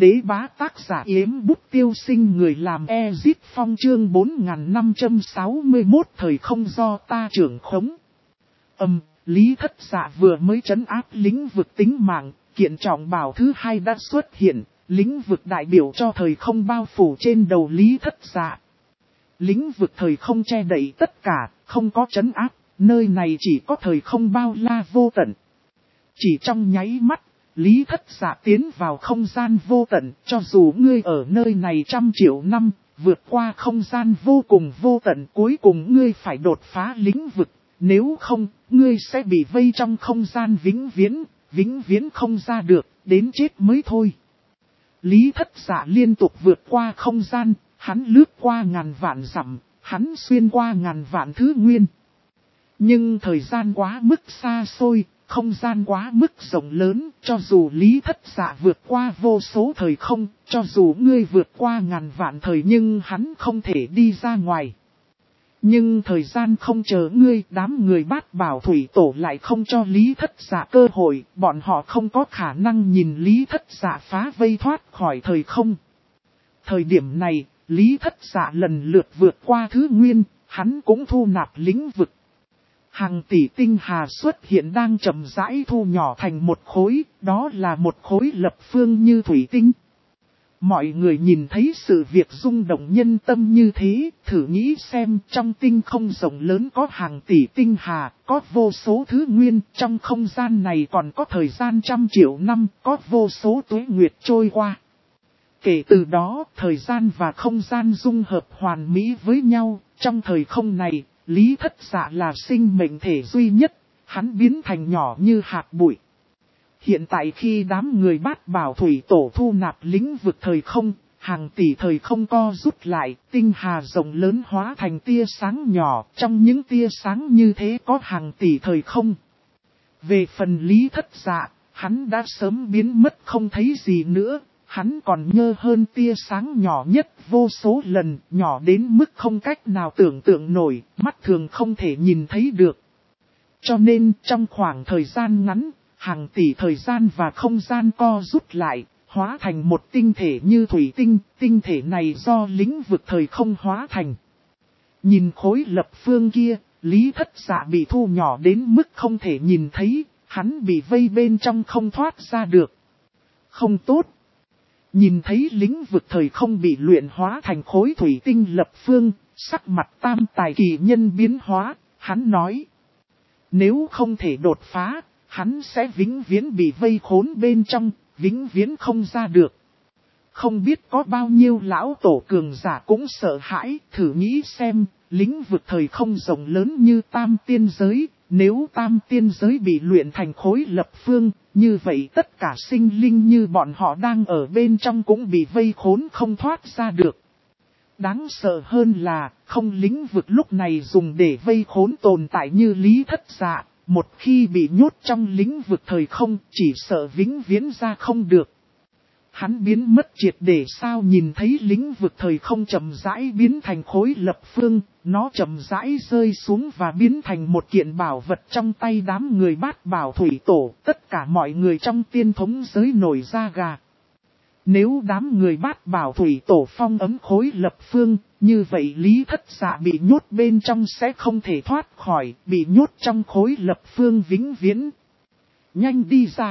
đế bá tác giả Yếm Bút Tiêu Sinh, người làm Ezit Phong, chương 4561 thời không do ta trưởng khống. Lý Thất Dạ vừa mới trấn áp lĩnh vực tính mạng, kiện trọng bảo thứ hai đã xuất hiện, lĩnh vực đại biểu cho thời không bao phủ trên đầu Lý Thất Dạ. Lĩnh vực thời không che đậy tất cả, không có trấn áp, nơi này chỉ có thời không bao la vô tận. Chỉ trong nháy mắt, Lý Thất Dạ tiến vào không gian vô tận, cho dù ngươi ở nơi này 100 triệu năm, vượt qua không gian vô cùng vô tận, cuối cùng ngươi phải đột phá lĩnh vực, nếu không, ngươi sẽ bị vây trong không gian vĩnh viễn không ra được, đến chết mới thôi. Lý Thất Dạ liên tục vượt qua không gian, hắn lướt qua ngàn vạn dặm, hắn xuyên qua ngàn vạn thứ nguyên. Nhưng thời gian quá mức xa xôi, không gian quá mức rộng lớn, cho dù Lý Thất Dạ vượt qua vô số thời không, cho dù ngươi vượt qua ngàn vạn thời, nhưng hắn không thể đi ra ngoài. Nhưng thời gian không chờ ngươi, đám người Bát Bảo Thủy Tổ lại không cho Lý Thất Dạ cơ hội, bọn họ không có khả năng nhìn Lý Thất Dạ phá vây thoát khỏi thời không. Thời điểm này, Lý Thất Dạ lần lượt vượt qua thứ nguyên, hắn cũng thu nạp lĩnh vực. Hàng tỷ tinh hà xuất hiện đang chậm rãi thu nhỏ thành một khối, đó là một khối lập phương như thủy tinh. Mọi người nhìn thấy sự việc rung động nhân tâm như thế, thử nghĩ xem trong tinh không rộng lớn có hàng tỷ tinh hà, có vô số thứ nguyên, trong không gian này còn có thời gian 100 triệu năm, có vô số tuế nguyệt trôi qua. Kể từ đó, thời gian và không gian dung hợp hoàn mỹ với nhau, trong thời không này, Lý Thất Dạ là sinh mệnh thể duy nhất, hắn biến thành nhỏ như hạt bụi. Hiện tại khi đám người Bát Bảo Thủy Tổ thu nạp lĩnh vực thời không, hàng tỷ thời không co rút lại, tinh hà rộng lớn hóa thành tia sáng nhỏ, trong những tia sáng như thế có hàng tỷ thời không. Về phần Lý Thất Dạ, hắn đã sớm biến mất không thấy gì nữa, hắn còn nhơ hơn tia sáng nhỏ nhất vô số lần, nhỏ đến mức không cách nào tưởng tượng nổi, mắt thường không thể nhìn thấy được. Cho nên trong khoảng thời gian ngắn, hàng tỷ thời gian và không gian co rút lại, hóa thành một tinh thể như thủy tinh, tinh thể này do lĩnh vực thời không hóa thành. Nhìn khối lập phương kia, Lý Thất Dạ bị thu nhỏ đến mức không thể nhìn thấy, hắn bị vây bên trong không thoát ra được. Không tốt. Nhìn thấy lĩnh vực thời không bị luyện hóa thành khối thủy tinh lập phương, sắc mặt Tam Tài Kỳ Nhân biến hóa, hắn nói. Nếu không thể đột phá, hắn sẽ vĩnh viễn bị vây khốn bên trong, vĩnh viễn không ra được. Không biết có bao nhiêu lão tổ cường giả cũng sợ hãi, thử nghĩ xem, lĩnh vực thời không rộng lớn như Tam Tiên Giới, nếu Tam Tiên Giới bị luyện thành khối lập phương, như vậy tất cả sinh linh như bọn họ đang ở bên trong cũng bị vây khốn không thoát ra được. Đáng sợ hơn là, không lĩnh vực lúc này dùng để vây khốn tồn tại như Lý Thất Dạ, một khi bị nhốt trong lĩnh vực thời không, chỉ sợ vĩnh viễn ra không được. Hắn biến mất triệt để sao? Nhìn thấy lĩnh vực thời không chậm rãi biến thành khối lập phương, nó chậm rãi rơi xuống và biến thành một kiện bảo vật trong tay đám người Bát Bảo Thủy Tổ, tất cả mọi người trong tiên thống giới nổi da gà. Nếu đám người Bát Bảo Thủy Tổ phong ấm khối lập phương, như vậy Lý Thất Dạ bị nhốt bên trong sẽ không thể thoát khỏi, bị nhốt trong khối lập phương vĩnh viễn. Nhanh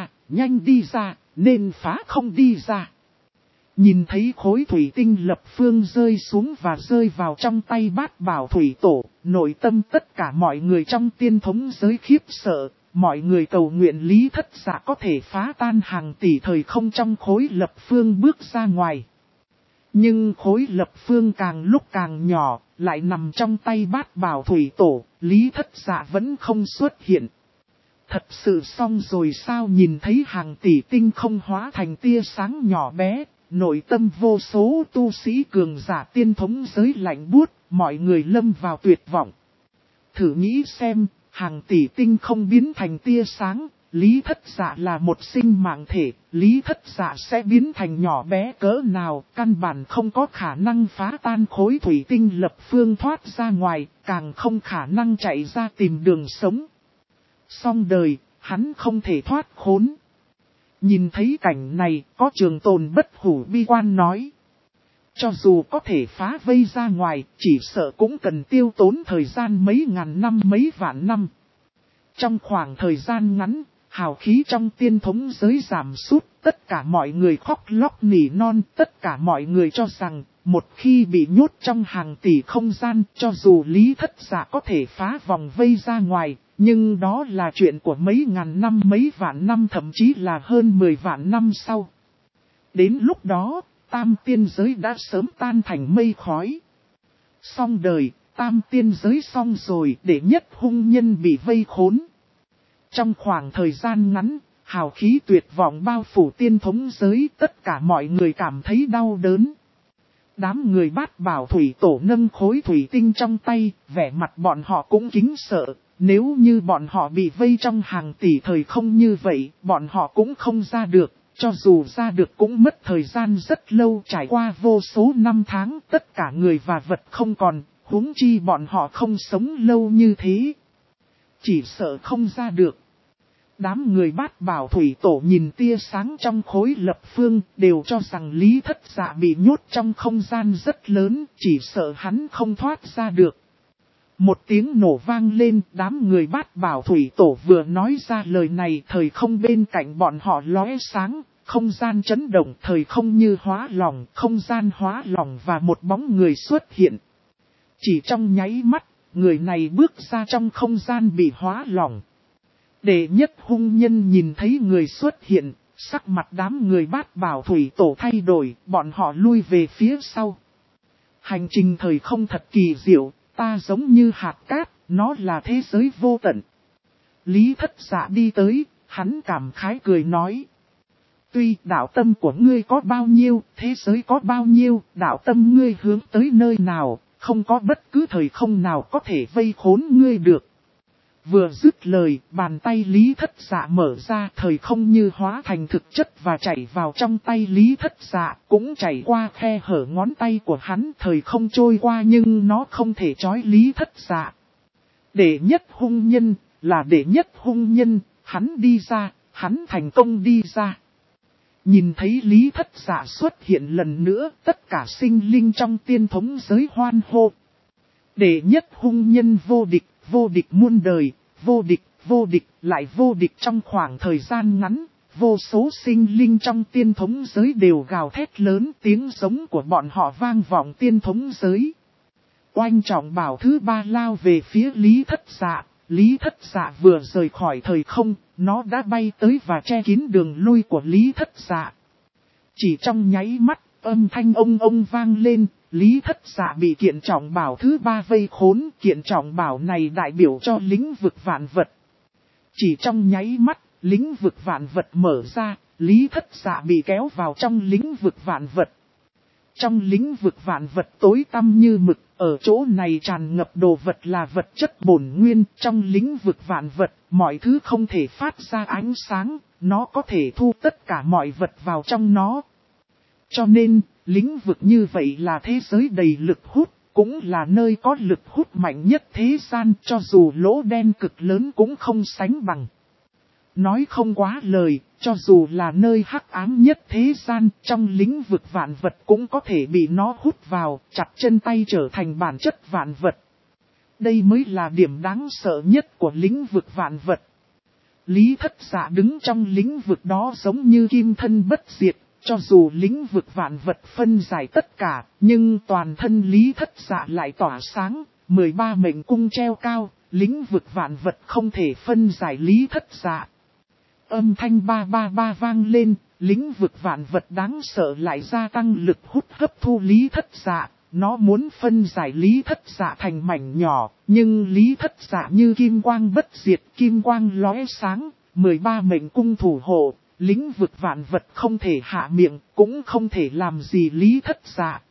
đi ra, nên phá không đi ra. Nhìn thấy khối thủy tinh lập phương rơi xuống và rơi vào trong tay Bát Bảo Thủy Tổ, nội tâm tất cả mọi người trong tiên thống giới khiếp sợ. Mọi người cầu nguyện Lý Thất Dạ có thể phá tan hàng tỷ thời không trong khối lập phương bước ra ngoài. Nhưng khối lập phương càng lúc càng nhỏ, lại nằm trong tay Bát Bảo Thủy Tổ, Lý Thất Dạ vẫn không xuất hiện. Thật sự xong rồi sao? Nhìn thấy hàng tỷ tinh không hóa thành tia sáng nhỏ bé, nội tâm vô số tu sĩ cường giả tiên thống giới lạnh buốt, mọi người lâm vào tuyệt vọng. Thử nghĩ xem, hàng tỷ tinh không biến thành tia sáng, Lý Thất Dạ là một sinh mạng thể, Lý Thất Dạ sẽ biến thành nhỏ bé cỡ nào, căn bản không có khả năng phá tan khối thủy tinh lập phương thoát ra ngoài, càng không khả năng chạy ra tìm đường sống. Xong đời, hắn không thể thoát khốn. Nhìn thấy cảnh này, có trường tồn bất hủ bi quan nói. Cho dù có thể phá vây ra ngoài, chỉ sợ cũng cần tiêu tốn thời gian mấy ngàn năm mấy vạn năm. Trong khoảng thời gian ngắn, hào khí trong tiên thống giới giảm sút, tất cả mọi người khóc lóc nỉ non, tất cả mọi người cho rằng, một khi bị nhốt trong hàng tỷ không gian, cho dù Lý Thất Dạ có thể phá vòng vây ra ngoài, nhưng đó là chuyện của mấy ngàn năm mấy vạn năm thậm chí là hơn 10 vạn năm sau. Đến lúc đó, tam tiên giới đã sớm tan thành mây khói. Xong đời, tam tiên giới xong rồi, để nhất hung nhân bị vây khốn. Trong khoảng thời gian ngắn, hào khí tuyệt vọng bao phủ tiên thống giới, tất cả mọi người cảm thấy đau đớn. Đám người Bát Bảo thủy tổ nâng khối thủy tinh trong tay, vẻ mặt bọn họ cũng kính sợ. Nếu như bọn họ bị vây trong hàng tỷ thời không như vậy, bọn họ cũng không ra được. Cho dù ra được cũng mất thời gian rất lâu, trải qua vô số năm tháng, tất cả người và vật không còn, huống chi bọn họ không sống lâu như thế. Chỉ sợ không ra được. Đám người Bát Bảo thủy tổ nhìn tia sáng trong khối lập phương, đều cho rằng Lý Thất Dạ bị nhốt trong không gian rất lớn, chỉ sợ hắn không thoát ra được. Một tiếng nổ vang lên, đám người Bát Bảo thủy tổ vừa nói ra lời này, thời không bên cạnh bọn họ lóe sáng, không gian chấn động, thời không như hóa lỏng, không gian hóa lỏng và một bóng người xuất hiện. Chỉ trong nháy mắt, người này bước ra trong không gian bị hóa lỏng. Đệ nhất hung nhân nhìn thấy người xuất hiện, sắc mặt đám người Bát Bảo thủy tổ thay đổi, bọn họ lui về phía sau. Hành trình thời không thật kỳ diệu, ta giống như hạt cát, nó là thế giới vô tận. Lý Thất Dạ đi tới, hắn cảm khái cười nói. Tuy đạo tâm của ngươi có bao nhiêu, thế giới có bao nhiêu, đạo tâm ngươi hướng tới nơi nào, không có bất cứ thời không nào có thể vây khốn ngươi được. Vừa dứt lời, bàn tay Lý Thất Dạ mở ra, thời không như hóa thành thực chất và chảy vào trong tay Lý Thất Dạ, cũng chảy qua khe hở ngón tay của hắn, thời không trôi qua nhưng nó không thể trói Lý Thất Dạ. Đệ nhất hung nhân, là đệ nhất hung nhân, hắn đi ra, hắn thành công đi ra. Nhìn thấy Lý Thất Dạ xuất hiện lần nữa, tất cả sinh linh trong tiên thống giới hoan hô. Đệ nhất hung nhân vô địch muôn đời, vô địch, lại vô địch trong khoảng thời gian ngắn, vô số sinh linh trong tiên thống giới đều gào thét lớn, tiếng giống của bọn họ vang vọng tiên thống giới. Oanh Trọng Bảo thứ ba lao về phía Lý Thất Dạ, Lý Thất Dạ vừa rời khỏi thời không, nó đã bay tới và che kín đường lui của Lý Thất Dạ. Chỉ trong nháy mắt, âm thanh ông vang lên, Lý Thất Dạ bị kiện trọng bảo thứ ba vây khốn, kiện trọng bảo này đại biểu cho lĩnh vực vạn vật. Chỉ trong nháy mắt, lĩnh vực vạn vật mở ra, Lý Thất Dạ bị kéo vào trong lĩnh vực vạn vật. Trong lĩnh vực vạn vật tối tăm như mực, ở chỗ này tràn ngập đồ vật là vật chất bổn nguyên, trong lĩnh vực vạn vật, mọi thứ không thể phát ra ánh sáng, nó có thể thu tất cả mọi vật vào trong nó. Cho nên, lĩnh vực như vậy là thế giới đầy lực hút, cũng là nơi có lực hút mạnh nhất thế gian, cho dù lỗ đen cực lớn cũng không sánh bằng. Nói không quá lời, cho dù là nơi hắc ám nhất thế gian, trong lĩnh vực vạn vật cũng có thể bị nó hút vào, chặt chân tay trở thành bản chất vạn vật. Đây mới là điểm đáng sợ nhất của lĩnh vực vạn vật. Lý Thất Dạ đứng trong lĩnh vực đó giống như kim thân bất diệt, cho dù lĩnh vực vạn vật phân giải tất cả, nhưng toàn thân Lý Thất Dạ lại tỏa sáng, 13 mệnh cung treo cao, lĩnh vực vạn vật không thể phân giải Lý Thất Dạ. Âm thanh 333 vang lên, lĩnh vực vạn vật đáng sợ lại gia tăng lực hút hấp thu Lý Thất Dạ. Nó muốn phân giải Lý Thất Dạ thành mảnh nhỏ, nhưng Lý Thất Dạ như kim quang bất diệt, kim quang lóe sáng, 13 mệnh cung thủ hộ, lĩnh vực vạn vật không thể hạ miệng, cũng không thể làm gì Lý Thất Dạ.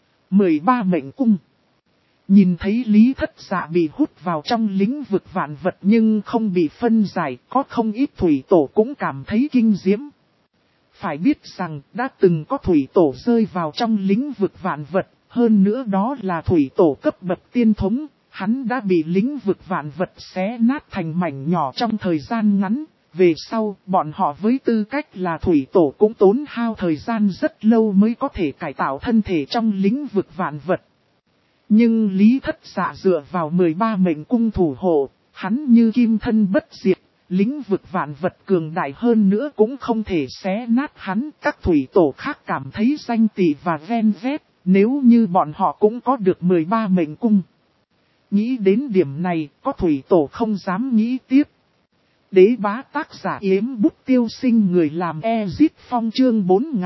13 mệnh cung. Nhìn thấy Lý Thất Dạ bị hút vào trong lĩnh vực vạn vật nhưng không bị phân giải, có không ít thủy tổ cũng cảm thấy kinh diễm. Phải biết rằng đã từng có thủy tổ rơi vào trong lĩnh vực vạn vật, hơn nữa đó là thủy tổ cấp bậc tiên thống, hắn đã bị lĩnh vực vạn vật xé nát thành mảnh nhỏ trong thời gian ngắn, Về sau, bọn họ với tư cách là thủy tổ cũng tốn hao thời gian rất lâu mới có thể cải tạo thân thể trong lĩnh vực vạn vật. Nhưng Lý Thất Dạ dựa vào 13 mệnh cung thủ hộ, hắn như kim thân bất diệt, lĩnh vực vạn vật cường đại hơn nữa cũng không thể xé nát hắn. Các thủy tổ khác cảm thấy danh tị và ven vét, nếu như bọn họ cũng có được 13 mệnh cung. Nghĩ đến điểm này, có thủy tổ không dám nghĩ tiếp. Đế bá tác giả Yếm Bút Tiêu Sinh người làm Ezit Phong chương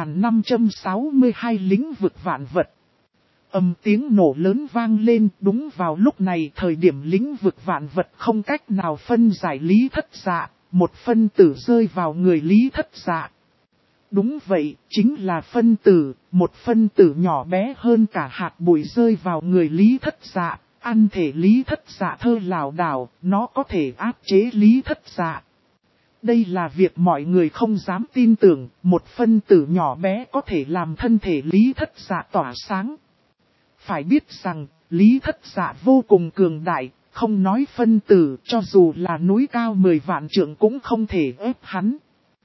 4562 lĩnh vực vạn vật. Tiếng nổ lớn vang lên, đúng vào lúc này thời điểm lĩnh vực vạn vật không cách nào phân giải Lý Thất Dạ, một phân tử rơi vào người Lý Thất Dạ. Đúng vậy, chính là phân tử, một phân tử nhỏ bé hơn cả hạt bụi rơi vào người Lý Thất Dạ. Ăn thể Lý Thất Dạ thơ lảo đảo, nó có thể áp chế Lý Thất Dạ. Đây là việc mọi người không dám tin tưởng, một phân tử nhỏ bé có thể làm thân thể Lý Thất Dạ tỏa sáng. Phải biết rằng, Lý Thất Dạ vô cùng cường đại, không nói phân tử, cho dù là núi cao 10 vạn trượng cũng không thể ép hắn.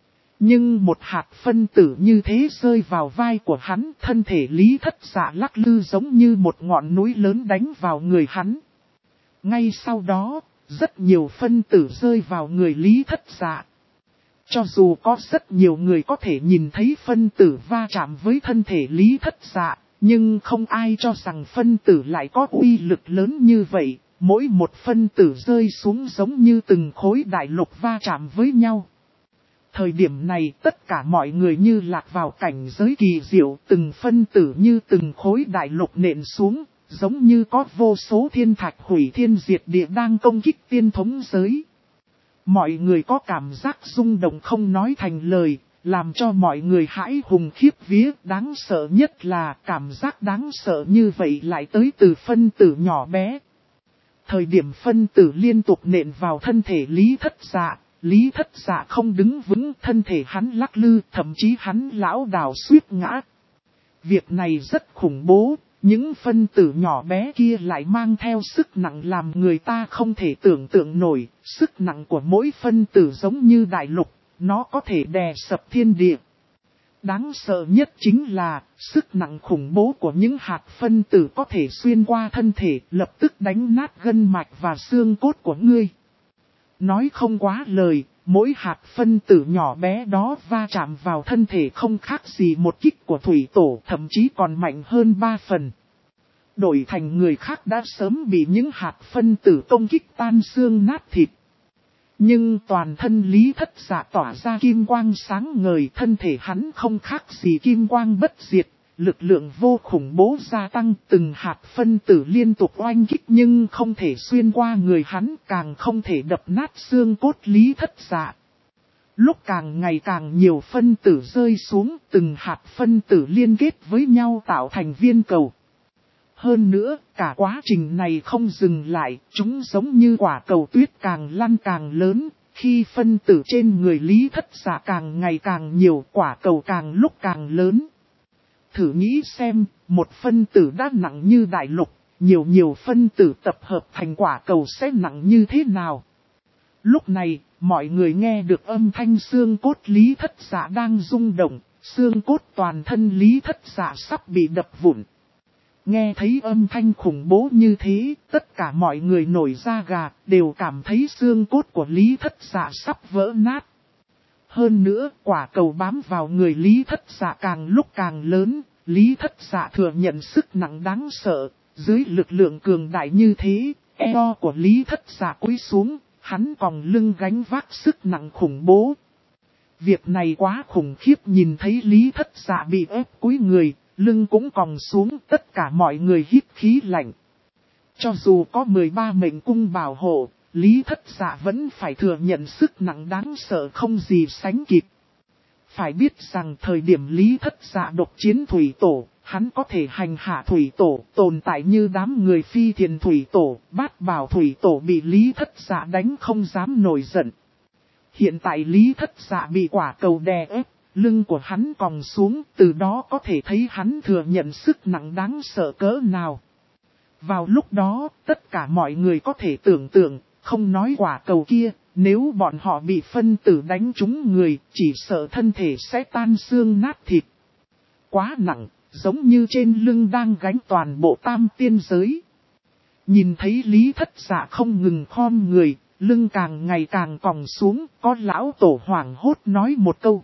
Nhưng một hạt phân tử như thế rơi vào vai của hắn, thân thể Lý Thất Dạ lắc lư giống như một ngọn núi lớn đánh vào người hắn. Ngay sau đó, rất nhiều phân tử rơi vào người Lý Thất Dạ. Cho dù có rất nhiều người có thể nhìn thấy phân tử va chạm với thân thể Lý Thất Dạ, nhưng không ai cho rằng phân tử lại có uy lực lớn như vậy, mỗi một phân tử rơi xuống giống như từng khối đại lục va chạm với nhau. Thời điểm này tất cả mọi người như lạc vào cảnh giới kỳ diệu, từng phân tử như từng khối đại lục nện xuống, giống như có vô số thiên thạch hủy thiên diệt địa đang công kích tiên thống giới. Mọi người có cảm giác rung động không nói thành lời, làm cho mọi người hãi hùng khiếp vía. Đáng sợ nhất là cảm giác đáng sợ như vậy lại tới từ phân tử nhỏ bé. Thời điểm phân tử liên tục nện vào thân thể Lý Thất Dạ, Lý Thất Dạ không đứng vững, thân thể hắn lắc lư, thậm chí hắn lão đảo suýt ngã. Việc này rất khủng bố, những phân tử nhỏ bé kia lại mang theo sức nặng làm người ta không thể tưởng tượng nổi, sức nặng của mỗi phân tử giống như đại lục, nó có thể đè sập thiên địa. Đáng sợ nhất chính là, sức nặng khủng bố của những hạt phân tử có thể xuyên qua thân thể, lập tức đánh nát gân mạch và xương cốt của ngươi. Nói không quá lời, mỗi hạt phân tử nhỏ bé đó va chạm vào thân thể không khác gì một kích của thủy tổ, thậm chí còn mạnh hơn 3 phần. Đổi thành người khác đã sớm bị những hạt phân tử công kích tan xương nát thịt. Nhưng toàn thân Lý Thất Dạ tỏa ra kim quang sáng ngời, thân thể hắn không khác gì kim quang bất diệt, lực lượng vô khủng bố gia tăng, từng hạt phân tử liên tục oanh kích nhưng không thể xuyên qua người hắn, càng không thể đập nát xương cốt Lý Thất Dạ. Lúc càng ngày càng nhiều phân tử rơi xuống, từng hạt phân tử liên kết với nhau tạo thành viên cầu. Hơn nữa, cả quá trình này không dừng lại, chúng giống như quả cầu tuyết càng lăn càng lớn, khi phân tử trên người Lý Thất Dạ càng ngày càng nhiều, quả cầu càng lúc càng lớn. Thử nghĩ xem, một phân tử đã nặng như đại lục, nhiều phân tử tập hợp thành quả cầu sẽ nặng như thế nào? Lúc này, mọi người nghe được âm thanh xương cốt Lý Thất Dạ đang rung động, xương cốt toàn thân Lý Thất Dạ sắp bị đập vụn. Nghe thấy âm thanh khủng bố như thế, tất cả mọi người nổi da gà, đều cảm thấy xương cốt của Lý Thất Dạ sắp vỡ nát. Hơn nữa, quả cầu bám vào người Lý Thất Dạ càng lúc càng lớn, Lý Thất Dạ thừa nhận sức nặng đáng sợ, dưới lực lượng cường đại như thế, eo của Lý Thất Dạ cúi xuống, hắn còng lưng gánh vác sức nặng khủng bố. Việc này quá khủng khiếp, nhìn thấy Lý Thất Dạ bị ép cúi người, lưng cũng còng xuống, tất cả mọi người hít khí lạnh. Cho dù có 13 mệnh cung bảo hộ, Lý Thất Dạ vẫn phải thừa nhận sức nặng đáng sợ không gì sánh kịp. Phải biết rằng thời điểm Lý Thất Dạ độc chiến thủy tổ, hắn có thể hành hạ thủy tổ, tồn tại như đám người phi thiền thủy tổ, bát bảo thủy tổ bị Lý Thất Dạ đánh không dám nổi giận. Hiện tại Lý Thất Dạ bị quả cầu đè ép, lưng của hắn còng xuống, từ đó có thể thấy hắn thừa nhận sức nặng đáng sợ cỡ nào. Vào lúc đó, tất cả mọi người có thể tưởng tượng, không nói quả cầu kia, Nếu bọn họ bị phân tử đánh trúng người, chỉ sợ thân thể sẽ tan xương nát thịt. Quá nặng, giống như trên lưng đang gánh toàn bộ tam tiên giới. Nhìn thấy Lý Thất Dạ không ngừng khom người, lưng càng ngày càng còng xuống, có lão tổ hoảng hốt nói một câu.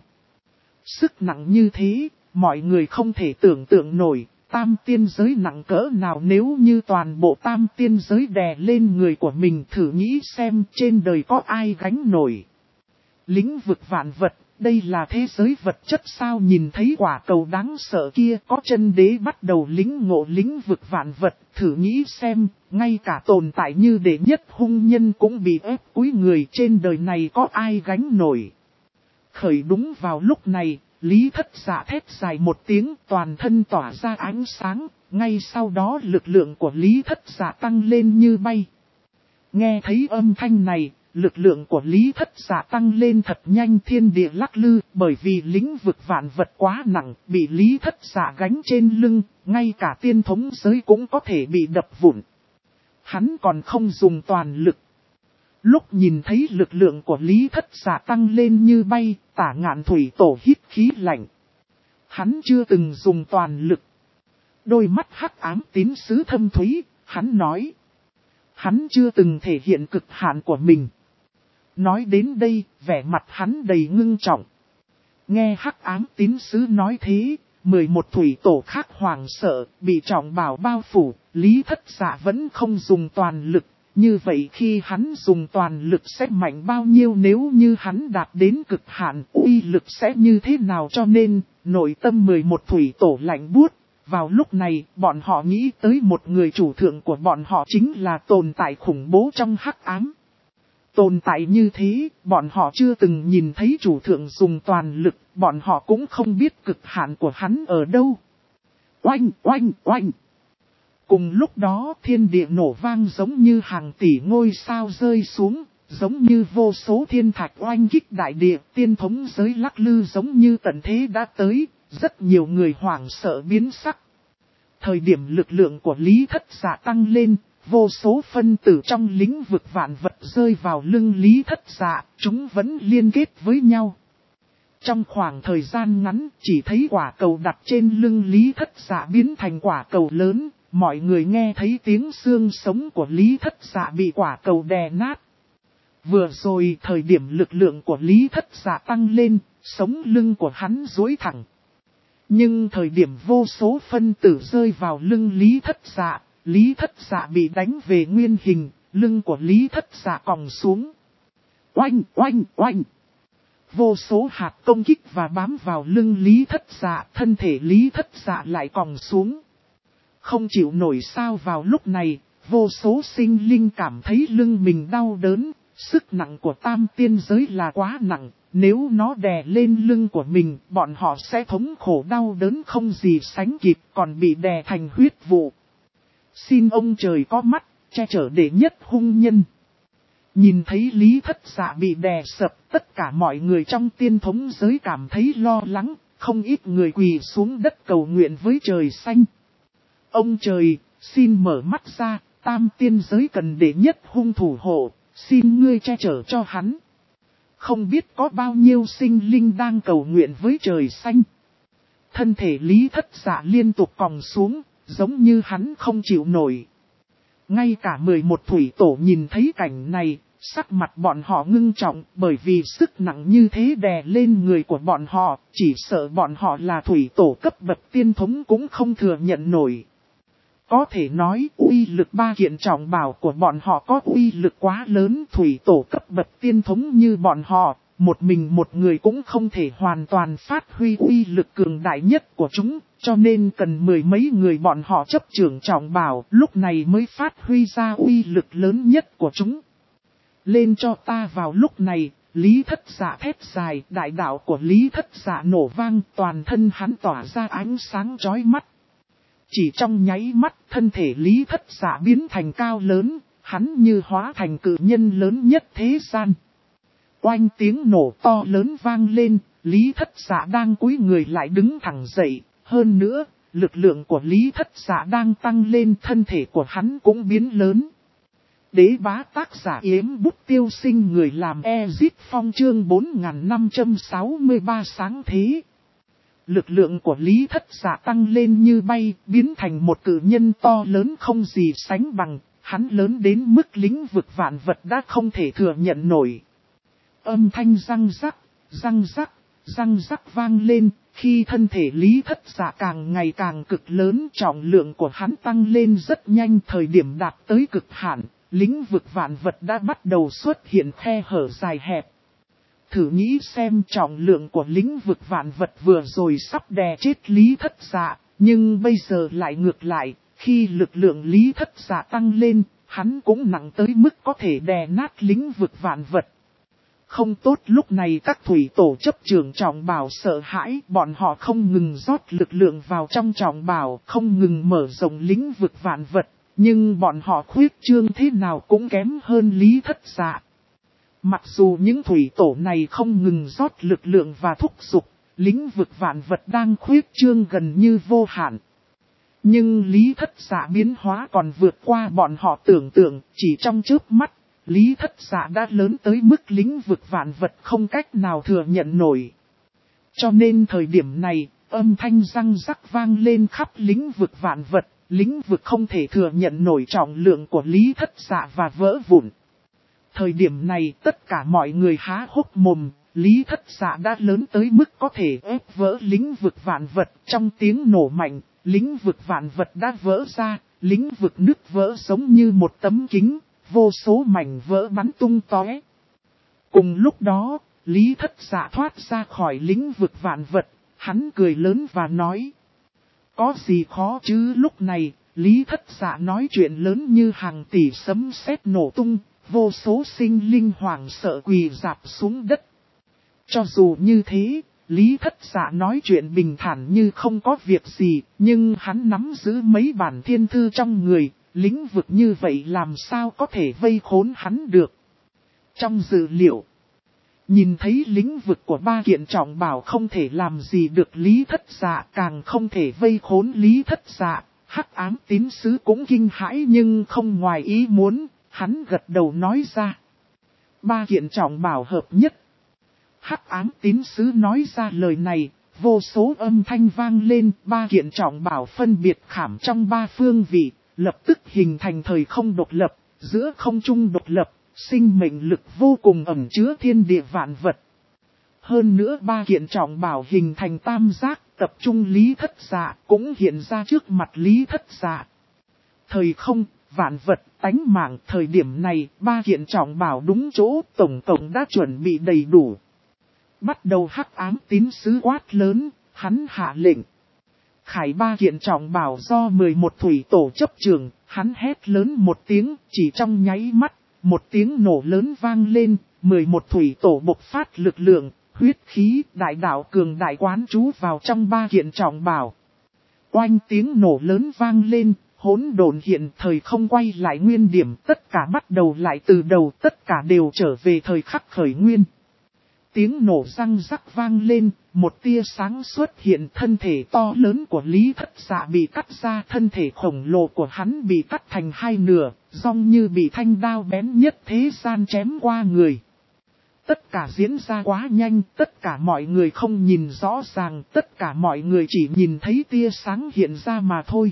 Sức nặng như thế, mọi người không thể tưởng tượng nổi, tam tiên giới nặng cỡ nào nếu như toàn bộ tam tiên giới đè lên người của mình, thử nghĩ xem trên đời có ai gánh nổi. Lĩnh vực vạn vật, đây là thế giới vật chất sao? Nhìn thấy quả cầu đáng sợ kia, có chân đế bắt đầu lĩnh ngộ lĩnh vực vạn vật, thử nghĩ xem, ngay cả tồn tại như đệ nhất hung nhân cũng bị ép cúi người, trên đời này có ai gánh nổi. Khởi đúng vào lúc này, Lý Thất Dạ thét dài một tiếng, toàn thân tỏa ra ánh sáng, ngay sau đó lực lượng của Lý Thất Dạ tăng lên như bay. Nghe thấy âm thanh này, lực lượng của Lý Thất Dạ tăng lên thật nhanh, thiên địa lắc lư, bởi vì lĩnh vực vạn vật quá nặng, bị Lý Thất Dạ gánh trên lưng, ngay cả tiên thống giới cũng có thể bị đập vụn. Hắn còn không dùng toàn lực. Lúc nhìn thấy lực lượng của Lý Thất Dạ tăng lên như bay, Tả Ngạn Thủy Tổ hít khí lạnh. Hắn chưa từng dùng toàn lực. Đôi mắt hắc ám tín sứ thâm thúy, hắn nói. Hắn chưa từng thể hiện cực hạn của mình. Nói đến đây, vẻ mặt hắn đầy ngưng trọng. Nghe hắc ám tín sứ nói thế, 11 thủy tổ khác hoảng sợ, bị trọng bảo bao phủ, Lý Thất Dạ vẫn không dùng toàn lực. Như vậy khi hắn dùng toàn lực sẽ mạnh bao nhiêu, nếu như hắn đạt đến cực hạn, uy lực sẽ như thế nào? Cho nên, nội tâm 11 thủy tổ lạnh buốt. Vào lúc này, bọn họ nghĩ tới một người chủ thượng của bọn họ chính là tồn tại khủng bố trong hắc ám. Tồn tại như thế, bọn họ chưa từng nhìn thấy chủ thượng dùng toàn lực, bọn họ cũng không biết cực hạn của hắn ở đâu. Oanh, oanh, oanh! Cùng lúc đó thiên địa nổ vang giống như hàng tỷ ngôi sao rơi xuống, giống như vô số thiên thạch oanh kích đại địa, tiên thống giới lắc lư giống như tận thế đã tới, rất nhiều người hoảng sợ biến sắc. Thời điểm lực lượng của Lý Thất Dạ tăng lên, vô số phân tử trong lĩnh vực vạn vật rơi vào lưng Lý Thất Dạ, chúng vẫn liên kết với nhau. Trong khoảng thời gian ngắn, chỉ thấy quả cầu đặt trên lưng Lý Thất Dạ biến thành quả cầu lớn. Mọi người nghe thấy tiếng xương sống của Lý Thất Dạ bị quả cầu đè nát. Vừa rồi thời điểm lực lượng của Lý Thất Dạ tăng lên, sống lưng của hắn duỗi thẳng. Nhưng thời điểm vô số phân tử rơi vào lưng Lý Thất Dạ bị đánh về nguyên hình, lưng của Lý Thất Dạ còng xuống. Oanh, oanh, oanh! Vô số hạt công kích và bám vào lưng Lý Thất Dạ, thân thể Lý Thất Dạ lại còng xuống. Không chịu nổi sao? Vào lúc này, vô số sinh linh cảm thấy lưng mình đau đớn, sức nặng của tam tiên giới là quá nặng, nếu nó đè lên lưng của mình, bọn họ sẽ thống khổ đau đớn không gì sánh kịp, còn bị đè thành huyết vụ. Xin ông trời có mắt, che chở đệ nhất hung nhân. Nhìn thấy Lý Thất Dạ bị đè sập, tất cả mọi người trong tiên thống giới cảm thấy lo lắng, không ít người quỳ xuống đất cầu nguyện với trời xanh. Ông trời, xin mở mắt ra, tam tiên giới cần đệ nhất hung thủ hộ, xin ngươi che chở cho hắn. Không biết có bao nhiêu sinh linh đang cầu nguyện với trời xanh. Thân thể Lý Thất Dạ liên tục còng xuống, giống như hắn không chịu nổi. Ngay cả 11 thủy tổ nhìn thấy cảnh này, sắc mặt bọn họ ngưng trọng, bởi vì sức nặng như thế đè lên người của bọn họ, chỉ sợ bọn họ là thủy tổ cấp bậc tiên thống cũng không thừa nhận nổi. Có thể nói uy lực ba kiện trọng bảo của bọn họ có uy lực quá lớn, thủy tổ cấp bậc tiên thống như bọn họ, một mình một người cũng không thể hoàn toàn phát huy uy lực cường đại nhất của chúng, cho nên cần mười mấy người bọn họ chấp trưởng trọng bảo, lúc này mới phát huy ra uy lực lớn nhất của chúng. Lên cho ta! Vào lúc này, Lý Thất Dạ thét dài, đại đạo của Lý Thất Dạ nổ vang, toàn thân hắn tỏa ra ánh sáng chói mắt. Chỉ trong nháy mắt, thân thể Lý Thất Dạ biến thành cao lớn, hắn như hóa thành cự nhân lớn nhất thế gian. Oanh, tiếng nổ to lớn vang lên, Lý Thất Dạ đang cúi người lại đứng thẳng dậy, hơn nữa, lực lượng của Lý Thất Dạ đang tăng lên, thân thể của hắn cũng biến lớn. Đế bá tác giả Yếm Bút Tiêu Sinh, người làm Ezit Phong chương 4563 sáng thế. Lực lượng của Lý Thất Dạ tăng lên như bay, biến thành một cự nhân to lớn không gì sánh bằng, hắn lớn đến mức lĩnh vực vạn vật đã không thể thừa nhận nổi. Âm thanh răng rắc vang lên, khi thân thể Lý Thất Dạ càng ngày càng cực lớn, trọng lượng của hắn tăng lên rất nhanh, thời điểm đạt tới cực hạn, lĩnh vực vạn vật đã bắt đầu xuất hiện khe hở dài hẹp. Thử nghĩ xem, trọng lượng của lĩnh vực vạn vật vừa rồi sắp đè chết Lý Thất Dạ, nhưng bây giờ lại ngược lại, khi lực lượng Lý Thất Dạ tăng lên, hắn cũng nặng tới mức có thể đè nát lĩnh vực vạn vật. Không tốt, lúc này các thủy tổ chấp trưởng trọng bảo sợ hãi, bọn họ không ngừng rót lực lượng vào trong trọng bảo, không ngừng mở rộng lĩnh vực vạn vật, nhưng bọn họ khuyết trương thế nào cũng kém hơn Lý Thất Dạ. Mặc dù những thủy tổ này không ngừng rót lực lượng và thúc giục, lĩnh vực vạn vật đang khuyết trương gần như vô hạn. Nhưng Lý Thất Dạ biến hóa còn vượt qua bọn họ tưởng tượng, chỉ trong chớp mắt, Lý Thất Dạ đã lớn tới mức lĩnh vực vạn vật không cách nào thừa nhận nổi. Cho nên thời điểm này, âm thanh răng rắc vang lên khắp lĩnh vực vạn vật, lĩnh vực không thể thừa nhận nổi trọng lượng của Lý Thất Dạ và vỡ vụn. Thời điểm này tất cả mọi người há hốc mồm, Lý Thất Dạ đã lớn tới mức có thể ép vỡ lĩnh vực vạn vật. Trong tiếng nổ mạnh, lĩnh vực vạn vật đã vỡ ra, lĩnh vực nứt vỡ giống như một tấm kính, vô số mảnh vỡ bắn tung tóe. Cùng lúc đó, Lý Thất Dạ thoát ra khỏi lĩnh vực vạn vật, hắn cười lớn và nói: có gì khó chứ? Lúc này, Lý Thất Dạ nói chuyện lớn như hàng tỷ sấm sét nổ tung, vô số sinh linh hoảng sợ quỳ rạp xuống đất. Cho dù như thế, Lý Thất Dạ nói chuyện bình thản như không có việc gì, nhưng hắn nắm giữ mấy bản thiên thư trong người, lĩnh vực như vậy làm sao có thể vây khốn hắn được. Trong dữ liệu, nhìn thấy lĩnh vực của ba kiện trọng bảo không thể làm gì được Lý Thất Dạ, càng không thể vây khốn Lý Thất Dạ, Hắc Ám Tín Sứ cũng kinh hãi nhưng không ngoài ý muốn, hắn gật đầu nói ra: ba kiện trọng bảo hợp nhất. Hắc Ám Tín Sứ nói ra lời này, vô số âm thanh vang lên, ba kiện trọng bảo phân biệt khảm trong ba phương vị, lập tức hình thành thời không độc lập, giữa không trung độc lập, sinh mệnh lực vô cùng ẩn chứa thiên địa vạn vật. Hơn nữa ba kiện trọng bảo hình thành tam giác, tập trung Lý Thất Dạ cũng hiện ra trước mặt Lý Thất Dạ. Thời không, vạn vật, tánh mạng, thời điểm này ba kiện trọng bảo đúng chỗ, tổng cộng đã chuẩn bị đầy đủ. Bắt đầu Hắc Ám Tín Sứ quát lớn, hắn hạ lệnh. Khải ba kiện trọng bảo do 11 thủy tổ chấp trường, hắn hét lớn một tiếng, chỉ trong nháy mắt, một tiếng nổ lớn vang lên, 11 thủy tổ bộc phát lực lượng, huyết khí, đại đạo cường đại quán trú vào trong ba kiện trọng bảo. Oanh, tiếng nổ lớn vang lên, hỗn độn hiện, thời không quay lại nguyên điểm, tất cả bắt đầu lại từ đầu, tất cả đều trở về thời khắc khởi nguyên. Tiếng nổ răng rắc vang lên, một tia sáng xuất hiện, thân thể to lớn của Lý Thất Dạ bị cắt ra, thân thể khổng lồ của hắn bị cắt thành hai nửa, giống như bị thanh đao bén nhất thế gian chém qua người. Tất cả diễn ra quá nhanh, tất cả mọi người không nhìn rõ ràng, tất cả mọi người chỉ nhìn thấy tia sáng hiện ra mà thôi.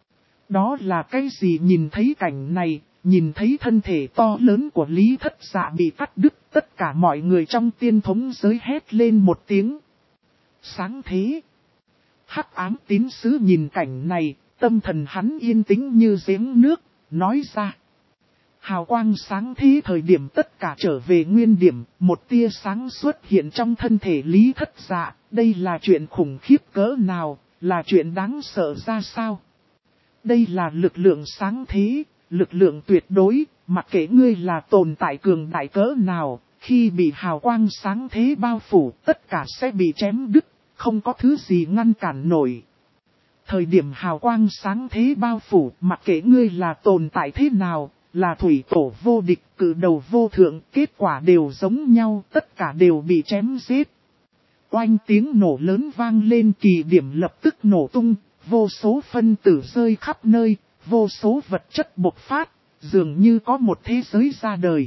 Đó là cái gì? Nhìn thấy cảnh này, nhìn thấy thân thể to lớn của Lý Thất Dạ bị cắt đứt, tất cả mọi người trong tiên thống giới hét lên một tiếng: sáng thế! Hắc Ám Tín Sứ nhìn cảnh này, tâm thần hắn yên tĩnh như giếng nước, nói ra: hào quang sáng thế! Thời điểm tất cả trở về nguyên điểm, một tia sáng xuất hiện trong thân thể Lý Thất Dạ, đây là chuyện khủng khiếp cỡ nào, là chuyện đáng sợ ra sao? Đây là lực lượng sáng thế, lực lượng tuyệt đối, mặc kệ ngươi là tồn tại cường đại cỡ nào, khi bị hào quang sáng thế bao phủ, tất cả sẽ bị chém đứt, không có thứ gì ngăn cản nổi. Thời điểm hào quang sáng thế bao phủ, mặc kệ ngươi là tồn tại thế nào, là thủy tổ vô địch, cử đầu vô thượng, kết quả đều giống nhau, tất cả đều bị chém giết. Oanh, tiếng nổ lớn vang lên, kỳ điểm lập tức nổ tung, vô số phân tử rơi khắp nơi, vô số vật chất bộc phát, dường như có một thế giới ra đời.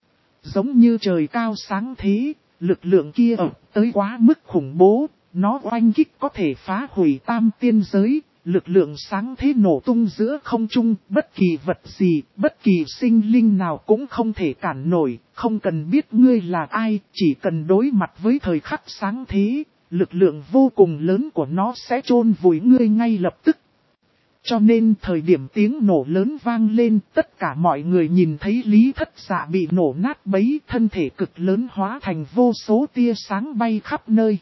Giống như trời cao sáng thế, lực lượng kia ập tới quá mức khủng bố, nó oanh kích có thể phá hủy tam tiên giới, lực lượng sáng thế nổ tung giữa không trung, bất kỳ vật gì, bất kỳ sinh linh nào cũng không thể cản nổi, không cần biết ngươi là ai, chỉ cần đối mặt với thời khắc sáng thế, lực lượng vô cùng lớn của nó sẽ chôn vùi ngươi ngay lập tức. Cho nên thời điểm tiếng nổ lớn vang lên, tất cả mọi người nhìn thấy Lý Thất Dạ bị nổ nát bấy, thân thể cực lớn hóa thành vô số tia sáng bay khắp nơi.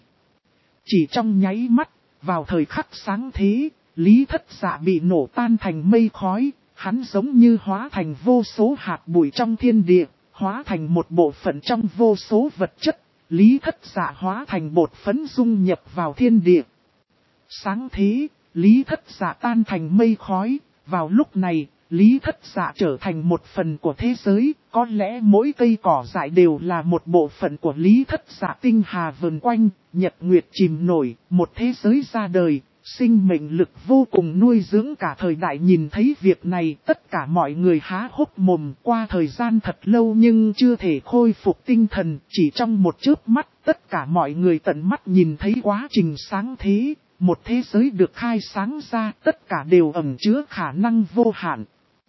Chỉ trong nháy mắt, vào thời khắc sáng thế, Lý Thất Dạ bị nổ tan thành mây khói, hắn giống như hóa thành vô số hạt bụi trong thiên địa, hóa thành một bộ phận trong vô số vật chất, Lý Thất Dạ hóa thành bột phấn dung nhập vào thiên địa. Sáng thế, Lý Thất Dạ tan thành mây khói, vào lúc này, Lý Thất Dạ trở thành một phần của thế giới, có lẽ mỗi cây cỏ dại đều là một bộ phận của Lý Thất Dạ, tinh hà vần quanh, nhật nguyệt chìm nổi, một thế giới ra đời, sinh mệnh lực vô cùng nuôi dưỡng cả thời đại. Nhìn thấy việc này, tất cả mọi người há hốc mồm, qua thời gian thật lâu nhưng chưa thể khôi phục tinh thần, chỉ trong một chớp mắt, tất cả mọi người tận mắt nhìn thấy quá trình sáng thế. Một thế giới được khai sáng ra, tất cả đều ẩn chứa khả năng vô hạn.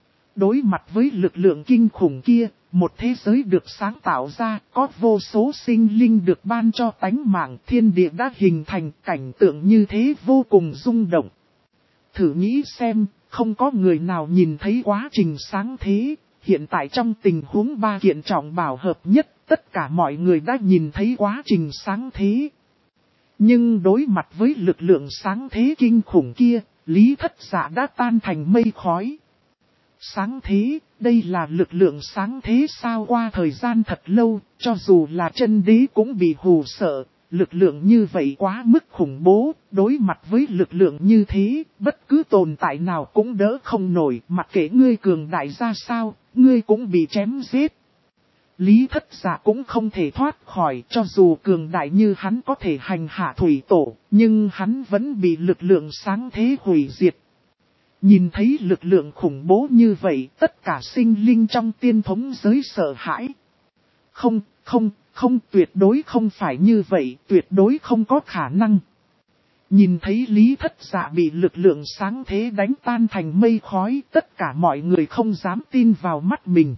Đối mặt với lực lượng kinh khủng kia, một thế giới được sáng tạo ra, có vô số sinh linh được ban cho tánh mạng, thiên địa đã hình thành, cảnh tượng như thế vô cùng rung động. Thử nghĩ xem, không có người nào nhìn thấy quá trình sáng thế, hiện tại trong tình huống ba kiện trọng bảo hợp nhất, tất cả mọi người đã nhìn thấy quá trình sáng thế. Nhưng đối mặt với lực lượng sáng thế kinh khủng kia, Lý Thất Dạ đã tan thành mây khói. Sáng thế, đây là lực lượng sáng thế sao? Qua thời gian thật lâu, cho dù là chân đế cũng bị hù sợ, lực lượng như vậy quá mức khủng bố, đối mặt với lực lượng như thế, bất cứ tồn tại nào cũng đỡ không nổi, mặc kệ ngươi cường đại ra sao, ngươi cũng bị chém giết. Lý Thất Dạ cũng không thể thoát khỏi, cho dù cường đại như hắn có thể hành hạ thủy tổ, nhưng hắn vẫn bị lực lượng sáng thế hủy diệt. Nhìn thấy lực lượng khủng bố như vậy, tất cả sinh linh trong tiên thống giới sợ hãi. Không, tuyệt đối không phải như vậy, tuyệt đối không có khả năng. Nhìn thấy Lý Thất Dạ bị lực lượng sáng thế đánh tan thành mây khói, tất cả mọi người không dám tin vào mắt mình.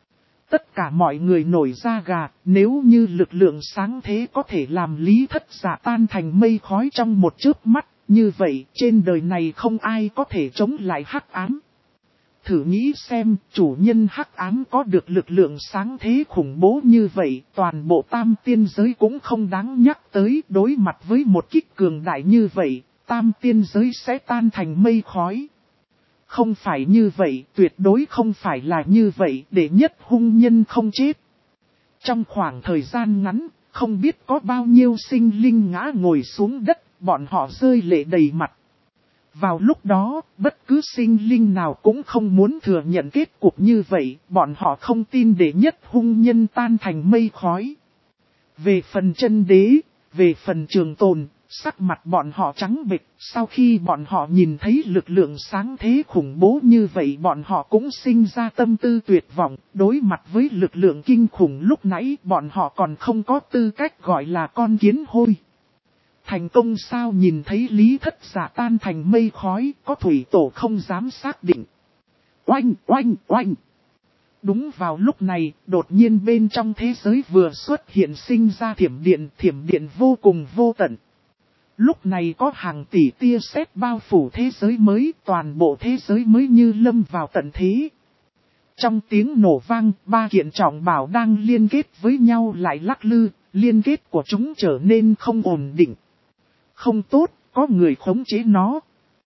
Tất cả mọi người nổi da gà, nếu như lực lượng sáng thế có thể làm Lý Thất Dạ tan thành mây khói trong một chớp mắt, như vậy trên đời này không ai có thể chống lại hắc ám. Thử nghĩ xem, chủ nhân hắc ám có được lực lượng sáng thế khủng bố như vậy, toàn bộ tam tiên giới cũng không đáng nhắc tới. Đối mặt với một kích cường đại như vậy, tam tiên giới sẽ tan thành mây khói. Không phải như vậy, tuyệt đối không phải là như vậy, để nhất hung nhân không chết. Trong khoảng thời gian ngắn, không biết có bao nhiêu sinh linh ngã ngồi xuống đất, bọn họ rơi lệ đầy mặt. Vào lúc đó, bất cứ sinh linh nào cũng không muốn thừa nhận kết cục như vậy, bọn họ không tin để nhất hung nhân tan thành mây khói. Về phần chân đế, về phần trường tồn, sắc mặt bọn họ trắng bệch, sau khi bọn họ nhìn thấy lực lượng sáng thế khủng bố như vậy bọn họ cũng sinh ra tâm tư tuyệt vọng, đối mặt với lực lượng kinh khủng lúc nãy bọn họ còn không có tư cách gọi là con kiến hôi. Thành công sao? Nhìn thấy Lý Thất Dạ tan thành mây khói, có thủy tổ không dám xác định. Oanh, oanh, oanh. Đúng vào lúc này, đột nhiên bên trong thế giới vừa xuất hiện sinh ra thiểm điện vô cùng vô tận. Lúc này có hàng tỷ tia sét bao phủ thế giới mới, toàn bộ thế giới mới như lâm vào tận thế. Trong tiếng nổ vang, ba kiện trọng bảo đang liên kết với nhau lại lắc lư, liên kết của chúng trở nên không ổn định. Không tốt, có người khống chế nó.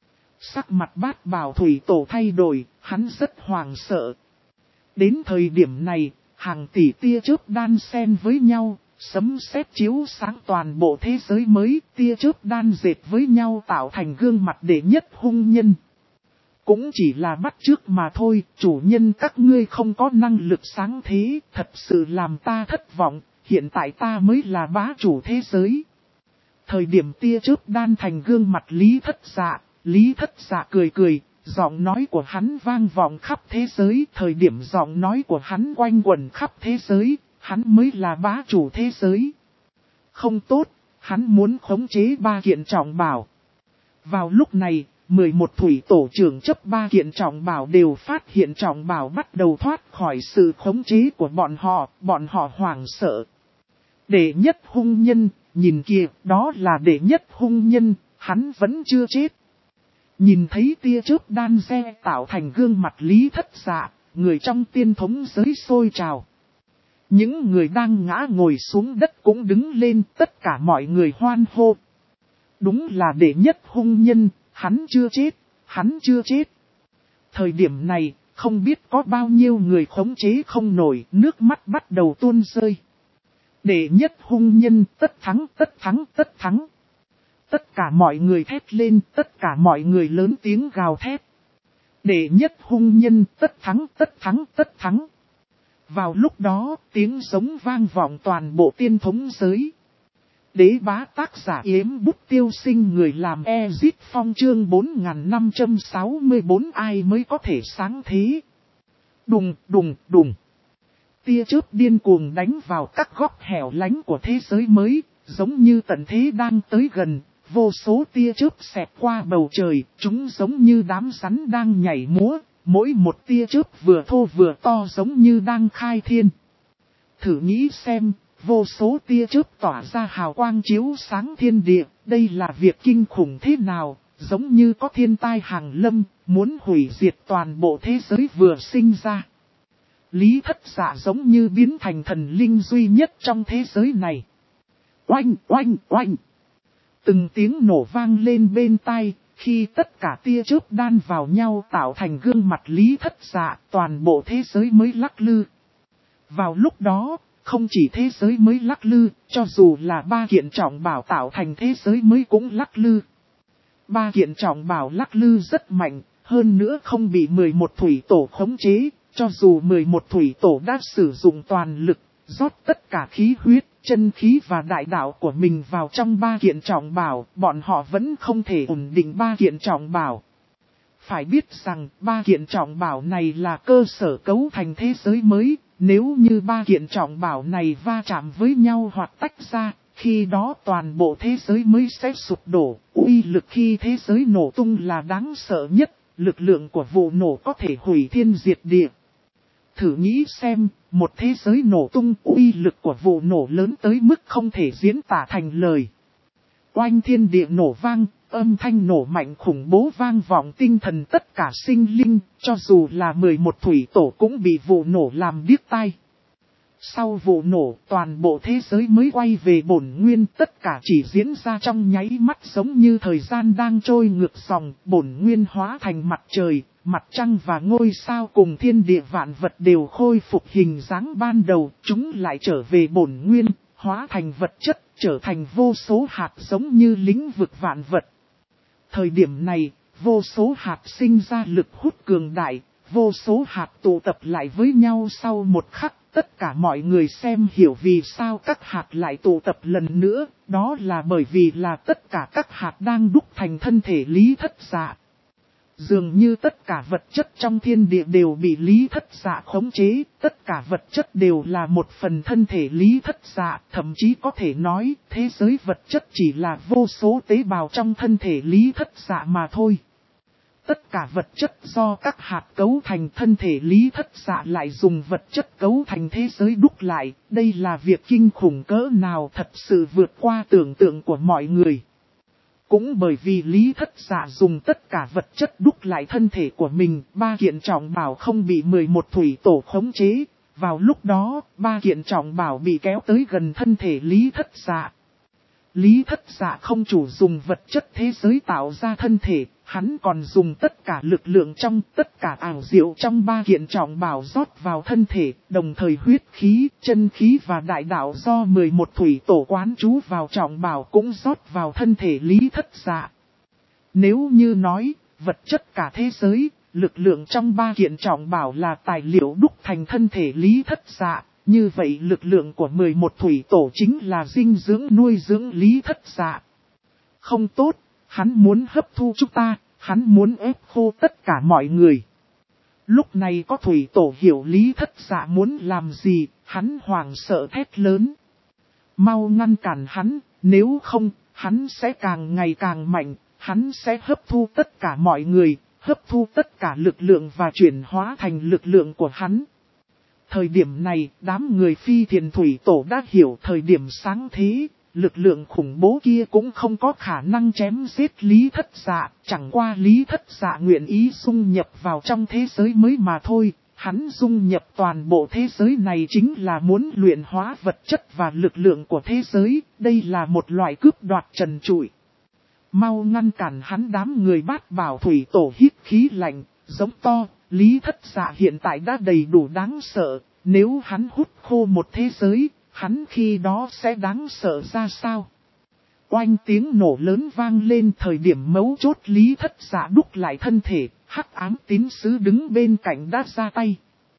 Sắc mặt Bát Bảo thủy tổ thay đổi, hắn rất hoảng sợ. Đến thời điểm này, hàng tỷ tia chớp đan xen với nhau, sấm sét chiếu sáng toàn bộ thế giới mới, tia chớp đan dệt với nhau tạo thành gương mặt đệ nhất hung nhân. Cũng chỉ là bắt chước mà thôi, chủ nhân các ngươi không có năng lực sáng thế, thật sự làm ta thất vọng, hiện tại ta mới là bá chủ thế giới. Thời điểm tia chớp đan thành gương mặt Lý Thất Dạ cười cười, giọng nói của hắn vang vọng khắp thế giới. Thời điểm giọng nói của hắn quanh quẩn khắp thế giới, hắn mới là bá chủ thế giới. Không tốt, hắn muốn khống chế 3 kiện trọng bảo. Vào lúc này, 11 thủy tổ trưởng chấp 3 kiện trọng bảo đều phát hiện trọng bảo bắt đầu thoát khỏi sự khống chế của bọn họ hoảng sợ. Đệ nhất hung nhân, nhìn kìa, đó là đệ nhất hung nhân, hắn vẫn chưa chết. Nhìn thấy tia chớp đan xe tạo thành gương mặt Lý Thất Dạ, người trong tiên thống giới sôi trào. Những người đang ngã ngồi xuống đất cũng đứng lên, tất cả mọi người hoan hô. Đúng là đệ nhất hung nhân, hắn chưa chết, hắn chưa chết. Thời điểm này, không biết có bao nhiêu người khống chế không nổi, nước mắt bắt đầu tuôn rơi. Đệ nhất hung nhân, tất thắng, tất thắng, tất thắng. Tất cả mọi người thét lên, tất cả mọi người lớn tiếng gào thét. Đệ nhất hung nhân, tất thắng, tất thắng, tất thắng. Vào lúc đó, tiếng giống vang vọng toàn bộ tiên thống giới. Đế bá tác giả Yếm Bút Tiêu Sinh, người làm Ezit Phong, chương 4564, ai mới có thể sáng thế. Đùng, đùng, đùng. Tia chớp điên cuồng đánh vào các góc hẻo lánh của thế giới mới, giống như tận thế đang tới gần. Vô số tia chớp xẹt qua bầu trời, chúng giống như đám rắn đang nhảy múa, mỗi một tia chớp vừa thô vừa to giống như đang khai thiên. Thử nghĩ xem, vô số tia chớp tỏa ra hào quang chiếu sáng thiên địa, đây là việc kinh khủng thế nào, giống như có thiên tai hàng lâm, muốn hủy diệt toàn bộ thế giới vừa sinh ra. Lý Thất Dạ giống như biến thành thần linh duy nhất trong thế giới này. Oanh, oanh, oanh. Từng tiếng nổ vang lên bên tai, khi tất cả tia chớp đan vào nhau tạo thành gương mặt Lý Thất Dạ, toàn bộ thế giới mới lắc lư. Vào lúc đó, không chỉ thế giới mới lắc lư, cho dù là 3 kiện trọng bảo tạo thành thế giới mới cũng lắc lư. 3 kiện trọng bảo lắc lư rất mạnh, hơn nữa không bị 11 thủy tổ khống chế, cho dù 11 thủy tổ đã sử dụng toàn lực, rót tất cả khí huyết, chân khí và đại đạo của mình vào trong 3 kiện trọng bảo, bọn họ vẫn không thể ổn định 3 kiện trọng bảo. Phải biết rằng 3 kiện trọng bảo này là cơ sở cấu thành thế giới mới, nếu như 3 kiện trọng bảo này va chạm với nhau hoặc tách ra, khi đó toàn bộ thế giới mới sẽ sụp đổ. Uy lực khi thế giới nổ tung là đáng sợ nhất, lực lượng của vụ nổ có thể hủy thiên diệt địa. Thử nghĩ xem, một thế giới nổ tung, uy lực của vụ nổ lớn tới mức không thể diễn tả thành lời. Oanh thiên địa nổ vang, âm thanh nổ mạnh khủng bố vang vọng tinh thần tất cả sinh linh, cho dù là 11 thủy tổ cũng bị vụ nổ làm điếc tai. Sau vụ nổ, toàn bộ thế giới mới quay về bổn nguyên, tất cả chỉ diễn ra trong nháy mắt giống như thời gian đang trôi ngược dòng, bổn nguyên hóa thành mặt trời, mặt trăng và ngôi sao cùng thiên địa vạn vật đều khôi phục hình dáng ban đầu, chúng lại trở về bổn nguyên, hóa thành vật chất, trở thành vô số hạt giống như lĩnh vực vạn vật. Thời điểm này, vô số hạt sinh ra lực hút cường đại, vô số hạt tụ tập lại với nhau sau một khắc. Tất cả mọi người xem hiểu vì sao các hạt lại tụ tập lần nữa, đó là bởi vì là tất cả các hạt đang đúc thành thân thể Lý Thất Dạ. Dường như tất cả vật chất trong thiên địa đều bị Lý Thất Dạ khống chế, tất cả vật chất đều là một phần thân thể Lý Thất Dạ, thậm chí có thể nói thế giới vật chất chỉ là vô số tế bào trong thân thể Lý Thất Dạ mà thôi. Tất cả vật chất do các hạt cấu thành thân thể Lý Thất Dạ lại dùng vật chất cấu thành thế giới đúc lại, đây là việc kinh khủng cỡ nào thật sự vượt qua tưởng tượng của mọi người. Cũng bởi vì Lý Thất Dạ dùng tất cả vật chất đúc lại thân thể của mình, 3 kiện trọng bảo không bị 11 thủy tổ khống chế, vào lúc đó, 3 kiện trọng bảo bị kéo tới gần thân thể Lý Thất Dạ. Lý Thất Dạ không chủ dùng vật chất thế giới tạo ra thân thể, hắn còn dùng tất cả lực lượng trong tất cả ảo diệu trong 3 kiện trọng bảo rót vào thân thể, đồng thời huyết khí, chân khí và đại đạo do 11 thủy tổ quán trú vào trọng bảo cũng rót vào thân thể Lý Thất Dạ. Nếu như nói, vật chất cả thế giới, lực lượng trong 3 kiện trọng bảo là tài liệu đúc thành thân thể Lý Thất Dạ. Như vậy lực lượng của 11 thủy tổ chính là dinh dưỡng nuôi dưỡng Lý Thất Dạ. Không tốt, hắn muốn hấp thu chúng ta, hắn muốn ép khô tất cả mọi người. Lúc này có thủy tổ hiểu Lý Thất Dạ muốn làm gì, hắn hoảng sợ thét lớn. Mau ngăn cản hắn, nếu không, hắn sẽ càng ngày càng mạnh, hắn sẽ hấp thu tất cả mọi người, hấp thu tất cả lực lượng và chuyển hóa thành lực lượng của hắn. Thời điểm này, đám người Phi Thiền Thủy Tổ đã hiểu thời điểm sáng thế, lực lượng khủng bố kia cũng không có khả năng chém giết Lý Thất Dạ, chẳng qua Lý Thất Dạ nguyện ý dung nhập vào trong thế giới mới mà thôi. Hắn dung nhập toàn bộ thế giới này chính là muốn luyện hóa vật chất và lực lượng của thế giới, đây là một loại cướp đoạt trần trụi. Mau ngăn cản hắn. Đám người Bát Bảo Thủy Tổ hít khí lạnh, giống to, Lý Thất Dạ hiện tại đã đầy đủ đáng sợ, nếu hắn hút khô một thế giới, hắn khi đó sẽ đáng sợ ra sao? Oanh tiếng nổ lớn vang lên, thời điểm mấu chốt Lý Thất Dạ đúc lại thân thể, Hắc Ám Tín Sứ đứng bên cạnh đã ra tay.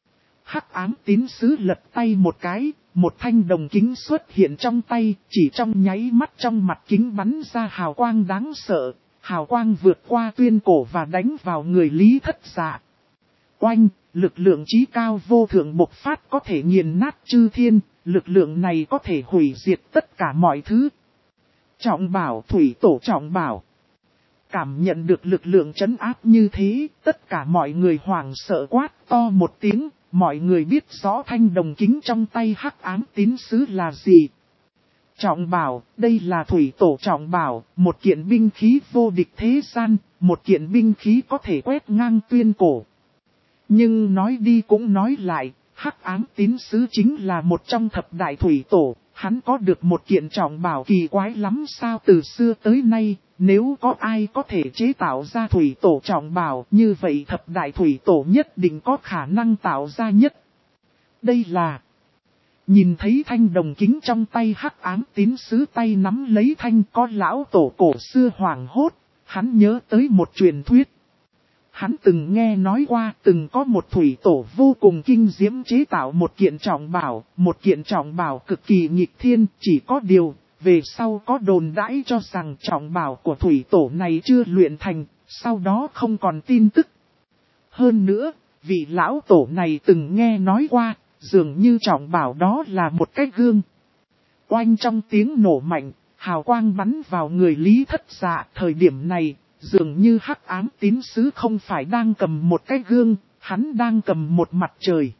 Hắc Ám Tín Sứ lật tay một cái, một thanh đồng kính xuất hiện trong tay, chỉ trong nháy mắt trong mặt kính bắn ra hào quang đáng sợ, hào quang vượt qua tuyên cổ và đánh vào người Lý Thất Dạ. Oanh, lực lượng chí cao vô thượng bộc phát có thể nghiền nát chư thiên, lực lượng này có thể hủy diệt tất cả mọi thứ. Trọng Bảo Thủy Tổ trọng bảo. Cảm nhận được lực lượng trấn áp như thế, tất cả mọi người hoảng sợ quát to một tiếng, mọi người biết rõ thanh đồng kính trong tay Hắc Ám Tín Sứ là gì. Trọng bảo, đây là Thủy Tổ trọng bảo, một kiện binh khí vô địch thế gian, một kiện binh khí có thể quét ngang tuyên cổ. Nhưng nói đi cũng nói lại, Hắc Ám Tín Sứ chính là một trong thập đại Thủy Tổ, hắn có được một kiện trọng bảo kỳ quái lắm sao. Từ xưa tới nay, nếu có ai có thể chế tạo ra Thủy Tổ trọng bảo, như vậy thập đại Thủy Tổ nhất định có khả năng tạo ra nhất. Đây là... Nhìn thấy thanh đồng kính trong tay Hắc Ám Tín Sứ tay nắm lấy thanh, có lão tổ cổ xưa hoảng hốt, hắn nhớ tới một truyền thuyết. Hắn từng nghe nói qua từng có một thủy tổ vô cùng kinh diễm chế tạo một kiện trọng bảo cực kỳ nghịch thiên, chỉ có điều, về sau có đồn đãi cho rằng trọng bảo của thủy tổ này chưa luyện thành, sau đó không còn tin tức. Hơn nữa, vị lão tổ này từng nghe nói qua, dường như trọng bảo đó là một cái gương. Oanh trong tiếng nổ mạnh, hào quang bắn vào người Lý Thất Dạ. Thời điểm này, dường như Hắc Ám Tín Sứ không phải đang cầm một cái gương, hắn đang cầm một mặt trời.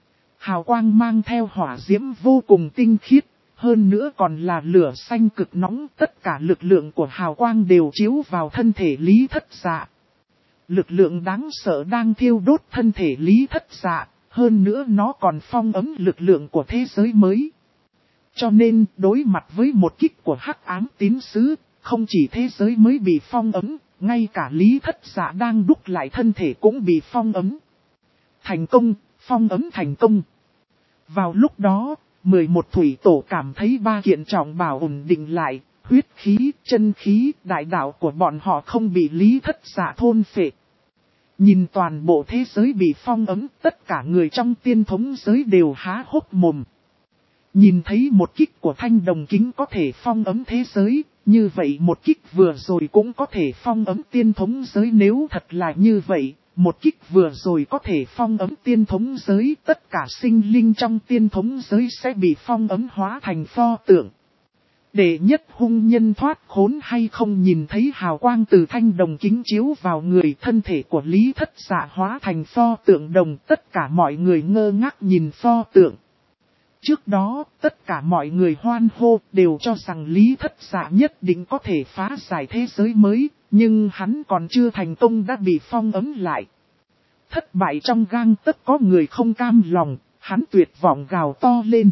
Hào quang mang theo hỏa diễm vô cùng tinh khiết, hơn nữa còn là lửa xanh cực nóng. Tất cả lực lượng của hào quang đều chiếu vào thân thể Lý Thất Dạ. Lực lượng đáng sợ đang thiêu đốt thân thể Lý Thất Dạ, hơn nữa nó còn phong ấn lực lượng của thế giới mới. Cho nên, đối mặt với một kích của Hắc Ám Tín Sứ, không chỉ thế giới mới bị phong ấn, ngay cả Lý Thất Dạ đang đúc lại thân thể cũng bị phong ấn. Thành công, phong ấn thành công. Vào lúc đó, 11 thủy tổ cảm thấy ba kiện trọng bảo ổn định lại, huyết khí, chân khí, đại đạo của bọn họ không bị Lý Thất Dạ thôn phệ. Nhìn toàn bộ thế giới bị phong ấn, tất cả người trong tiên thống giới đều há hốc mồm. Nhìn thấy một kích của thanh đồng kính có thể phong ấn thế giới, như vậy một kích vừa rồi cũng có thể phong ấn tiên thống giới. Nếu thật là như vậy, một kích vừa rồi có thể phong ấn tiên thống giới, tất cả sinh linh trong tiên thống giới sẽ bị phong ấn hóa thành pho tượng. Đệ nhất hung nhân thoát khốn hay không. Nhìn thấy hào quang từ thanh đồng kính chiếu vào người, thân thể của Lý Thất Dạ hóa thành pho tượng đồng, tất cả mọi người ngơ ngác nhìn pho tượng. Trước đó, tất cả mọi người hoan hô đều cho rằng Lý Thất Dạ nhất định có thể phá giải thế giới mới, nhưng hắn còn chưa thành công đã bị phong ấn lại. Thất bại trong gang tấc, có người không cam lòng, hắn tuyệt vọng gào to lên.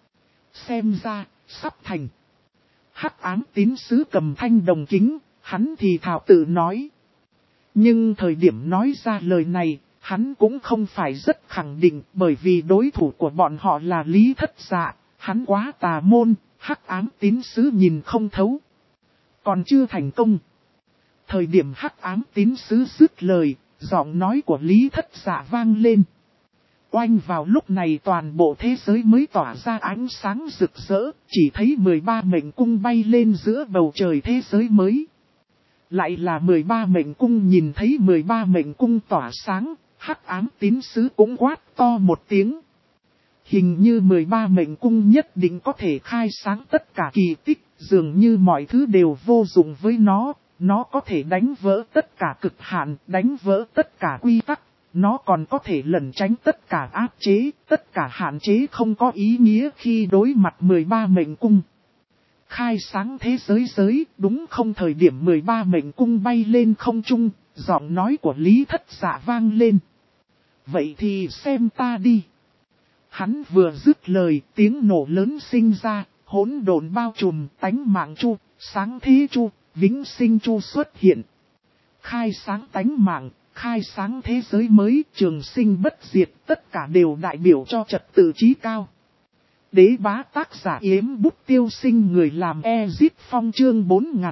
Xem ra, sắp thành. Hắc Ám Tín Sứ cầm thanh đồng kính, hắn thì thào tự nói. Nhưng thời điểm nói ra lời này, hắn cũng không phải rất khẳng định, bởi vì đối thủ của bọn họ là Lý Thất Dạ, hắn quá tà môn, Hắc Ám Tín Sứ nhìn không thấu. Còn chưa thành công. Thời điểm Hắc Ám Tín Sứ dứt lời, giọng nói của Lý Thất Dạ vang lên. Oanh, vào lúc này toàn bộ thế giới mới tỏa ra ánh sáng rực rỡ, chỉ thấy 13 mệnh cung bay lên giữa bầu trời thế giới mới. lại là 13 mệnh cung nhìn thấy 13 mệnh cung tỏa sáng, hắc ám tín sứ cũng quát to một tiếng. Hình như 13 mệnh cung nhất định có thể khai sáng tất cả kỳ tích, dường như mọi thứ đều vô dụng với nó có thể đánh vỡ tất cả cực hạn, đánh vỡ tất cả quy tắc, nó còn có thể lẩn tránh tất cả áp chế, tất cả hạn chế không có ý nghĩa khi đối mặt 13 mệnh cung. Khai sáng thế giới đúng không? Thời điểm 13 mệnh cung bay lên không trung, giọng nói của Lý Thất Dạ vang lên. Vậy thì xem ta đi. Hắn vừa dứt lời, tiếng nổ lớn sinh ra, hỗn độn bao trùm, tánh mạng chu, sáng thế chu, vĩnh sinh chu xuất hiện. Khai sáng tánh mạng, khai sáng thế giới mới, trường sinh bất diệt, tất cả đều đại biểu cho trật tự trí cao. Đế bá tác giả Yếm Bút Tiêu Sinh, người làm Ezit Phong, chương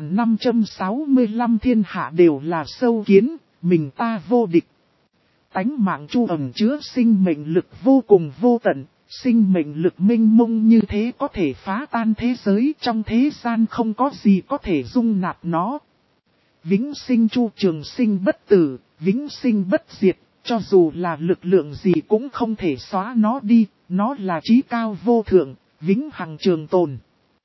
4565 thiên hạ đều là sâu kiến, mình ta vô địch. Tánh mạng chu ẩn chứa sinh mệnh lực vô cùng vô tận, sinh mệnh lực mênh mông như thế có thể phá tan thế giới, trong thế gian không có gì có thể dung nạp nó. Vĩnh sinh chu, trường sinh bất tử, vĩnh sinh bất diệt, cho dù là lực lượng gì cũng không thể xóa nó đi, nó là trí cao vô thượng, vĩnh hằng trường tồn.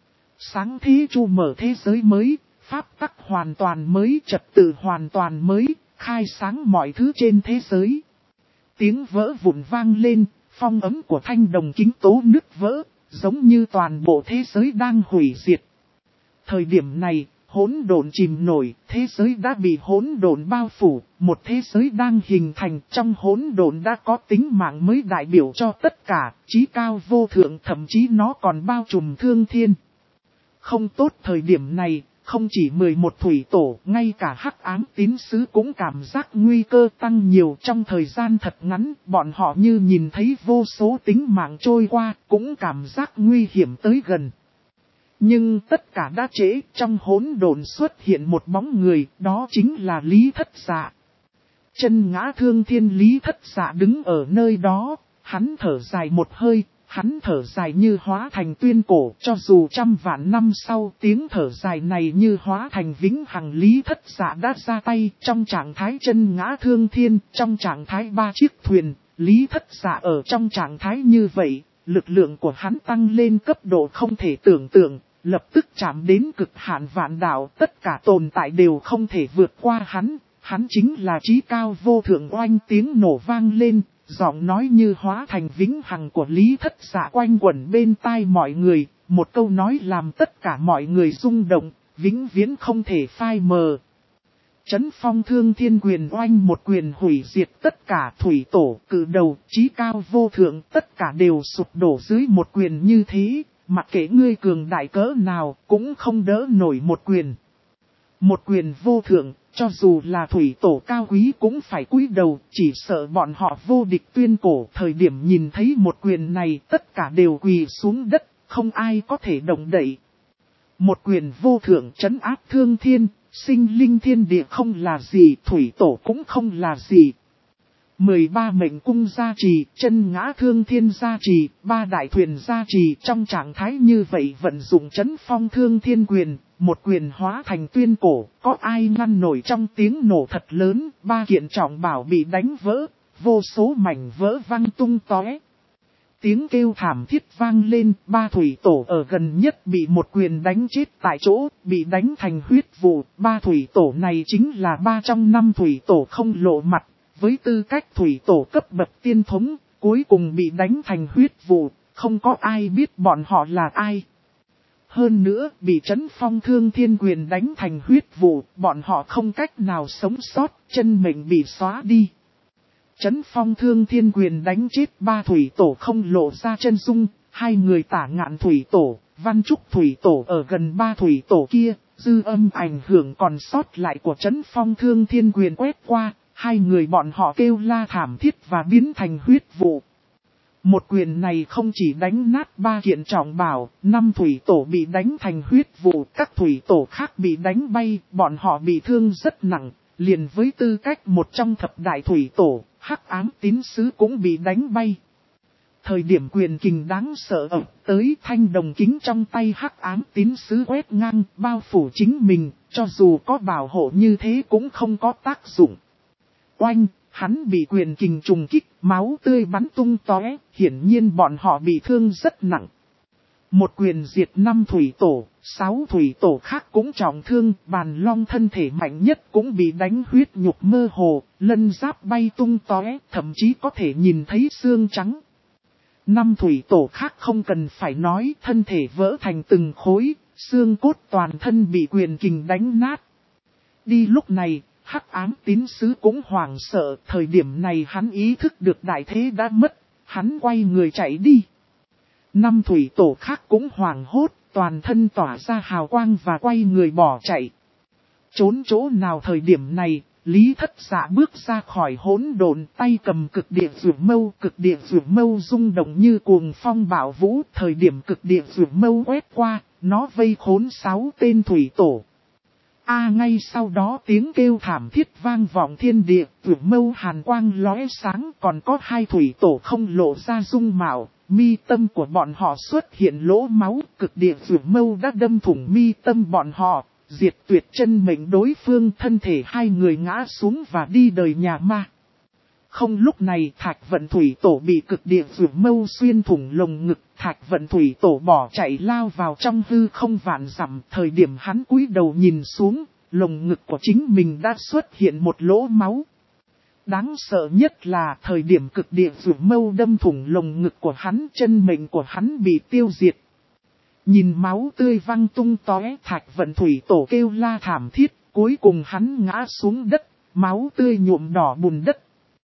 Sáng thế chu mở thế giới mới, pháp tắc hoàn toàn mới, trật tự hoàn toàn mới, khai sáng mọi thứ trên thế giới. Tiếng vỡ vụn vang lên, phong ấm của thanh đồng kính tố nứt vỡ, giống như toàn bộ thế giới đang hủy diệt. Thời điểm này, hỗn độn chìm nổi, thế giới đã bị hỗn độn bao phủ, một thế giới đang hình thành, trong hỗn độn đã có tính mạng mới đại biểu cho tất cả, trí cao vô thượng, thậm chí nó còn bao trùm thương thiên. Không tốt, thời điểm này, không chỉ 11 thủy tổ, ngay cả hắc ám tín sứ cũng cảm giác nguy cơ tăng nhiều. Trong thời gian thật ngắn, bọn họ như nhìn thấy vô số tính mạng trôi qua, cũng cảm giác nguy hiểm tới gần. Nhưng tất cả đã trễ, trong hỗn độn xuất hiện một bóng người, đó chính là Lý Thất Dạ. Chân ngã thương thiên, Lý Thất Dạ đứng ở nơi đó, hắn thở dài một hơi, hắn thở dài như hóa thành tuyên cổ, cho dù trăm vạn năm sau tiếng thở dài này như hóa thành vĩnh hằng. Lý Thất Dạ đã ra tay trong trạng thái chân ngã thương thiên, trong trạng thái 3 chiếc thuyền, Lý Thất Dạ ở trong trạng thái như vậy, lực lượng của hắn tăng lên cấp độ không thể tưởng tượng. Lập tức chạm đến cực hạn vạn đạo, tất cả tồn tại đều không thể vượt qua hắn. Hắn chính là trí cao vô thượng. Oanh, tiếng nổ vang lên, giọng nói như hóa thành vĩnh hằng của Lý Thất Dạ quanh quẩn bên tai mọi người. Một câu nói làm tất cả mọi người rung động, vĩnh viễn không thể phai mờ. Chấn phong thương thiên quyền, oanh một quyền hủy diệt tất cả thủy tổ, cử đầu, trí cao vô thượng, tất cả đều sụp đổ dưới một quyền như thế. Mặc kệ ngươi cường đại cỡ nào, cũng không đỡ nổi một quyền. Một quyền vô thượng, cho dù là thủy tổ cao quý cũng phải cúi đầu, chỉ sợ bọn họ vô địch tuyên cổ. Thời điểm nhìn thấy một quyền này, tất cả đều quỳ xuống đất, không ai có thể động đậy. Một quyền vô thượng trấn áp thương thiên, sinh linh thiên địa không là gì, thủy tổ cũng không là gì. 13 mệnh cung gia trì, chân ngã thương thiên gia trì, 3 đại thuyền gia trì, trong trạng thái như vậy vận dụng chấn phong thương thiên quyền, một quyền hóa thành tuyên cổ, có ai ngăn nổi. Trong tiếng nổ thật lớn, 3 kiện trọng bảo bị đánh vỡ, vô số mảnh vỡ văng tung tóe. Tiếng kêu thảm thiết vang lên, 3 thủy tổ ở gần nhất bị một quyền đánh chết tại chỗ, bị đánh thành huyết vụ. 3 thủy tổ này chính là 3 trong 5 thủy tổ không lộ mặt. Với tư cách thủy tổ cấp bậc tiên thống, cuối cùng bị đánh thành huyết vụ, không có ai biết bọn họ là ai. Hơn nữa, bị chấn phong thương thiên quyền đánh thành huyết vụ, bọn họ không cách nào sống sót, chân mệnh bị xóa đi. Chấn phong thương thiên quyền đánh chết 3 thủy tổ không lộ ra chân dung, 2 người Tả Ngạn thủy tổ, Văn Trúc thủy tổ ở gần 3 thủy tổ kia, dư âm ảnh hưởng còn sót lại của chấn phong thương thiên quyền quét qua. 2 người bọn họ kêu la thảm thiết và biến thành huyết vụ. Một quyền này không chỉ đánh nát 3 kiện trọng bảo, 5 thủy tổ bị đánh thành huyết vụ, các thủy tổ khác bị đánh bay, bọn họ bị thương rất nặng, liền với tư cách một trong thập đại thủy tổ, hắc ám tín sứ cũng bị đánh bay. Thời điểm quyền kình đáng sợ ập tới, thanh đồng kính trong tay hắc ám tín sứ quét ngang, bao phủ chính mình, cho dù có bảo hộ như thế cũng không có tác dụng. Oanh, hắn bị quyền kình trùng kích, máu tươi bắn tung tóe, hiển nhiên bọn họ bị thương rất nặng. Một quyền diệt 5 thủy tổ, 6 thủy tổ khác cũng trọng thương, Bàn Long thân thể mạnh nhất cũng bị đánh huyết nhục mơ hồ, lân giáp bay tung tóe, thậm chí có thể nhìn thấy xương trắng. 5 thủy tổ khác không cần phải nói, thân thể vỡ thành từng khối, xương cốt toàn thân bị quyền kình đánh nát. Đi lúc này, hắc ám tín sứ cũng hoảng sợ, thời điểm này hắn ý thức được đại thế đã mất, hắn quay người chạy đi. 5 thủy tổ khác cũng hoảng hốt, toàn thân tỏa ra hào quang và quay người bỏ chạy. Trốn chỗ nào thời điểm này, Lý Thất Dạ bước ra khỏi hỗn độn, tay cầm cực địa dược mâu rung động như cuồng phong bạo vũ, thời điểm cực địa dược mâu quét qua, nó vây khốn 6 tên thủy tổ. Ngay sau đó tiếng kêu thảm thiết vang vọng thiên địa, dược mâu hàn quang lóe sáng, còn có 2 thủy tổ không lộ ra dung mạo, mi tâm của bọn họ xuất hiện lỗ máu, cực địa dược mâu đã đâm thủng mi tâm bọn họ. Diệt tuyệt chân mệnh đối phương, thân thể 2 người ngã xuống và đi đời nhà ma. Không lúc này Thạch Vận Thủy Tổ bị cực địa dược mâu xuyên thủng lồng ngực, Thạch Vận Thủy Tổ bỏ chạy lao vào trong hư không vạn dặm. Thời điểm hắn cúi đầu nhìn xuống, lồng ngực của chính mình đã xuất hiện một lỗ máu. Đáng sợ nhất là thời điểm cực địa dược mâu đâm thủng lồng ngực của hắn, chân mệnh của hắn bị tiêu diệt. Nhìn máu tươi văng tung tóe, Thạch Vận Thủy Tổ kêu la thảm thiết, cuối cùng hắn ngã xuống đất, máu tươi nhuộm đỏ bùn đất.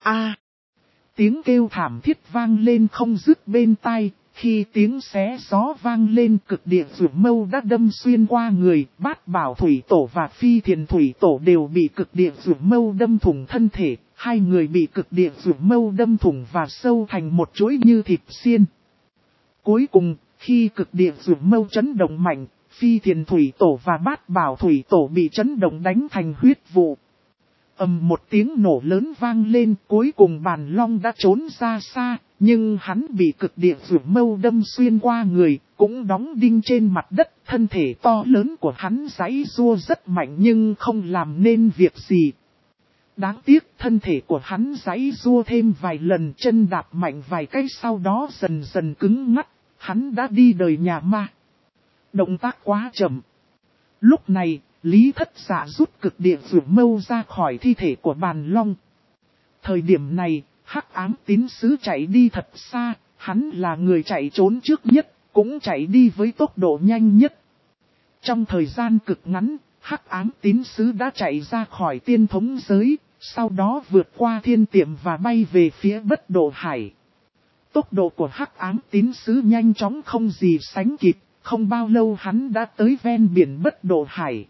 Tiếng kêu thảm thiết vang lên không dứt bên tai, khi tiếng xé gió vang lên, cực địa dược mâu đã đâm xuyên qua người, Bát Bảo Thủy Tổ và Phi Thiền Thủy Tổ đều bị cực địa dược mâu đâm thủng thân thể, 2 người bị cực địa dược mâu đâm thủng và sâu thành một chuỗi như thịt xiên. Cuối cùng, khi cực địa dược mâu chấn động mạnh, Phi Thiền Thủy Tổ và Bát Bảo Thủy Tổ bị chấn động đánh thành huyết vụ. Một tiếng nổ lớn vang lên, cuối cùng Bàn Long đã trốn ra xa, nhưng hắn bị cực địa dược mâu đâm xuyên qua người, cũng đóng đinh trên mặt đất, thân thể to lớn của hắn giãy giụa rất mạnh nhưng không làm nên việc gì. Đáng tiếc thân thể của hắn giãy giụa thêm vài lần, chân đạp mạnh vài cái sau đó dần dần cứng ngắc. Hắn đã đi đời nhà ma. Động tác quá chậm. Lúc này, Lý Thất Dạ rút cực địa dược mâu ra khỏi thi thể của Bàn Long. Thời điểm này, hắc ám tín sứ chạy đi thật xa, hắn là người chạy trốn trước nhất, cũng chạy đi với tốc độ nhanh nhất. Trong thời gian cực ngắn, hắc ám tín sứ đã chạy ra khỏi tiên thống giới, sau đó vượt qua thiên tiệm và bay về phía Bất Độ Hải. Tốc độ của hắc ám tín sứ nhanh chóng không gì sánh kịp, không bao lâu hắn đã tới ven biển Bất Độ Hải.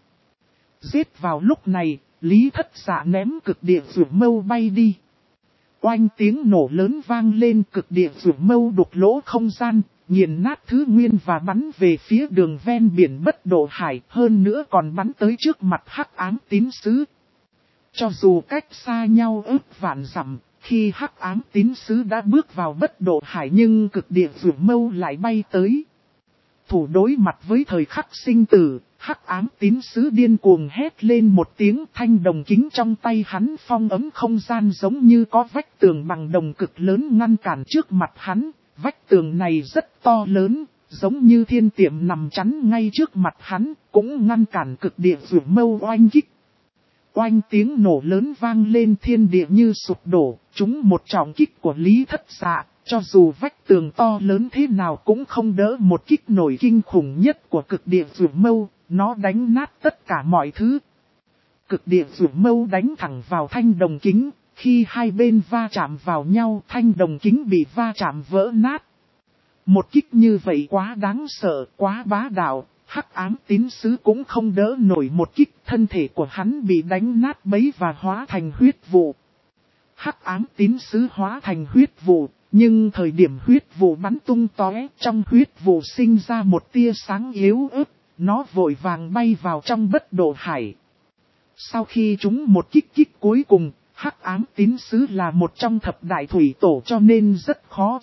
Giết vào lúc này, Lý Thất Dạ ném cực địa dược mâu bay đi. Oanh tiếng nổ lớn vang lên, cực địa dược mâu đục lỗ không gian, nghiền nát thứ nguyên và bắn về phía đường ven biển Bất Độ Hải, hơn nữa còn bắn tới trước mặt hắc ám tín sứ. Cho dù cách xa nhau ước vạn dặm, khi hắc ám tín sứ đã bước vào Bất Độ Hải nhưng cực địa dược mâu lại bay tới. Thủ đối mặt với thời khắc sinh tử, hắc ám tín sứ điên cuồng hét lên một tiếng, thanh đồng kính trong tay hắn phong ấm không gian giống như có vách tường bằng đồng cực lớn ngăn cản trước mặt hắn. Vách tường này rất to lớn, giống như thiên tiệm nằm chắn ngay trước mặt hắn, cũng ngăn cản cực địa dược mâu oanh kích. Oanh tiếng nổ lớn vang lên, thiên địa như sụp đổ, chúng một trọng kích của Lý Thất Dạ, cho dù vách tường to lớn thế nào cũng không đỡ một kích nổi kinh khủng nhất của cực địa dược mâu, nó đánh nát tất cả mọi thứ. Cực địa dược mâu đánh thẳng vào thanh đồng kính, khi hai bên va chạm vào nhau, thanh đồng kính bị va chạm vỡ nát. Một kích như vậy quá đáng sợ, quá bá đạo. Hắc ám tín sứ cũng không đỡ nổi một kích, thân thể của hắn bị đánh nát bấy và hóa thành huyết vụ. Hắc ám tín sứ hóa thành huyết vụ, nhưng thời điểm huyết vụ bắn tung tóe, trong huyết vụ sinh ra một tia sáng yếu ớt, nó vội vàng bay vào trong Bất Độ Hải. Sau khi chúng một kích cuối cùng, hắc ám tín sứ là một trong thập đại thủy tổ cho nên rất khó chết.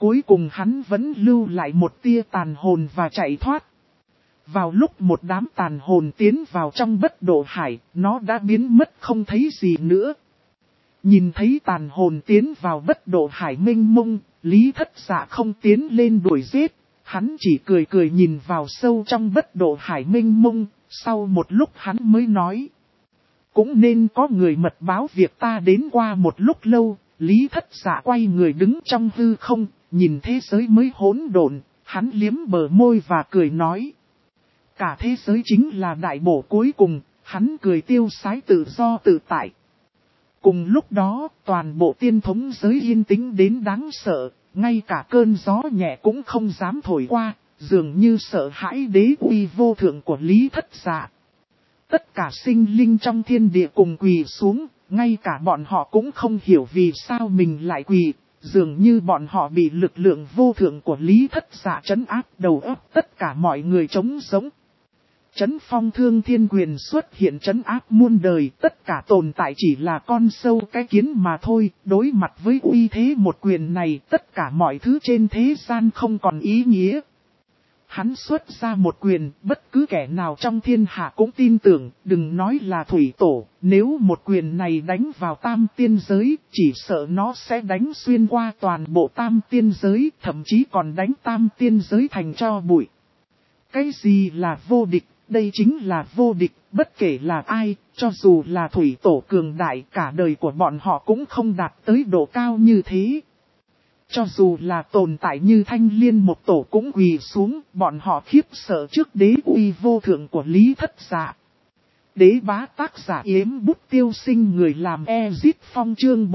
cuối cùng hắn vẫn lưu lại một tia tàn hồn và chạy thoát. Vào lúc một đám tàn hồn tiến vào trong bất độ hải, nó đã biến mất không thấy gì nữa. Nhìn thấy tàn hồn tiến vào bất độ hải mênh mông, Lý Thất Dạ không tiến lên đuổi giết, hắn chỉ cười cười nhìn vào sâu trong bất độ hải mênh mông, sau một lúc hắn mới nói. Cũng nên có người mật báo việc ta đến qua một lúc lâu. Lý Thất Dạ quay người đứng trong hư không, nhìn thế giới mới hỗn độn, hắn liếm bờ môi và cười nói. Cả thế giới chính là đại bổ cuối cùng, hắn cười tiêu sái tự do tự tại. Cùng lúc đó, toàn bộ tiên thống giới yên tĩnh đến đáng sợ, ngay cả cơn gió nhẹ cũng không dám thổi qua, dường như sợ hãi đế uy vô thượng của Lý Thất Dạ. Tất cả sinh linh trong thiên địa cùng quỳ xuống, ngay cả bọn họ cũng không hiểu vì sao mình lại quỳ, dường như bọn họ bị lực lượng vô thượng của Lý Thất Dạ trấn áp đầu óc tất cả mọi người trống sống. Trấn phong thương thiên quyền xuất hiện trấn áp muôn đời, tất cả tồn tại chỉ là con sâu cái kiến mà thôi, đối mặt với uy thế một quyền này, tất cả mọi thứ trên thế gian không còn ý nghĩa. Hắn xuất ra một quyền, bất cứ kẻ nào trong thiên hạ cũng tin tưởng, đừng nói là thủy tổ, nếu một quyền này đánh vào tam tiên giới, chỉ sợ nó sẽ đánh xuyên qua toàn bộ tam tiên giới, thậm chí còn đánh tam tiên giới thành tro bụi. Cái gì là vô địch? Đây chính là vô địch, bất kể là ai, cho dù là thủy tổ cường đại, cả đời của bọn họ cũng không đạt tới độ cao như thế. Cho dù là tồn tại như Thanh Liên một tổ cũng quỳ xuống, bọn họ khiếp sợ trước đế uy vô thượng của Lý Thất Dạ. Đế bá tác giả Yếm Bút Tiêu Sinh, người làm Ezit Phong, chương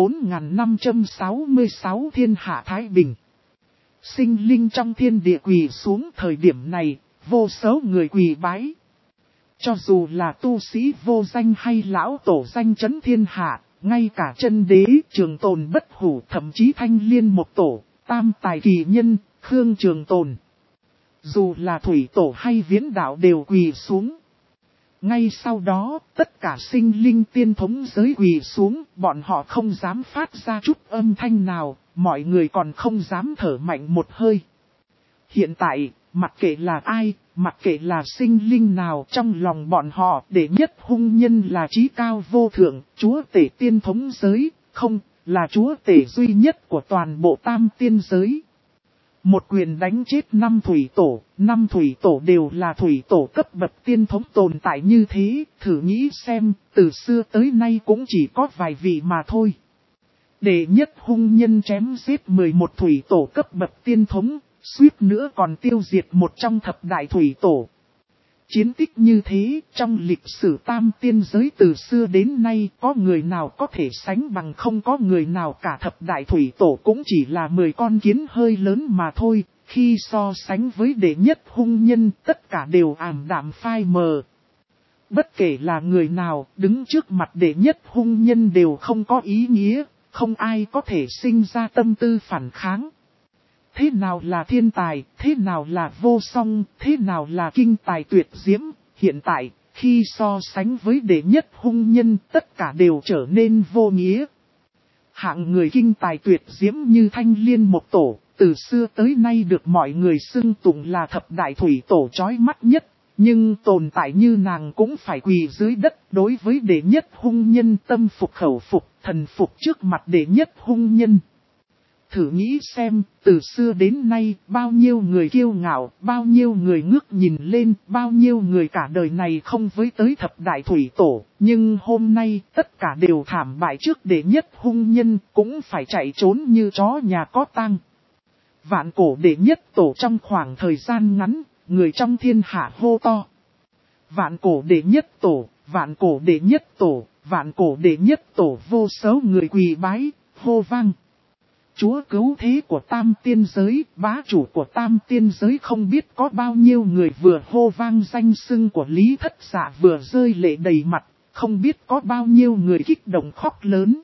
4566 Thiên Hạ Thái Bình. Sinh linh trong thiên địa quỳ xuống, thời điểm này, vô số người quỳ bái. Cho dù là tu sĩ vô danh hay lão tổ danh chấn thiên hạ, ngay cả chân đế, Trường Tồn bất hủ, thậm chí Thanh Liên một tổ, tam tài kỳ nhân, Khương Trường Tồn. Dù là thủy tổ hay viễn đạo đều quỳ xuống. Ngay sau đó, tất cả sinh linh tiên thống giới quỳ xuống, bọn họ không dám phát ra chút âm thanh nào, mọi người còn không dám thở mạnh một hơi. Hiện tại, mặc kệ là ai, mặc kệ là sinh linh nào, trong lòng bọn họ, đệ nhất hung nhân là chí cao vô thượng, chúa tể tiên thống giới, không, là chúa tể duy nhất của toàn bộ tam tiên giới. Một quyền đánh chết 5 thủy tổ đều là thủy tổ cấp bậc tiên thống tồn tại như thế, thử nghĩ xem, từ xưa tới nay cũng chỉ có vài vị mà thôi. Đệ nhất hung nhân chém giết 11 thủy tổ cấp bậc tiên thống, suýt nữa còn tiêu diệt một trong thập đại thủy tổ. Chiến tích như thế, trong lịch sử tam tiên giới từ xưa đến nay, có người nào có thể sánh bằng, không có người nào cả. Thập đại thủy tổ cũng chỉ là 10 con kiến hơi lớn mà thôi, khi so sánh với đệ nhất hung nhân, tất cả đều ảm đạm phai mờ. Bất kể là người nào, đứng trước mặt đệ nhất hung nhân đều không có ý nghĩa, không ai có thể sinh ra tâm tư phản kháng. Thế nào là thiên tài, thế nào là vô song, thế nào là kinh tài tuyệt diễm, hiện tại, khi so sánh với đệ nhất hung nhân, tất cả đều trở nên vô nghĩa. Hạng người kinh tài tuyệt diễm như Thanh Liên một tổ, từ xưa tới nay được mọi người xưng tụng là thập đại thủy tổ chói mắt nhất, nhưng tồn tại như nàng cũng phải quỳ dưới đất. Đối với đệ nhất hung nhân, tâm phục khẩu phục, thần phục trước mặt đệ nhất hung nhân. Thử nghĩ xem, từ xưa đến nay, bao nhiêu người kiêu ngạo, bao nhiêu người ngước nhìn lên, bao nhiêu người cả đời này không với tới thập đại thủy tổ, nhưng hôm nay, tất cả đều thảm bại trước đệ nhất hung nhân, cũng phải chạy trốn như chó nhà có tang. Vạn cổ đệ nhất tổ trong khoảng thời gian ngắn, người trong thiên hạ hô to. Vạn cổ đệ nhất tổ, vạn cổ đệ nhất tổ, vạn cổ đệ nhất tổ, vô số người quỳ bái, hô vang. Chúa cứu thế của tam tiên giới, bá chủ của tam tiên giới, không biết có bao nhiêu người vừa hô vang danh xưng của Lý Thất Dạ vừa rơi lệ đầy mặt, không biết có bao nhiêu người kích động khóc lớn.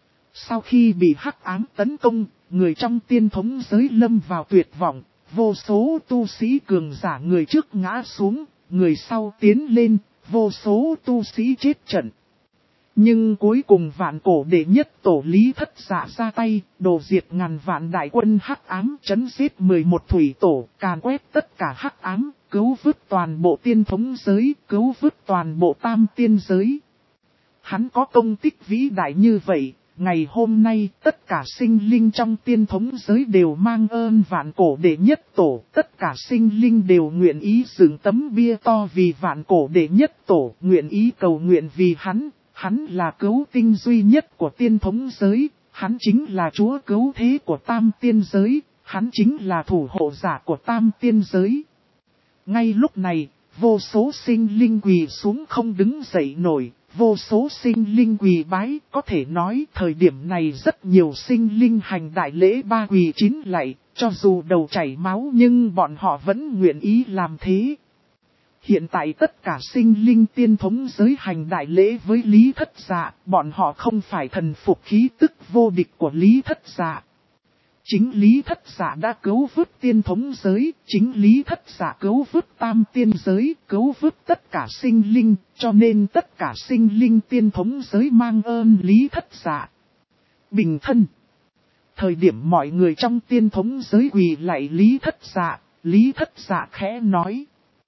Sau khi bị hắc ám tấn công, người trong tiên thống giới lâm vào tuyệt vọng, vô số tu sĩ cường giả người trước ngã xuống, người sau tiến lên, vô số tu sĩ chết trận. Nhưng cuối cùng vạn cổ đệ nhất tổ Lý Thất Dạ ra tay, đồ diệt ngàn vạn đại quân hắc ám, chấn giết 11 thủy tổ, càn quét tất cả hắc ám, cứu vớt toàn bộ tiên thống giới, cứu vớt toàn bộ tam tiên giới. Hắn có công tích vĩ đại như vậy, ngày hôm nay tất cả sinh linh trong tiên thống giới đều mang ơn vạn cổ đệ nhất tổ, tất cả sinh linh đều nguyện ý dựng tấm bia to vì vạn cổ đệ nhất tổ, nguyện ý cầu nguyện vì hắn. Hắn là cứu tinh duy nhất của tiên thống giới, hắn chính là chúa cứu thế của tam tiên giới, hắn chính là thủ hộ giả của tam tiên giới. Ngay lúc này, vô số sinh linh quỳ xuống không đứng dậy nổi, vô số sinh linh quỳ bái, có thể nói thời điểm này rất nhiều sinh linh hành đại lễ ba quỳ chín lạy, cho dù đầu chảy máu nhưng bọn họ vẫn nguyện ý làm thế. Hiện tại tất cả sinh linh tiên thống giới hành đại lễ với Lý Thất Dạ, bọn họ không phải thần phục khí tức vô địch của Lý Thất Dạ. Chính Lý Thất Dạ đã cứu vớt tiên thống giới, chính Lý Thất Dạ cứu vớt tam tiên giới, cứu vớt tất cả sinh linh, cho nên tất cả sinh linh tiên thống giới mang ơn Lý Thất Dạ. Bình thân. Thời điểm mọi người trong tiên thống giới quỳ lạy Lý Thất Dạ, Lý Thất Dạ khẽ nói.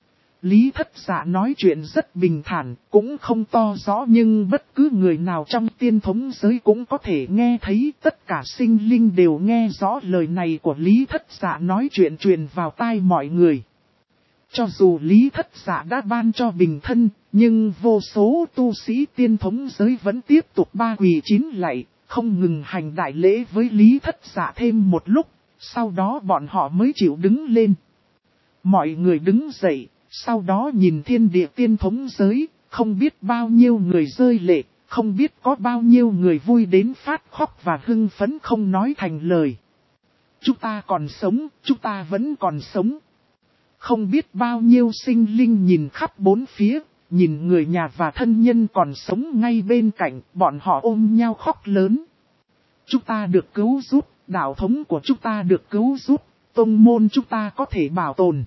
Lý Thất Dạ nói chuyện rất bình thản, cũng không to rõ nhưng bất cứ người nào trong tiên thống giới cũng có thể nghe thấy, tất cả sinh linh đều nghe rõ lời này của Lý Thất Dạ nói chuyện truyền vào tai mọi người. Cho dù Lý Thất Dạ đã ban cho bình thân, nhưng vô số tu sĩ tiên thống giới vẫn tiếp tục ba quỳ chín lạy, không ngừng hành đại lễ với Lý Thất Dạ thêm một lúc, sau đó bọn họ mới chịu đứng lên. Mọi người đứng dậy. Sau đó nhìn thiên địa tiên thống giới, không biết bao nhiêu người rơi lệ, không biết có bao nhiêu người vui đến phát khóc và hưng phấn không nói thành lời. Chúng ta còn sống, chúng ta vẫn còn sống. Không biết bao nhiêu sinh linh nhìn khắp bốn phía, nhìn người nhà và thân nhân còn sống ngay bên cạnh, bọn họ ôm nhau khóc lớn. Chúng ta được cứu giúp, đạo thống của chúng ta được cứu giúp, tông môn chúng ta có thể bảo tồn.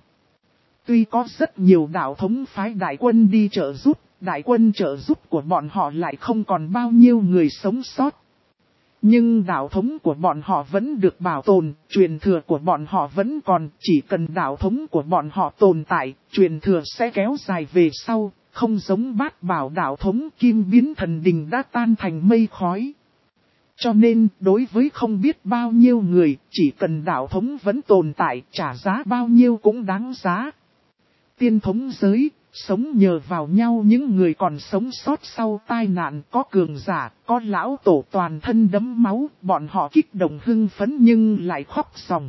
Tuy có rất nhiều đạo thống phái đại quân đi trợ giúp, đại quân trợ giúp của bọn họ lại không còn bao nhiêu người sống sót. Nhưng đạo thống của bọn họ vẫn được bảo tồn, truyền thừa của bọn họ vẫn còn, chỉ cần đạo thống của bọn họ tồn tại, truyền thừa sẽ kéo dài về sau, không giống Bát Bảo đạo thống Kim Biến Thần Đình đã tan thành mây khói. Cho nên, đối với không biết bao nhiêu người, chỉ cần đạo thống vẫn tồn tại, trả giá bao nhiêu cũng đáng giá. Tiên thống giới, sống nhờ vào nhau những người còn sống sót sau tai nạn, có cường giả, có lão tổ toàn thân đẫm máu, bọn họ kích động hưng phấn nhưng lại khóc ròng.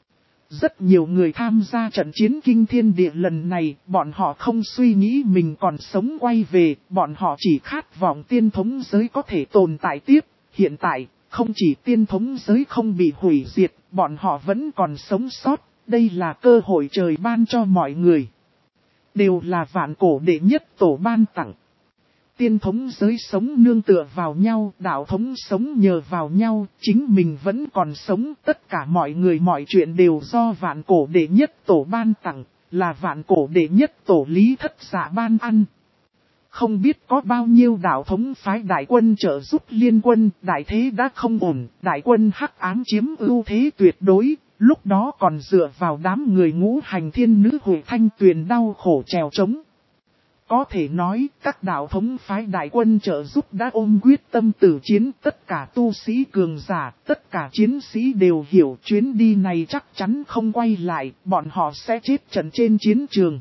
Rất nhiều người tham gia trận chiến kinh thiên địa lần này, bọn họ không suy nghĩ mình còn sống quay về, bọn họ chỉ khát vọng tiên thống giới có thể tồn tại tiếp. Hiện tại, không chỉ tiên thống giới không bị hủy diệt, bọn họ vẫn còn sống sót, đây là cơ hội trời ban cho mọi người. Đều là vạn cổ đệ nhất tổ ban tặng. Tiên thống giới sống nương tựa vào nhau, đạo thống sống nhờ vào nhau, chính mình vẫn còn sống, tất cả mọi người mọi chuyện đều do vạn cổ đệ nhất tổ ban tặng, là vạn cổ đệ nhất tổ Lý Thất Dạ ban ăn. Không biết có bao nhiêu đạo thống phái đại quân trợ giúp liên quân, đại thế đã không ổn, đại quân hắc ám chiếm ưu thế tuyệt đối. Lúc đó còn dựa vào đám người ngũ hành thiên nữ Huệ Thanh Tuyền đau khổ trèo trống. Có thể nói, các đạo thống phái đại quân trợ giúp đã ôm quyết tâm tử chiến, tất cả tu sĩ cường giả, tất cả chiến sĩ đều hiểu chuyến đi này chắc chắn không quay lại, bọn họ sẽ chết trận trên chiến trường.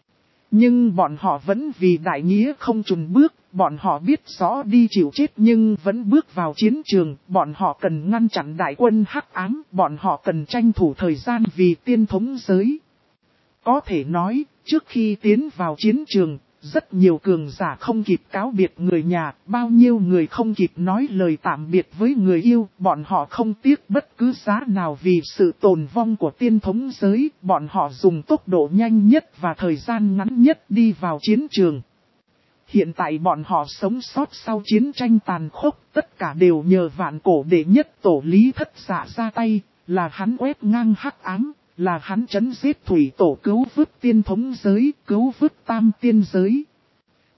Nhưng bọn họ vẫn vì đại nghĩa không chùn bước, bọn họ biết rõ đi chịu chết nhưng vẫn bước vào chiến trường, bọn họ cần ngăn chặn đại quân hắc ám, bọn họ cần tranh thủ thời gian vì tiên thống giới. Có thể nói, trước khi tiến vào chiến trường, rất nhiều cường giả không kịp cáo biệt người nhà, bao nhiêu người không kịp nói lời tạm biệt với người yêu, bọn họ không tiếc bất cứ giá nào vì sự tồn vong của tiên thống giới, bọn họ dùng tốc độ nhanh nhất và thời gian ngắn nhất đi vào chiến trường. Hiện tại bọn họ sống sót sau chiến tranh tàn khốc, tất cả đều nhờ vạn cổ đệ nhất tổ Lý Thất Dạ ra tay, là hắn quét ngang hắc ám. Là hắn trấn giết thủy tổ cứu vớt tiên thống giới, cứu vớt tam tiên giới.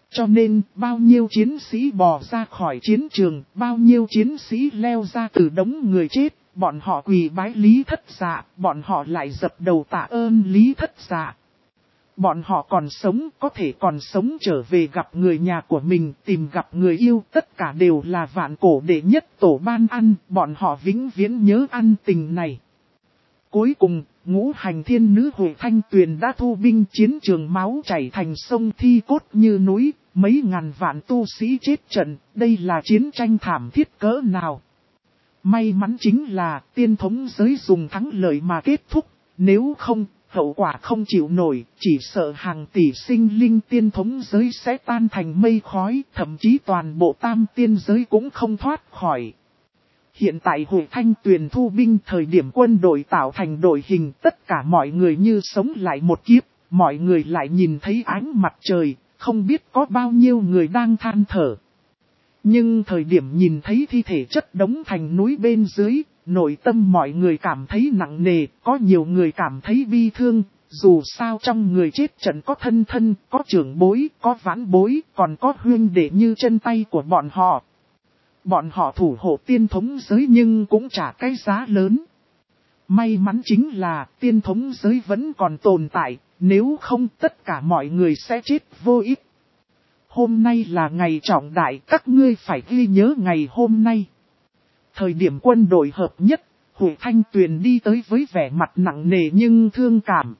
Cho nên, bao nhiêu chiến sĩ bò ra khỏi chiến trường, bao nhiêu chiến sĩ leo ra từ đống người chết, bọn họ quỳ bái Lý Thất Dạ, bọn họ lại dập đầu tạ ơn Lý Thất Dạ. Bọn họ còn sống, có thể còn sống trở về gặp người nhà của mình, tìm gặp người yêu, tất cả đều là vạn cổ đệ nhất tổ ban ăn, bọn họ vĩnh viễn nhớ ăn tình này. Cuối cùng, ngũ hành thiên nữ Huệ Thanh Tuyền đã thu binh, chiến trường máu chảy thành sông, thi cốt như núi, mấy ngàn vạn tu sĩ chết trận, đây là chiến tranh thảm thiết cỡ nào. May mắn chính là tiên thống giới dùng thắng lợi mà kết thúc, nếu không, hậu quả không chịu nổi, chỉ sợ hàng tỷ sinh linh tiên thống giới sẽ tan thành mây khói, thậm chí toàn bộ tam tiên giới cũng không thoát khỏi. Hiện tại Huệ Thanh Tuyền thu binh, thời điểm quân đội tạo thành đội hình, tất cả mọi người như sống lại một kiếp, mọi người lại nhìn thấy ánh mặt trời, không biết có bao nhiêu người đang than thở. Nhưng thời điểm nhìn thấy thi thể chất đống thành núi bên dưới, nội tâm mọi người cảm thấy nặng nề, có nhiều người cảm thấy bi thương, dù sao trong người chết trận có thân thân, có trưởng bối, có vãn bối, còn có huynh đệ như chân tay của bọn họ. Bọn họ thủ hộ tiên thống giới nhưng cũng trả cái giá lớn. May mắn chính là tiên thống giới vẫn còn tồn tại, nếu không tất cả mọi người sẽ chết vô ích. Hôm nay là ngày trọng đại, các ngươi phải ghi nhớ ngày hôm nay. Thời điểm quân đội hợp nhất, Huệ Thanh Tuyền đi tới với vẻ mặt nặng nề nhưng thương cảm.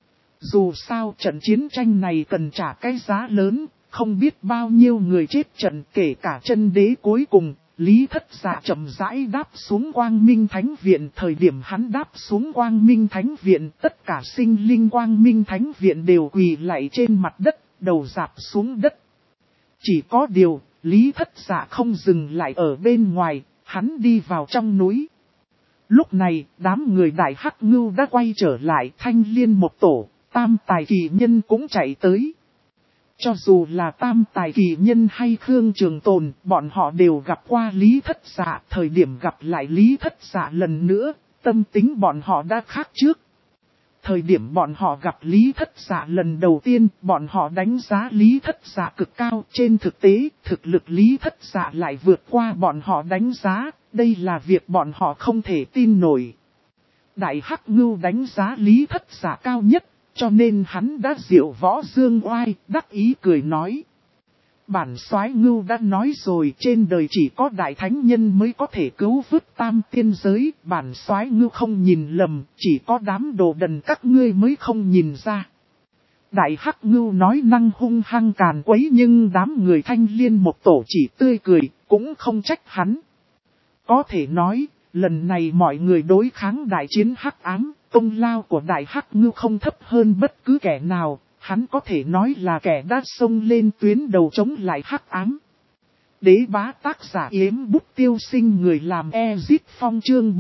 Dù sao trận chiến tranh này cần trả cái giá lớn, không biết bao nhiêu người chết trận, kể cả chân đế cuối cùng. Lý Thất Dạ chậm rãi đáp xuống Quang Minh Thánh Viện, thời điểm hắn đáp xuống Quang Minh Thánh Viện, tất cả sinh linh Quang Minh Thánh Viện đều quỳ lạy trên mặt đất, đầu rạp xuống đất. Chỉ có điều, Lý Thất Dạ không dừng lại ở bên ngoài, hắn đi vào trong núi. Lúc này, đám người Đại Hắc Ngưu đã quay trở lại, Thanh Liên một tổ, Tam Tài Kỳ Nhân cũng chạy tới. Cho dù là Tam Tài Kỳ Nhân hay Khương Trường Tồn, bọn họ đều gặp qua Lý Thất Dạ. Thời điểm gặp lại Lý Thất Dạ lần nữa, tâm tính bọn họ đã khác trước. Thời điểm bọn họ gặp Lý Thất Dạ lần đầu tiên, bọn họ đánh giá Lý Thất Dạ cực cao. Trên thực tế, thực lực Lý Thất Dạ lại vượt qua bọn họ đánh giá, đây là việc bọn họ không thể tin nổi. Đại Hắc Ngưu đánh giá Lý Thất Dạ cao nhất. Cho nên hắn đã diệu võ dương oai, đắc ý cười nói. Bản soái Ngưu đã nói rồi, trên đời chỉ có đại thánh nhân mới có thể cứu vớt tam tiên giới. Bản soái Ngưu không nhìn lầm, chỉ có đám đồ đần các ngươi mới không nhìn ra. Đại Hắc Ngưu nói năng hung hăng càn quấy nhưng đám người Thanh Liên một tổ chỉ tươi cười, cũng không trách hắn. Có thể nói, lần này mọi người đối kháng đại chiến hắc ám. Công lao của Đại Hắc Ngưu không thấp hơn bất cứ kẻ nào, hắn có thể nói là kẻ đã xông lên tuyến đầu chống lại hắc ám. Đế bá tác giả Yếm Bút Tiêu Sinh, người làm Ezit Phong, chương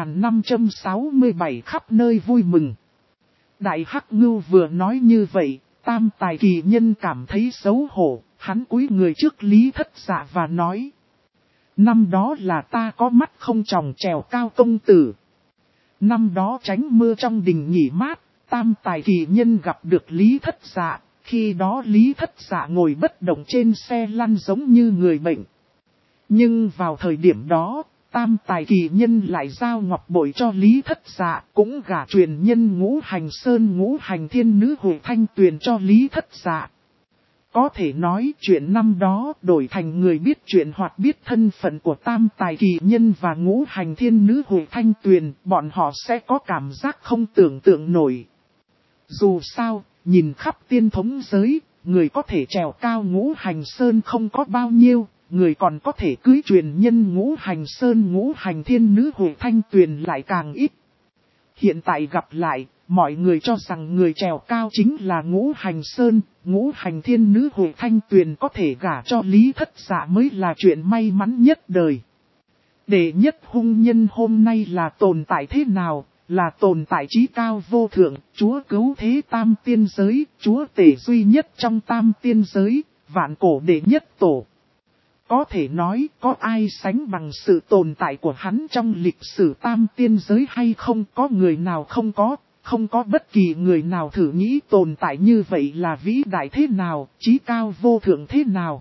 4567 khắp nơi vui mừng. Đại Hắc Ngưu vừa nói như vậy, Tam Tài Kỳ Nhân cảm thấy xấu hổ, hắn cúi người trước Lý Thất Dạ và nói. Năm đó là ta có mắt không tròng trèo cao công tử. Năm đó tránh mưa trong đình nghỉ mát, Tam Tài Kỳ Nhân gặp được Lý Thất Dạ, khi đó Lý Thất Dạ ngồi bất động trên xe lăn giống như người bệnh. Nhưng vào thời điểm đó, Tam Tài Kỳ Nhân lại giao ngọc bội cho Lý Thất Dạ, cũng gả truyền nhân Ngũ Hành Sơn Ngũ Hành Thiên Nữ Huệ Thanh Tuyền cho Lý Thất Dạ. Có thể nói chuyện năm đó đổi thành người biết chuyện hoặc biết thân phận của Tam Tài Kỳ Nhân và Ngũ Hành Thiên Nữ Huệ Thanh Tuyền, bọn họ sẽ có cảm giác không tưởng tượng nổi. Dù sao, nhìn khắp tiên thống giới, người có thể trèo cao Ngũ Hành Sơn không có bao nhiêu, người còn có thể cưới truyền nhân Ngũ Hành Sơn Ngũ Hành Thiên Nữ Huệ Thanh Tuyền lại càng ít. Hiện tại gặp lại, mọi người cho rằng người trèo cao chính là Ngũ Hành Sơn, Ngũ Hành Thiên Nữ Huệ Thanh Tuyền có thể gả cho Lý Thất Dạ mới là chuyện may mắn nhất đời. Đệ nhất hung nhân hôm nay là tồn tại thế nào, là tồn tại trí cao vô thượng, Chúa cứu thế tam tiên giới, Chúa tể duy nhất trong tam tiên giới, vạn cổ đệ nhất tổ. Có thể nói có ai sánh bằng sự tồn tại của hắn trong lịch sử tam tiên giới hay không, có người nào không có, Không có bất kỳ người nào thử nghĩ tồn tại như vậy là vĩ đại thế nào, chí cao vô thượng thế nào.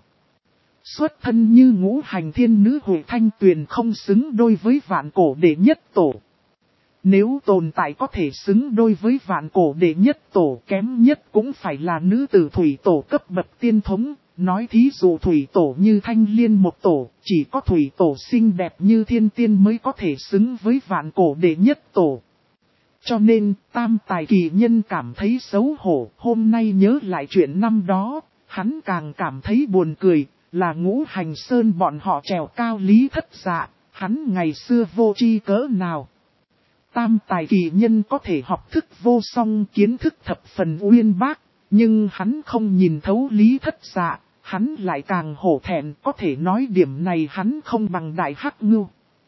Xuất thân như ngũ hành thiên nữ Hội Thanh Tuyền không xứng đôi với vạn cổ đệ nhất tổ. Nếu tồn tại có thể xứng đôi với vạn cổ đệ nhất tổ, kém nhất cũng phải là nữ tử thủy tổ cấp bậc tiên thống. Nói thí dụ thủy tổ như Thanh Liên một tổ, chỉ có thủy tổ xinh đẹp như thiên tiên mới có thể xứng với vạn cổ đệ nhất tổ. Cho nên, tam tài kỳ nhân cảm thấy xấu hổ, hôm nay nhớ lại chuyện năm đó, hắn càng cảm thấy buồn cười, là Ngũ Hành Sơn bọn họ trèo cao Lý Thất Dạ, hắn ngày xưa vô tri cỡ nào. Tam tài kỳ nhân có thể học thức vô song, kiến thức thập phần uyên bác, nhưng hắn không nhìn thấu Lý Thất Dạ, hắn lại càng hổ thẹn, có thể nói điểm này hắn không bằng Đại Hắc Ngưu.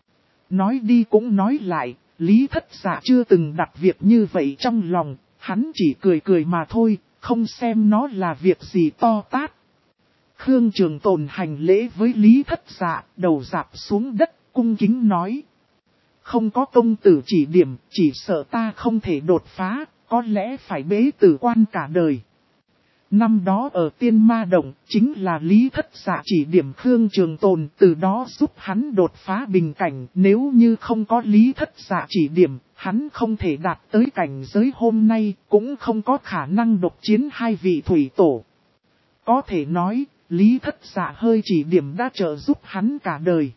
Nói đi cũng nói lại, Lý Thất Dạ chưa từng đặt việc như vậy trong lòng, hắn chỉ cười cười mà thôi, không xem nó là việc gì to tát. Khương Trường Tồn hành lễ với Lý Thất Dạ, đầu rạp xuống đất, cung kính nói. Không có công tử chỉ điểm, chỉ sợ ta không thể đột phá, có lẽ phải bế tử quan cả đời. Năm đó ở Tiên Ma Động, chính là Lý Thất Dạ chỉ điểm Khương Trường Tồn, từ đó giúp hắn đột phá bình cảnh. Nếu như không có Lý Thất Dạ chỉ điểm, hắn không thể đạt tới cảnh giới hôm nay, cũng không có khả năng độc chiến hai vị thủy tổ. Có thể nói, Lý Thất Dạ hơi chỉ điểm đã trợ giúp hắn cả đời.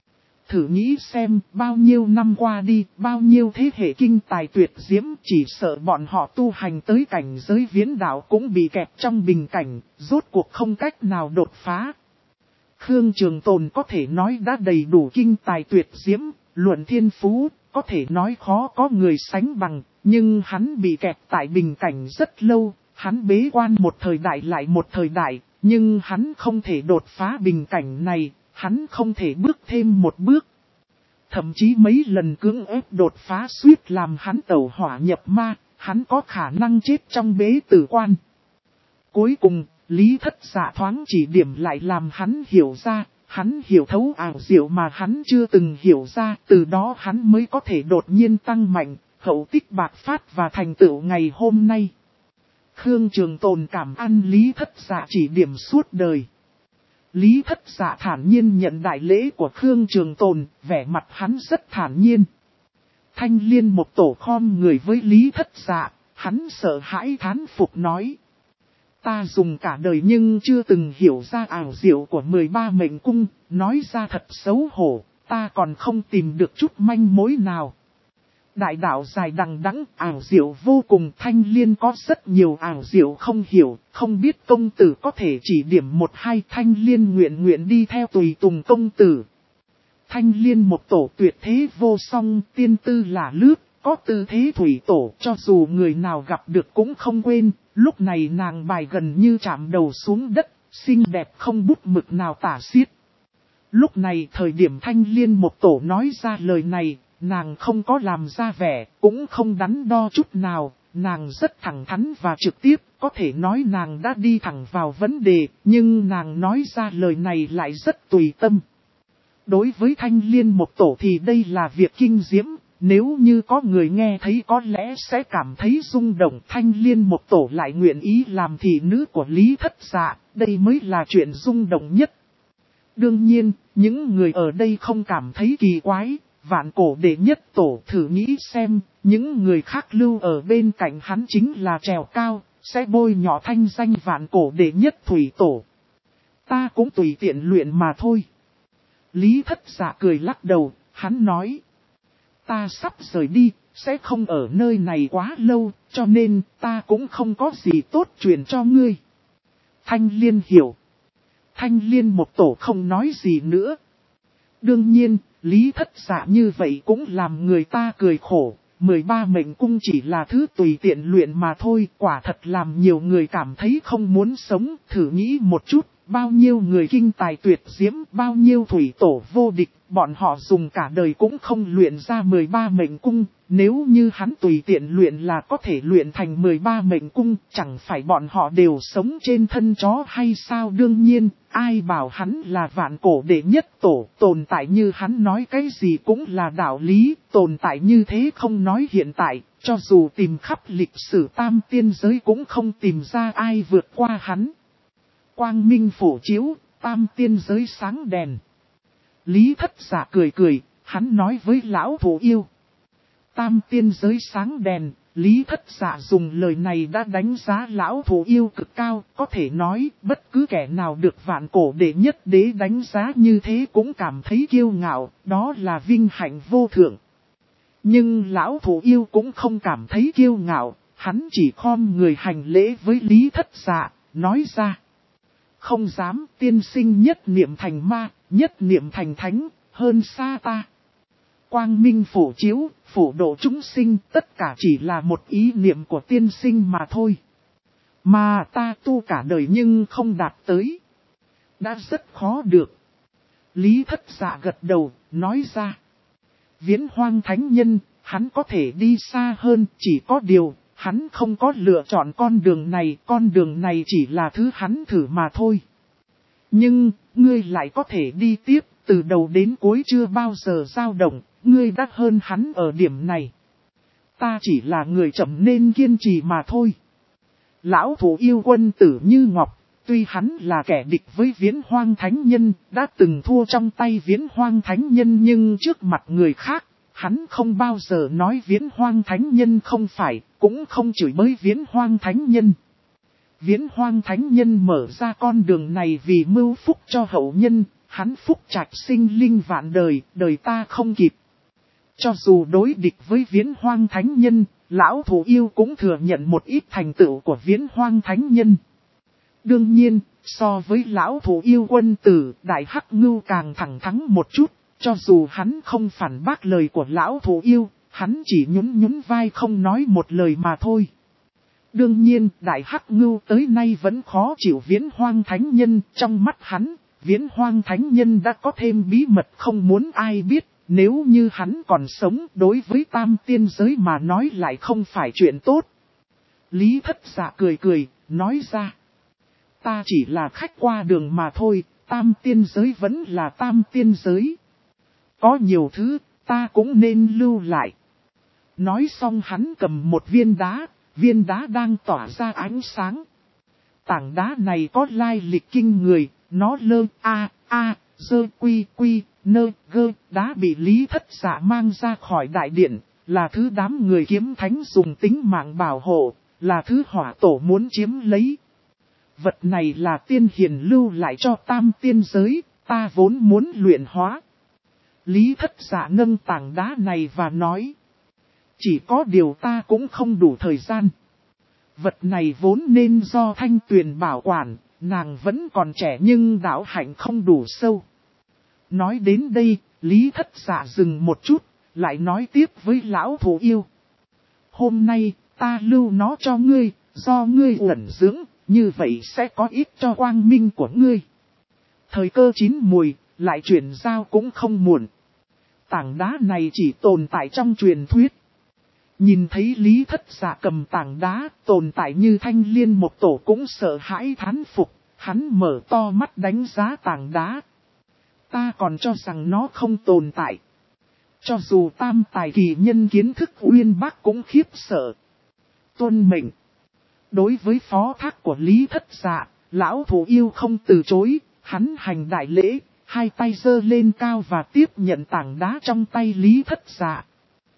Thử nghĩ xem, bao nhiêu năm qua đi, bao nhiêu thế hệ kinh tài tuyệt diễm, chỉ sợ bọn họ tu hành tới cảnh giới viễn đạo cũng bị kẹp trong bình cảnh, rốt cuộc không cách nào đột phá. Khương Trường Tồn có thể nói đã đầy đủ kinh tài tuyệt diễm, luận thiên phú, có thể nói khó có người sánh bằng, nhưng hắn bị kẹp tại bình cảnh rất lâu, hắn bế quan một thời đại lại một thời đại, nhưng hắn không thể đột phá bình cảnh này. Hắn không thể bước thêm một bước. Thậm chí mấy lần cưỡng ép đột phá suýt làm hắn tẩu hỏa nhập ma, hắn có khả năng chết trong bế tử quan. Cuối cùng, Lý Thất Dạ thoáng chỉ điểm lại làm hắn hiểu ra, hắn hiểu thấu ảo diệu mà hắn chưa từng hiểu ra, từ đó hắn mới có thể đột nhiên tăng mạnh, hậu tích bạc phát và thành tựu ngày hôm nay. Khương Trường Tồn cảm ơn Lý Thất Dạ chỉ điểm suốt đời. Lý Thất Dạ thản nhiên nhận đại lễ của Khương Trường Tồn, vẻ mặt hắn rất thản nhiên. Thanh Liên một tổ khom người với Lý Thất Dạ, hắn sợ hãi thán phục nói. Ta dùng cả đời nhưng chưa từng hiểu ra ảo diệu của 13 mệnh cung, nói ra thật xấu hổ, ta còn không tìm được chút manh mối nào. Đại đạo dài đằng đẵng, ảo diệu vô cùng. Thanh Liên có rất nhiều ảo diệu không hiểu, không biết công tử có thể chỉ điểm một hai. Thanh Liên nguyện đi theo tùy tùng công tử. Thanh Liên một tổ tuyệt thế vô song, tiên tư là lướt, có tư thế thủy tổ, cho dù người nào gặp được cũng không quên. Lúc này nàng bài gần như chạm đầu xuống đất, xinh đẹp không bút mực nào tả xiết. Lúc này thời điểm Thanh Liên một tổ nói ra lời này, nàng không có làm ra vẻ, cũng không đắn đo chút nào, nàng rất thẳng thắn và trực tiếp, có thể nói nàng đã đi thẳng vào vấn đề, nhưng nàng nói ra lời này lại rất tùy tâm. Đối với Thanh Liên một tổ thì đây là việc kinh diễm, nếu như có người nghe thấy có lẽ sẽ cảm thấy rung động. Thanh Liên một tổ lại nguyện ý làm thị nữ của Lý Thất Dạ, đây mới là chuyện rung động nhất. Đương nhiên, những người ở đây không cảm thấy kỳ quái. Vạn cổ đệ nhất tổ, thử nghĩ xem, những người khác lưu ở bên cạnh hắn chính là trèo cao, sẽ bôi nhọ thanh danh vạn cổ đệ nhất thủy tổ. Ta cũng tùy tiện luyện mà thôi. Lý Thất Dạ cười lắc đầu, hắn nói. Ta sắp rời đi, sẽ không ở nơi này quá lâu, cho nên ta cũng không có gì tốt truyền cho ngươi. Thanh Liên hiểu. Thanh Liên một tổ không nói gì nữa. Đương nhiên, Lý Thất Dạ như vậy cũng làm người ta cười khổ, 13 mệnh cung chỉ là thứ tùy tiện luyện mà thôi, quả thật làm nhiều người cảm thấy không muốn sống. Thử nghĩ một chút, bao nhiêu người kinh tài tuyệt diễm, bao nhiêu thủy tổ vô địch, bọn họ dùng cả đời cũng không luyện ra 13 mệnh cung. Nếu như hắn tùy tiện luyện là có thể luyện thành 13 mệnh cung, chẳng phải bọn họ đều sống trên thân chó hay sao? Đương nhiên, ai bảo hắn là vạn cổ đệ nhất tổ, tồn tại như hắn nói cái gì cũng là đạo lý, tồn tại như thế không nói hiện tại, Cho dù tìm khắp lịch sử tam tiên giới cũng không tìm ra ai vượt qua hắn. Quang minh phổ chiếu, tam tiên giới sáng đèn. Lý Thất Dạ cười cười, hắn nói với lão Thủ Yêu. Tam tiên giới sáng đèn, Lý Thất Dạ dùng lời này đã đánh giá lão Thủ Yêu cực cao, có thể nói bất cứ kẻ nào được vạn cổ đệ nhất đế đánh giá như thế cũng cảm thấy kiêu ngạo, đó là vinh hạnh vô thượng. Nhưng lão Thủ Yêu cũng không cảm thấy kiêu ngạo, hắn chỉ khom người hành lễ với Lý Thất Dạ, nói ra. Không dám, tiên sinh nhất niệm thành ma, nhất niệm thành thánh, hơn xa ta. Quang minh phổ chiếu, phổ độ chúng sinh, tất cả chỉ là một ý niệm của tiên sinh mà thôi. Mà ta tu cả đời nhưng không đạt tới. Đã rất khó được. Lý Thất Dạ gật đầu, nói ra. Viễn Hoang Thánh Nhân, hắn có thể đi xa hơn, chỉ có điều, hắn không có lựa chọn con đường này chỉ là thứ hắn thử mà thôi. Nhưng, ngươi lại có thể đi tiếp, từ đầu đến cuối chưa bao giờ dao động, ngươi đã hơn hắn ở điểm này. Ta chỉ là người chậm nên kiên trì mà thôi. Lão Thủ Yêu quân tử như ngọc, tuy hắn là kẻ địch với Viễn Hoang Thánh Nhân, đã từng thua trong tay Viễn Hoang Thánh Nhân nhưng trước mặt người khác, hắn không bao giờ nói Viễn Hoang Thánh Nhân không phải, cũng không chửi bới Viễn Hoang Thánh Nhân. Viễn Hoang Thánh Nhân mở ra con đường này vì mưu phúc cho hậu nhân, hắn phúc trạch sinh linh vạn đời, đời ta không kịp. Cho dù đối địch với Viễn Hoang Thánh Nhân, lão Thủ Yêu cũng thừa nhận một ít thành tựu của Viễn Hoang Thánh Nhân. Đương nhiên, so với lão Thủ Yêu quân tử, Đại Hắc Ngưu càng thẳng thắn một chút, cho dù hắn không phản bác lời của lão Thủ Yêu, hắn chỉ nhún vai không nói một lời mà thôi. Đương nhiên, Đại Hắc Ngưu tới nay vẫn khó chịu Viễn Hoang Thánh Nhân, trong mắt hắn, Viễn Hoang Thánh Nhân đã có thêm bí mật không muốn ai biết, nếu như hắn còn sống đối với tam tiên giới mà nói lại không phải chuyện tốt. Lý Thất Dạ cười cười, nói ra. Ta chỉ là khách qua đường mà thôi, tam tiên giới vẫn là tam tiên giới. Có nhiều thứ, ta cũng nên lưu lại. Nói xong hắn cầm một viên đá đang tỏa ra ánh sáng. Tảng đá này có lai lịch kinh người, nó đá bị Lý Thất Dạ mang ra khỏi đại điện, là thứ đám người kiếm thánh dùng tính mạng bảo hộ, là thứ hỏa tổ muốn chiếm lấy. Vật này là tiên hiền lưu lại cho tam tiên giới, ta vốn muốn luyện hóa. Lý Thất Dạ nâng tảng đá này và nói. Chỉ có điều ta cũng không đủ thời gian. Vật này vốn nên do Thanh Tuyền bảo quản, nàng vẫn còn trẻ nhưng đạo hạnh không đủ sâu. Nói đến đây, Lý Thất Dạ dừng một chút, lại nói tiếp với lão Thủ Yêu. Hôm nay, ta lưu nó cho ngươi, do ngươi ẩn dưỡng, như vậy sẽ có ích cho quang minh của ngươi. Thời cơ chín mùi, lại chuyển giao cũng không muộn. Tảng đá này chỉ tồn tại trong truyền thuyết. Nhìn thấy Lý Thất Dạ cầm tảng đá tồn tại như Thanh Liên một tổ cũng sợ hãi thán phục, hắn mở to mắt đánh giá tảng đá. Ta còn cho rằng nó không tồn tại. Cho dù tam tài kỳ nhân kiến thức uyên bác cũng khiếp sợ. Tuân mệnh. Đối với phó thác của Lý Thất Dạ, lão Thủ Yêu không từ chối, hắn hành đại lễ, hai tay giơ lên cao và tiếp nhận tảng đá trong tay Lý Thất Dạ.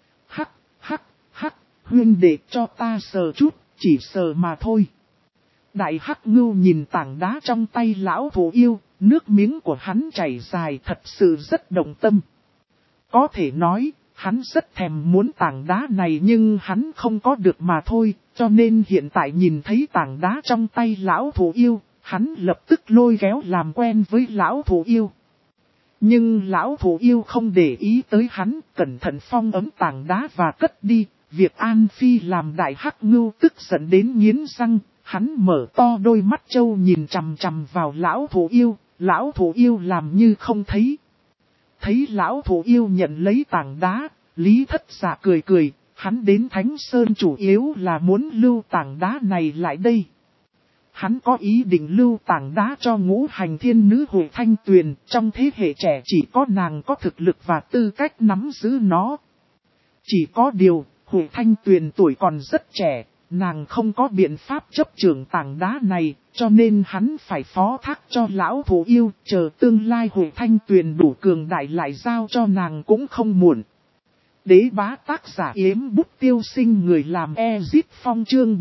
Hắc, huynh đệ cho ta sờ chút, chỉ sờ mà thôi. Đại Hắc Ngưu nhìn tảng đá trong tay lão Thủ Yêu, nước miếng của hắn chảy dài thật sự rất động tâm. Có thể nói, hắn rất thèm muốn tảng đá này nhưng hắn không có được mà thôi, cho nên hiện tại nhìn thấy tảng đá trong tay lão Thủ Yêu, hắn lập tức lôi kéo làm quen với lão Thủ Yêu. Nhưng lão Thủ Yêu không để ý tới hắn, cẩn thận phong ấm tảng đá và cất đi. Việc An Phi làm Đại Hắc Ngưu tức giận đến nghiến răng, hắn mở to đôi mắt trâu nhìn chằm chằm vào lão Thủ Yêu làm như không thấy. Thấy lão Thủ Yêu nhận lấy tảng đá, Lý Thất Dạ cười cười, hắn đến Thánh Sơn chủ yếu là muốn lưu tảng đá này lại đây. Hắn có ý định lưu tảng đá cho Ngũ Hành Thiên Nữ Hội Thanh Tuyền, trong thế hệ trẻ chỉ có nàng có thực lực và tư cách nắm giữ nó. Chỉ có điều, Hủy Thanh Tuyền tuổi còn rất trẻ, nàng không có biện pháp chấp trưởng tảng đá này, cho nên hắn phải phó thác cho lão thú yêu, chờ tương lai Hủy Thanh Tuyền đủ cường đại lại giao cho nàng cũng không muộn. Đế bá tác giả Yếm Bút Tiêu Sinh, người làm Ezit Phong, chương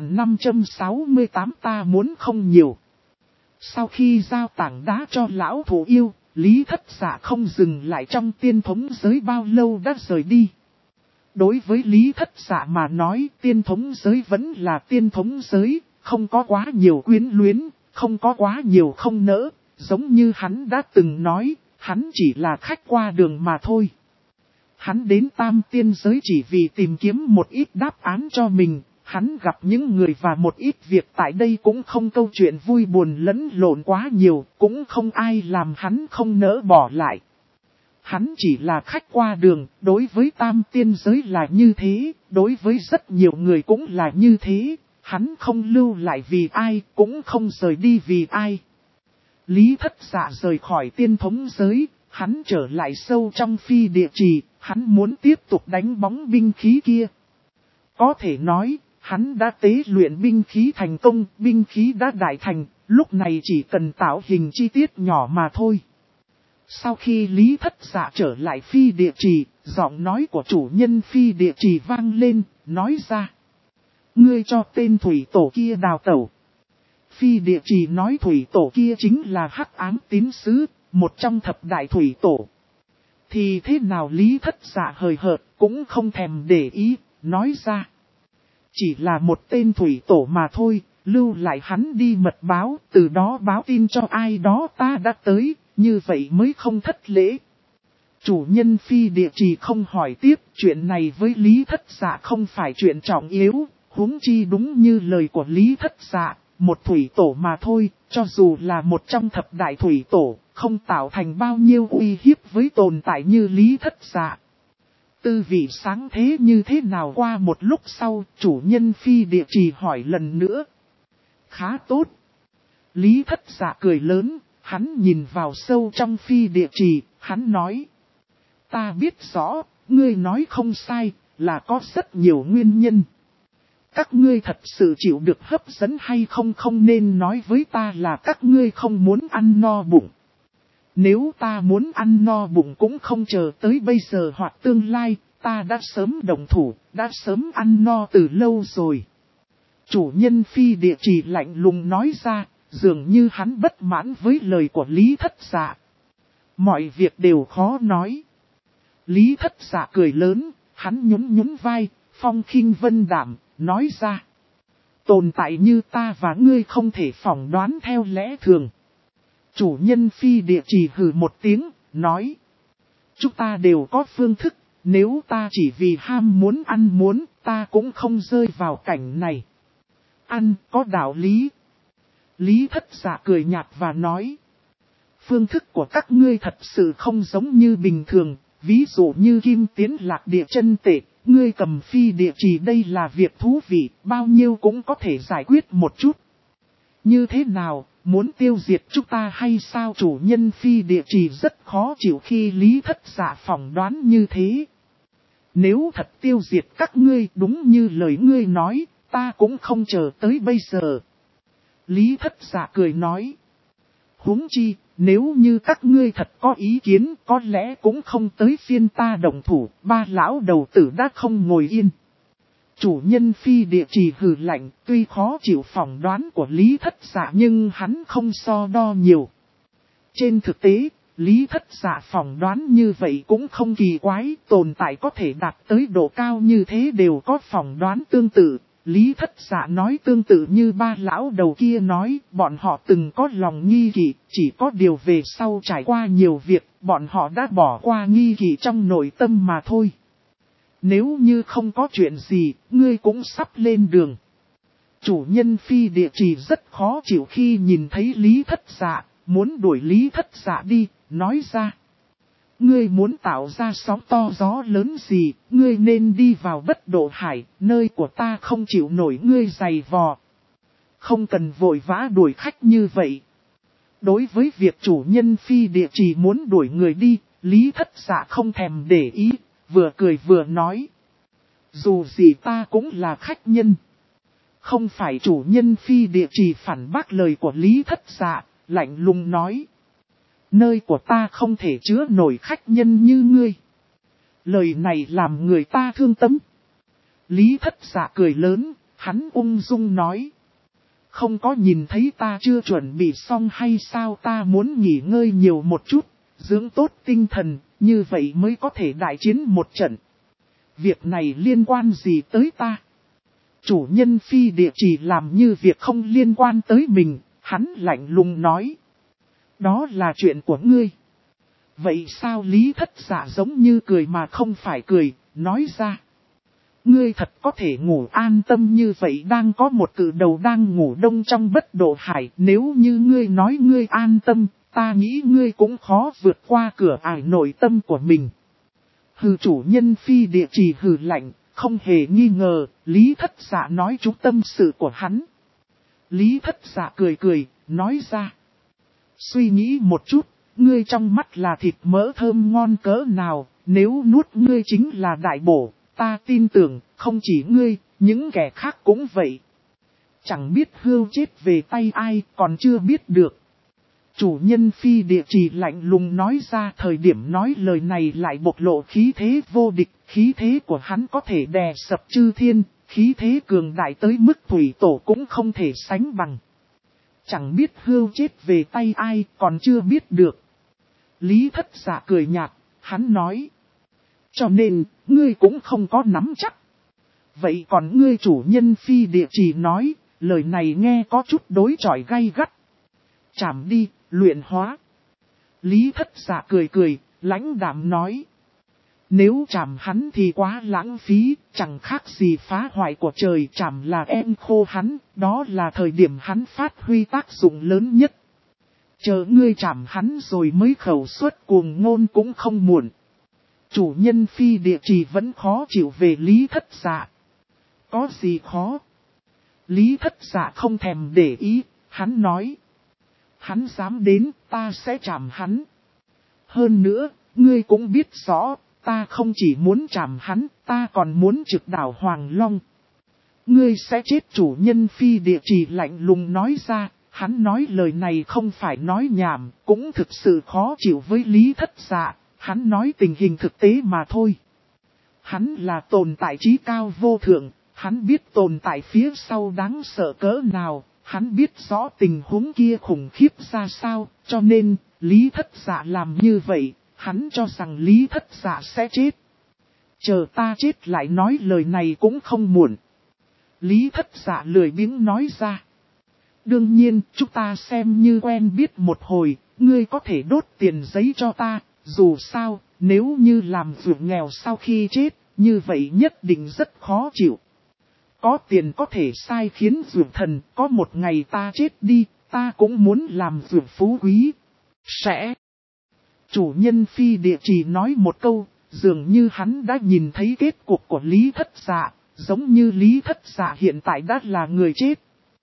4568, ta muốn không nhiều. Sau khi giao tảng đá cho lão thú yêu, Lý Thất Dạ không dừng lại trong tiên thống giới bao lâu đã rời đi. Đối với Lý Thất Dạ mà nói, tiên thống giới vẫn là tiên thống giới, không có quá nhiều quyến luyến, không có quá nhiều không nỡ, giống như hắn đã từng nói, hắn chỉ là khách qua đường mà thôi. Hắn đến tam tiên giới chỉ vì tìm kiếm một ít đáp án cho mình, hắn gặp những người và một ít việc tại đây cũng không câu chuyện vui buồn lẫn lộn quá nhiều, cũng không ai làm hắn không nỡ bỏ lại. Hắn chỉ là khách qua đường, đối với tam tiên giới là như thế, đối với rất nhiều người cũng là như thế, hắn không lưu lại vì ai, cũng không rời đi vì ai. Lý Thất Dạ rời khỏi tiên thống giới, hắn trở lại sâu trong phi địa trì, hắn muốn tiếp tục đánh bóng binh khí kia. Có thể nói, hắn đã tế luyện binh khí thành công, binh khí đã đại thành, lúc này chỉ cần tạo hình chi tiết nhỏ mà thôi. Sau khi Lý Thất Dạ trở lại phi địa trì, giọng nói của chủ nhân phi địa trì vang lên, nói ra. Ngươi cho tên thủy tổ kia đào tẩu. Phi địa trì nói thủy tổ kia chính là Hắc Ám Tín Sứ, một trong thập đại thủy tổ. Thì thế nào Lý Thất Dạ hời hợt cũng không thèm để ý, nói ra. Chỉ là một tên thủy tổ mà thôi, lưu lại hắn đi mật báo, từ đó báo tin cho ai đó ta đã tới, như vậy mới không thất lễ. Chủ nhân phi địa trì không hỏi tiếp, chuyện này với Lý Thất Dạ không phải chuyện trọng yếu, huống chi đúng như lời của Lý Thất Dạ, một thủy tổ mà thôi, cho dù là một trong thập đại thủy tổ, không tạo thành bao nhiêu uy hiếp với tồn tại như Lý Thất Dạ. Tư vị sáng thế như thế nào? Qua một lúc sau, chủ nhân phi địa trì hỏi lần nữa. Khá tốt. Lý Thất Dạ cười lớn, hắn nhìn vào sâu trong phi địa trì, hắn nói. Ta biết rõ, ngươi nói không sai, là có rất nhiều nguyên nhân. Các ngươi thật sự chịu được hấp dẫn hay không, không nên nói với ta là các ngươi không muốn ăn no bụng. Nếu ta muốn ăn no bụng cũng không chờ tới bây giờ hoặc tương lai, ta đã sớm động thủ, đã sớm ăn no từ lâu rồi. Chủ nhân phi địa trì lạnh lùng nói ra, dường như hắn bất mãn với lời của Lý Thất Dạ. Mọi việc đều khó nói. Lý Thất Dạ cười lớn, hắn nhún vai, phong khinh vân đảm, nói ra. Tồn tại như ta và ngươi không thể phỏng đoán theo lẽ thường. Chủ nhân phi địa trì hừ một tiếng, nói. Chúng ta đều có phương thức, nếu ta chỉ vì ham muốn ăn muốn, ta cũng không rơi vào cảnh này. Ăn có đạo lý. Lý Thất Dạ cười nhạt và nói. Phương thức của các ngươi thật sự không giống như bình thường, ví dụ như kim tiến lạc địa chân tệ, ngươi cầm phi địa trì đây là việc thú vị, bao nhiêu cũng có thể giải quyết một chút. Như thế nào, muốn tiêu diệt chúng ta hay sao? Chủ nhân phi địa trì rất khó chịu khi Lý Thất Dạ phỏng đoán như thế. Nếu thật tiêu diệt các ngươi đúng như lời ngươi nói, ta cũng không chờ tới bây giờ. Lý Thất Dạ cười nói. Huống chi, nếu như các ngươi thật có ý kiến, có lẽ cũng không tới phiên ta động thủ, ba lão đầu tử đã không ngồi yên. Chủ nhân phi địa trì hừ lạnh, tuy khó chịu phỏng đoán của Lý Thất Dạ nhưng hắn không so đo nhiều. Trên thực tế, Lý Thất Dạ phỏng đoán như vậy cũng không kỳ quái, tồn tại có thể đạt tới độ cao như thế đều có phỏng đoán tương tự. Lý Thất Dạ nói tương tự như ba lão đầu kia nói, bọn họ từng có lòng nghi kỵ, chỉ có điều về sau trải qua nhiều việc, bọn họ đã bỏ qua nghi kỵ trong nội tâm mà thôi. Nếu như không có chuyện gì, ngươi cũng sắp lên đường. Chủ nhân phi địa trì rất khó chịu khi nhìn thấy Lý Thất Dạ, muốn đuổi Lý Thất Dạ đi, nói ra. Ngươi muốn tạo ra sóng to gió lớn gì, ngươi nên đi vào Bất Độ Hải, nơi của ta không chịu nổi ngươi giày vò. Không cần vội vã đuổi khách như vậy. Đối với việc chủ nhân phi địa trì muốn đuổi người đi, Lý Thất Dạ không thèm để ý, vừa cười vừa nói. Dù gì ta cũng là khách nhân. Không phải chủ nhân phi địa chỉ phản bác lời của Lý Thất Dạ, lạnh lùng nói. Nơi của ta không thể chứa nổi khách nhân như ngươi. Lời này làm người ta thương tâm. Lý Thất Dạ cười lớn, hắn ung dung nói. Không có nhìn thấy ta chưa chuẩn bị xong hay sao, ta muốn nghỉ ngơi nhiều một chút, dưỡng tốt tinh thần, như vậy mới có thể đại chiến một trận. Việc này liên quan gì tới ta? Chủ nhân phi địa chỉ làm như việc không liên quan tới mình, hắn lạnh lùng nói. Đó là chuyện của ngươi. Vậy sao? Lý Thất Dạ giống như cười mà không phải cười, nói ra. Ngươi thật có thể ngủ an tâm như vậy, đang có một cự đầu đang ngủ đông trong bất độ hải. Nếu như ngươi nói ngươi an tâm, ta nghĩ ngươi cũng khó vượt qua cửa ải nội tâm của mình. Hừ, chủ nhân phi địa chỉ hừ lạnh, không hề nghi ngờ, Lý Thất Dạ nói trúng tâm sự của hắn. Lý Thất Dạ cười cười, nói ra. Suy nghĩ một chút, ngươi trong mắt là thịt mỡ thơm ngon cỡ nào, nếu nuốt ngươi chính là đại bổ, ta tin tưởng, không chỉ ngươi, những kẻ khác cũng vậy. Chẳng biết hươu chết về tay ai, còn chưa biết được. Chủ nhân phi địa chỉ lạnh lùng nói ra, thời điểm nói lời này lại bộc lộ khí thế vô địch, khí thế của hắn có thể đè sập chư thiên, khí thế cường đại tới mức thủy tổ cũng không thể sánh bằng. Chẳng biết hươu chết về tay ai, còn chưa biết được. Lý Thất Dạ cười nhạt, hắn nói. Cho nên, ngươi cũng không có nắm chắc. Vậy còn ngươi chủ nhân phi địa chỉ nói, lời này nghe có chút đối chọi gay gắt. Chảm đi, luyện hóa. Lý Thất Dạ cười cười, lãnh đạm nói. Nếu chảm hắn thì quá lãng phí, chẳng khác gì phá hoại của trời, chảm là em khô hắn, đó là thời điểm hắn phát huy tác dụng lớn nhất. Chờ ngươi chảm hắn rồi mới khẩu suất cuồng ngôn cũng không muộn. Chủ nhân phi địa chỉ vẫn khó chịu về Lý Thất Dạ. Có gì khó? Lý Thất Dạ không thèm để ý, hắn nói. Hắn dám đến, ta sẽ chảm hắn. Hơn nữa, ngươi cũng biết rõ, ta không chỉ muốn chảm hắn, ta còn muốn trực đảo Hoàng Long. Ngươi sẽ chết, chủ nhân phi địa chỉ lạnh lùng nói ra, hắn nói lời này không phải nói nhảm, cũng thực sự khó chịu với Lý Thất Dạ, hắn nói tình hình thực tế mà thôi. Hắn là tồn tại trí cao vô thượng, hắn biết tồn tại phía sau đáng sợ cỡ nào, hắn biết rõ tình huống kia khủng khiếp ra sao, cho nên, Lý Thất Dạ làm như vậy, hắn cho rằng Lý Thất Dạ sẽ chết. Chờ ta chết lại nói lời này cũng không muộn. Lý Thất Dạ lười biếng nói ra. Đương nhiên, chúng ta xem như quen biết một hồi, ngươi có thể đốt tiền giấy cho ta, dù sao, nếu như làm vượt nghèo sau khi chết, như vậy nhất định rất khó chịu. Có tiền có thể sai khiến vượt thần, có một ngày ta chết đi, ta cũng muốn làm vượt phú quý. Sẽ. Chủ nhân phi địa chỉ nói một câu, dường như hắn đã nhìn thấy kết cục của Lý Thất Dạ, giống như Lý Thất Dạ hiện tại đã là người chết.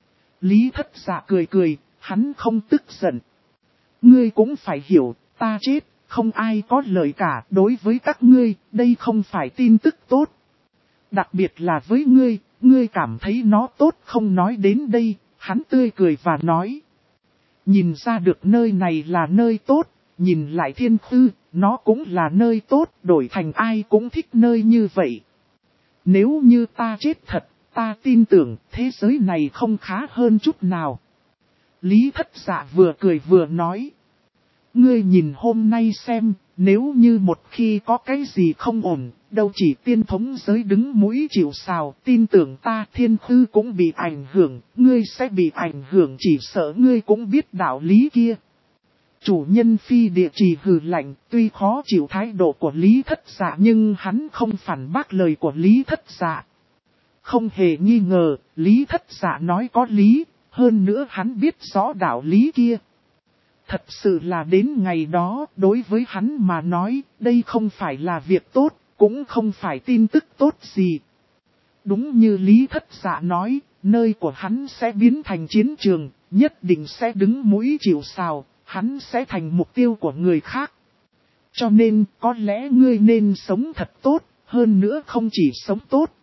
Lý Thất Dạ cười cười, hắn không tức giận. Ngươi cũng phải hiểu, ta chết, không ai có lợi cả, đối với các ngươi, đây không phải tin tức tốt. Đặc biệt là với ngươi cảm thấy nó tốt không, nói đến đây, hắn tươi cười và nói. Nhìn ra được nơi này là nơi tốt, nhìn lại Thiên Khư, nó cũng là nơi tốt, đổi thành ai cũng thích nơi như vậy. Nếu như ta chết thật, ta tin tưởng thế giới này không khá hơn chút nào. Lý Thất Dạ vừa cười vừa nói. Ngươi nhìn hôm nay xem, nếu như một khi có cái gì không ổn, đâu chỉ tiên thống giới đứng mũi chịu sào, tin tưởng ta Thiên Khư cũng bị ảnh hưởng, ngươi sẽ bị ảnh hưởng, chỉ sợ ngươi cũng biết đạo lý kia. Chủ nhân phi địa chỉ hừ lạnh, tuy khó chịu thái độ của Lý Thất Dạ nhưng hắn không phản bác lời của Lý Thất Dạ. Không hề nghi ngờ, Lý Thất Dạ nói có lý, hơn nữa hắn biết rõ đạo lý kia. Thật sự là đến ngày đó, đối với hắn mà nói, đây không phải là việc tốt, cũng không phải tin tức tốt gì. Đúng như Lý Thất Dạ nói, nơi của hắn sẽ biến thành chiến trường, nhất định sẽ đứng mũi chịu sào, hắn sẽ thành mục tiêu của người khác. Cho nên, có lẽ ngươi nên sống thật tốt, hơn nữa không chỉ sống tốt,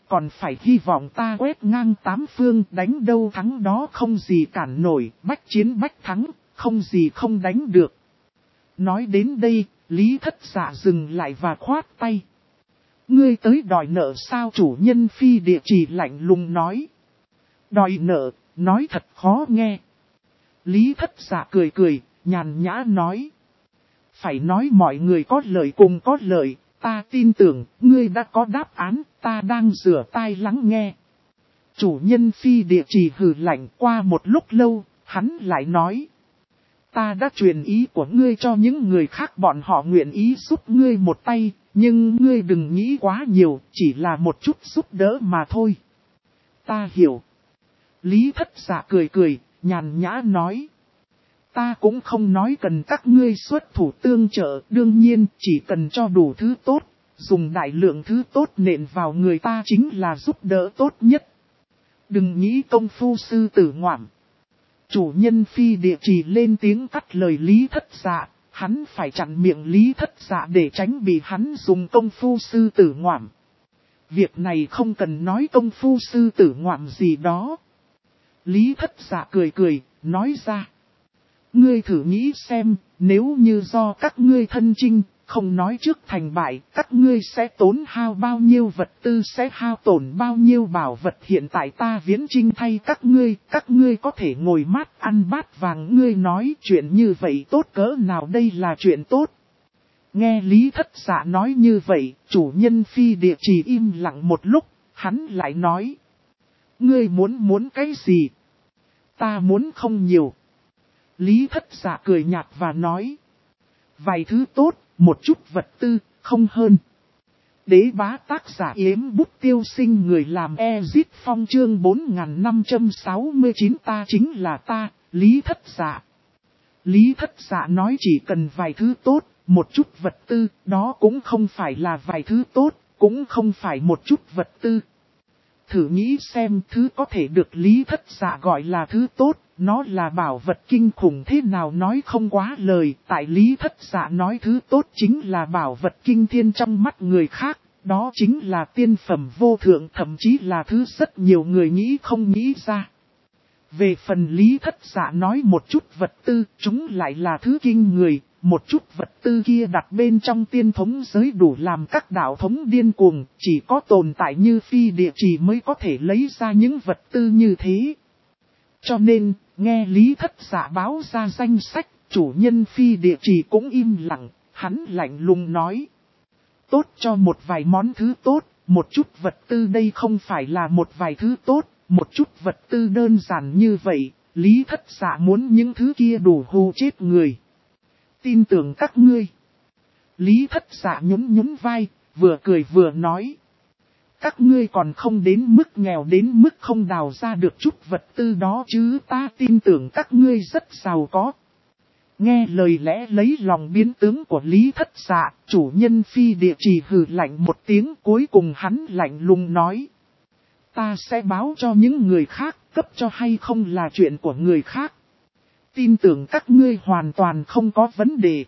còn phải hy vọng ta quét ngang tám phương, đánh đâu thắng đó, không gì cản nổi, bách chiến bách thắng, không gì không đánh được. Nói đến đây, Lý Thất Dạ dừng lại và khoát tay. Ngươi tới đòi nợ sao? Chủ nhân Phi Địa Chỉ lạnh lùng nói. Đòi nợ, nói thật khó nghe. Lý Thất Dạ cười cười, nhàn nhã nói. Phải nói mọi người có lợi cùng có lợi, ta tin tưởng, ngươi đã có đáp án, ta đang rửa tai lắng nghe. Chủ nhân Phi Địa Chỉ hừ lạnh. Qua một lúc lâu, hắn lại nói. Ta đã truyền ý của ngươi cho những người khác, bọn họ nguyện ý giúp ngươi một tay, nhưng ngươi đừng nghĩ quá nhiều, chỉ là một chút giúp đỡ mà thôi. Ta hiểu. Lý Thất Dạ cười cười, nhàn nhã nói. Ta cũng không nói cần các ngươi xuất thủ tương trợ, đương nhiên chỉ cần cho đủ thứ tốt, dùng đại lượng thứ tốt nện vào người ta chính là giúp đỡ tốt nhất. Đừng nghĩ công phu sư tử ngoạm. Chủ nhân Phi Địa Chỉ lên tiếng cắt lời Lý Thất Dạ, hắn phải chặn miệng Lý Thất Dạ để tránh bị hắn dùng công phu sư tử ngoạm. Việc này không cần nói công phu sư tử ngoạm gì đó. Lý Thất Dạ cười cười, nói ra. Ngươi thử nghĩ xem, nếu như do các ngươi thân chinh, không nói trước thành bại, các ngươi sẽ tốn hao bao nhiêu vật tư, sẽ hao tổn bao nhiêu bảo vật. Hiện tại ta viễn chinh thay các ngươi có thể ngồi mát ăn bát vàng. Ngươi nói chuyện như vậy tốt cỡ nào? Đây là chuyện tốt. Nghe Lý Thất Dạ nói như vậy, chủ nhân Phi Địa Chỉ im lặng một lúc, hắn lại nói. Ngươi muốn cái gì? Ta muốn không nhiều. Lý Thất Dạ cười nhạt và nói. Vài thứ tốt, một chút vật tư, không hơn. Đế bá tác giả Yếm Bút Tiêu Sinh, người làm Ezit Phong, chương 4569. Ta chính là ta, Lý Thất Dạ. Lý Thất Dạ nói chỉ cần vài thứ tốt, một chút vật tư, đó cũng không phải là vài thứ tốt, cũng không phải một chút vật tư. Thử nghĩ xem, thứ có thể được Lý Thất Dạ gọi là thứ tốt, nó là bảo vật kinh khủng thế nào nói không quá lời. Tại Lý Thất Dạ nói thứ tốt chính là bảo vật kinh thiên trong mắt người khác, đó chính là tiên phẩm vô thượng, thậm chí là thứ rất nhiều người nghĩ không nghĩ ra. Về phần Lý Thất Dạ nói một chút vật tư, chúng lại là thứ kinh người. Một chút vật tư kia đặt bên trong tiên thống giới đủ làm các đạo thống điên cuồng, chỉ có tồn tại như Phi Địa Chỉ mới có thể lấy ra những vật tư như thế. Cho nên, nghe Lý Thất Dạ báo ra danh sách, chủ nhân Phi Địa Chỉ cũng im lặng, hắn lạnh lùng nói. Tốt cho một vài món thứ tốt, một chút vật tư đây không phải là một vài thứ tốt, một chút vật tư đơn giản như vậy, Lý Thất Dạ muốn những thứ kia đủ hù chết người. Tin tưởng các ngươi. Lý Thất Dạ nhún vai, vừa cười vừa nói. Các ngươi còn không đến mức nghèo đến mức không đào ra được chút vật tư đó chứ, ta tin tưởng các ngươi rất giàu có. Nghe lời lẽ lấy lòng biến tướng của Lý Thất Dạ, chủ nhân Phi Địa Chỉ hừ lạnh một tiếng, cuối cùng hắn lạnh lùng nói. Ta sẽ báo cho những người khác, cấp cho hay không là chuyện của người khác. Tin tưởng các ngươi hoàn toàn không có vấn đề.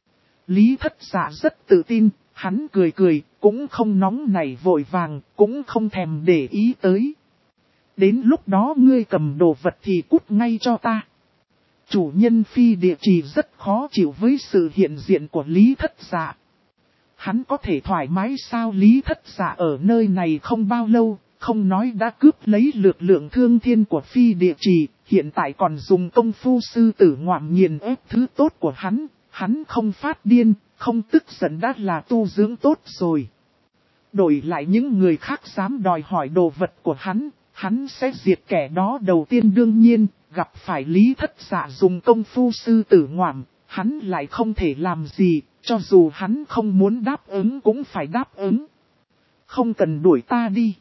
Lý Thất Dạ rất tự tin, hắn cười cười, cũng không nóng nảy vội vàng, cũng không thèm để ý tới. Đến lúc đó ngươi cầm đồ vật thì cút ngay cho ta. Chủ nhân Phi Địa Chỉ rất khó chịu với sự hiện diện của Lý Thất Dạ. Hắn có thể thoải mái sao? Lý Thất Dạ ở nơi này không bao lâu, không nói đã cướp lấy lực lượng thương thiên của Phi Địa Chỉ, hiện tại còn dùng công phu sư tử ngoạm nghiền ép thứ tốt của hắn không phát điên, không tức giận đã là tu dưỡng tốt rồi. Đổi lại những người khác dám đòi hỏi đồ vật của hắn sẽ diệt kẻ đó đầu tiên. Đương nhiên, gặp phải Lý Thất Dạ dùng công phu sư tử ngoạm, hắn lại không thể làm gì, cho dù hắn không muốn đáp ứng cũng phải đáp ứng. Không cần đuổi ta đi.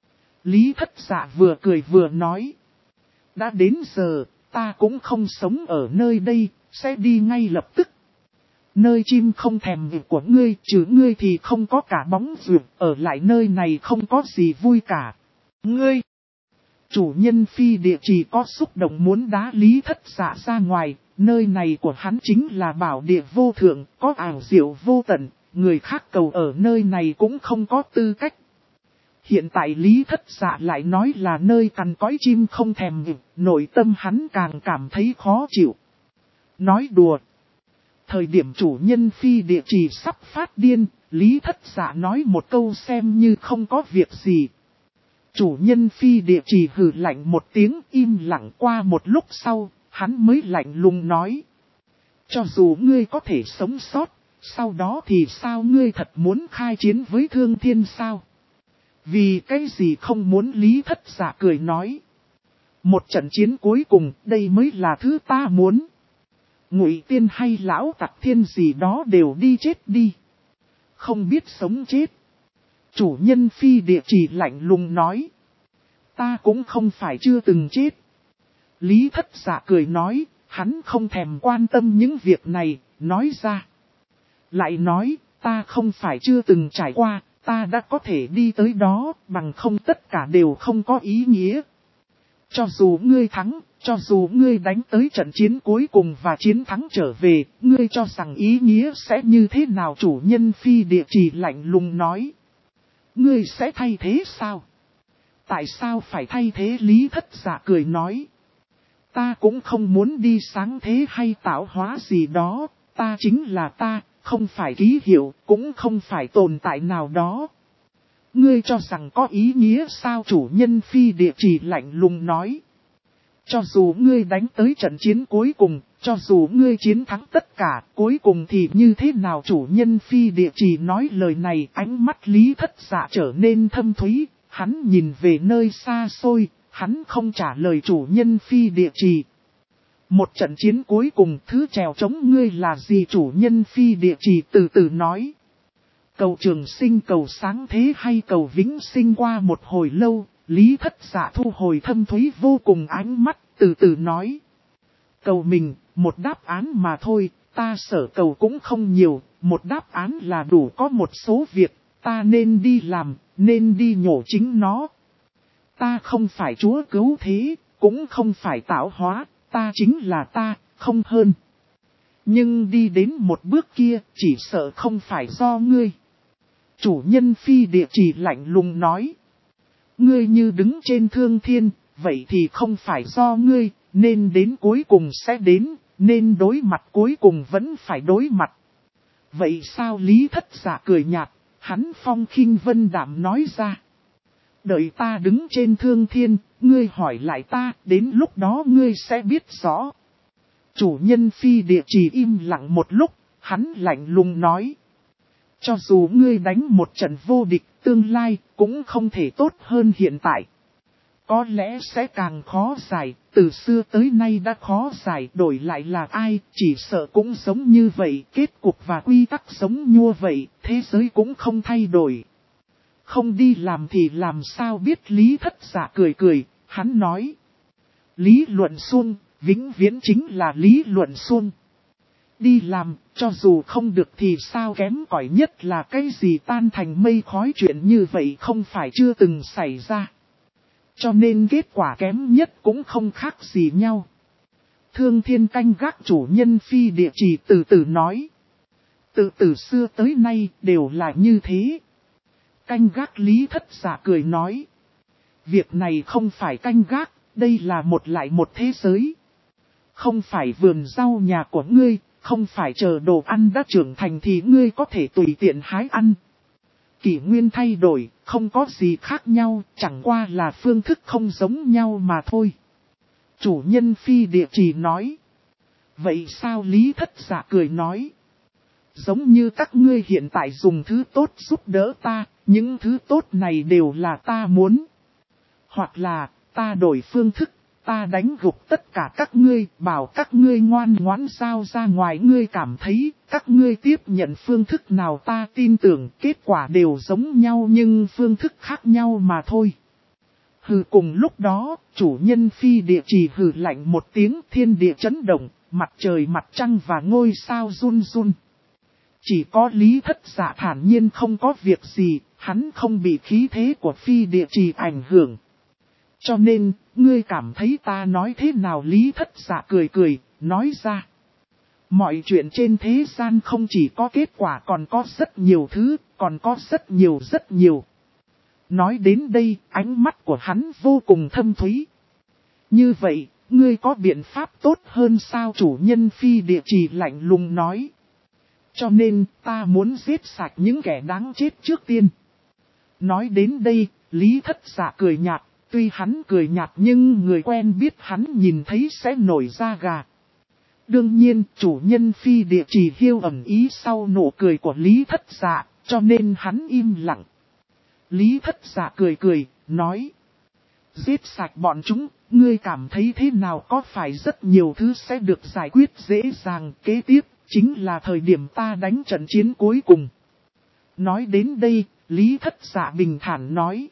Lý Thất Dạ vừa cười vừa nói. Đã đến giờ, ta cũng không sống ở nơi đây, sẽ đi ngay lập tức. Nơi chim không thèm việc của ngươi, chứ ngươi thì không có cả bóng duyệt, ở lại nơi này không có gì vui cả. Ngươi! Chủ nhân Phi Địa Chỉ có xúc động muốn đá Lý Thất Dạ ra ngoài, nơi này của hắn chính là bảo địa vô thượng, có ảo diệu vô tận, người khác cầu ở nơi này cũng không có tư cách. Hiện tại Lý Thất Dạ lại nói là nơi cằn cõi chim không thèm nghịch, nội tâm hắn càng cảm thấy khó chịu. Nói đùa. Thời điểm chủ nhân phi địa chỉ sắp phát điên, Lý Thất Dạ nói một câu xem như không có việc gì. Chủ nhân phi địa chỉ hừ lạnh một tiếng, im lặng. Qua một lúc sau, hắn mới lạnh lùng nói. Cho dù ngươi có thể sống sót, sau đó thì sao, ngươi thật muốn khai chiến với Thương Thiên sao? Vì cái gì không muốn? Lý Thất Dạ cười nói. Một trận chiến cuối cùng, đây mới là thứ ta muốn. Ngụy Tiên hay lão tặc thiên gì đó đều đi chết đi. Không biết sống chết. Chủ nhân phi địa chỉ lạnh lùng nói. Ta cũng không phải chưa từng chết. Lý Thất Dạ cười nói, hắn không thèm quan tâm những việc này, nói ra. Lại nói, ta không phải chưa từng trải qua, ta đã có thể đi tới đó, bằng không tất cả đều không có ý nghĩa. Cho dù ngươi thắng, cho dù ngươi đánh tới trận chiến cuối cùng và chiến thắng trở về, ngươi cho rằng ý nghĩa sẽ như thế nào? Chủ nhân phi địa chỉ lạnh lùng nói. Ngươi sẽ thay thế sao? Tại sao phải thay thế? Lý Thất Dạ cười nói. Ta cũng không muốn đi sáng thế hay tạo hóa gì đó, ta chính là ta, không phải ký hiệu, cũng không phải tồn tại nào đó. Ngươi cho rằng có ý nghĩa sao? Chủ nhân phi địa chỉ lạnh lùng nói. Cho dù ngươi đánh tới trận chiến cuối cùng, cho dù ngươi chiến thắng tất cả, cuối cùng thì như thế nào? Chủ nhân phi địa chỉ nói lời này, ánh mắt Lý Thất Dạ trở nên thâm thúy, hắn nhìn về nơi xa xôi, hắn không trả lời chủ nhân phi địa chỉ. Một trận chiến cuối cùng, thứ trèo chống ngươi là gì? Chủ nhân phi địa chỉ từ từ nói. Cầu trường sinh, cầu sáng thế hay cầu vĩnh sinh? Qua một hồi lâu, Lý Thất Dạ thu hồi thâm thúy vô cùng ánh mắt, từ từ nói. Cầu mình, một đáp án mà thôi, ta sở cầu cũng không nhiều, một đáp án là đủ. Có một số việc, ta nên đi làm, nên đi nhổ chính nó. Ta không phải chúa cứu thế, cũng không phải tạo hóa, ta chính là ta, không hơn. Nhưng đi đến một bước kia, chỉ sợ không phải do ngươi. Chủ nhân phi địa chỉ lạnh lùng nói. Ngươi như đứng trên Thương Thiên, vậy thì không phải do ngươi, nên đến cuối cùng sẽ đến, nên đối mặt cuối cùng vẫn phải đối mặt. Vậy sao? Lý Thất Dạ cười nhạt, hắn phong khinh vân đạm nói ra. Đợi ta đứng trên Thương Thiên, ngươi hỏi lại ta, đến lúc đó ngươi sẽ biết rõ. Chủ nhân phi địa chỉ im lặng một lúc, hắn lạnh lùng nói. Cho dù ngươi đánh một trận vô địch, tương lai cũng không thể tốt hơn hiện tại. Có lẽ sẽ càng khó giải, từ xưa tới nay đã khó giải, đổi lại là ai, chỉ sợ cũng giống như vậy, kết cục và quy tắc giống như vậy, thế giới cũng không thay đổi. Không đi làm thì làm sao biết? Lý Thất Dạ cười cười, hắn nói. Lý luận suông, vĩnh viễn chính là lý luận suông. Đi làm, cho dù không được thì sao? Kém cỏi nhất là cái gì? Tan thành mây khói, chuyện như vậy không phải chưa từng xảy ra. Cho nên kết quả kém nhất cũng không khác gì nhau. Thương Thiên canh gác, chủ nhân phi địa chỉ từ từ nói. Từ xưa tới nay đều là như thế. Canh gác? Lý Thất Dạ cười nói. Việc này không phải canh gác, đây là một lại một thế giới. Không phải vườn rau nhà của ngươi, không phải chờ đồ ăn đã trưởng thành thì ngươi có thể tùy tiện hái ăn. Kỷ nguyên thay đổi, không có gì khác nhau, chẳng qua là phương thức không giống nhau mà thôi. Chủ nhân phi địa chỉ nói. Vậy sao? Lý Thất Dạ cười nói. Giống như các ngươi hiện tại dùng thứ tốt giúp đỡ ta, những thứ tốt này đều là ta muốn. Hoặc là, ta đổi phương thức, ta đánh gục tất cả các ngươi, bảo các ngươi ngoan ngoãn giao ra ngoài. Ngươi cảm thấy, các ngươi tiếp nhận phương thức nào ta tin tưởng, kết quả đều giống nhau nhưng phương thức khác nhau mà thôi. Hừ, cùng lúc đó, chủ nhân phi địa chỉ hừ lạnh một tiếng, thiên địa chấn động, mặt trời mặt trăng và ngôi sao run run. Chỉ có Lý Thất Dạ thản nhiên không có việc gì, hắn không bị khí thế của phi địa chỉ ảnh hưởng. Cho nên, ngươi cảm thấy ta nói thế nào? Lý Thất Dạ cười cười, nói ra. Mọi chuyện trên thế gian không chỉ có kết quả, còn có rất nhiều thứ, còn có rất nhiều. Nói đến đây, ánh mắt của hắn vô cùng thâm thúy. Như vậy, ngươi có biện pháp tốt hơn sao? Chủ nhân Phi Địa Trì lạnh lùng nói. Cho nên, ta muốn giết sạch những kẻ đáng chết trước tiên. Nói đến đây, Lý Thất Dạ cười nhạt, tuy hắn cười nhạt nhưng người quen biết hắn nhìn thấy sẽ nổi da gà. Đương nhiên, chủ nhân Phi Địa Trì hiêu ẩn ý sau nụ cười của Lý Thất Dạ, cho nên hắn im lặng. Lý Thất Dạ cười cười, nói. Giết sạch bọn chúng, ngươi cảm thấy thế nào? Có phải rất nhiều thứ sẽ được giải quyết dễ dàng? Kế tiếp, chính là thời điểm ta đánh trận chiến cuối cùng. Nói đến đây, Lý Thất Dạ bình thản nói.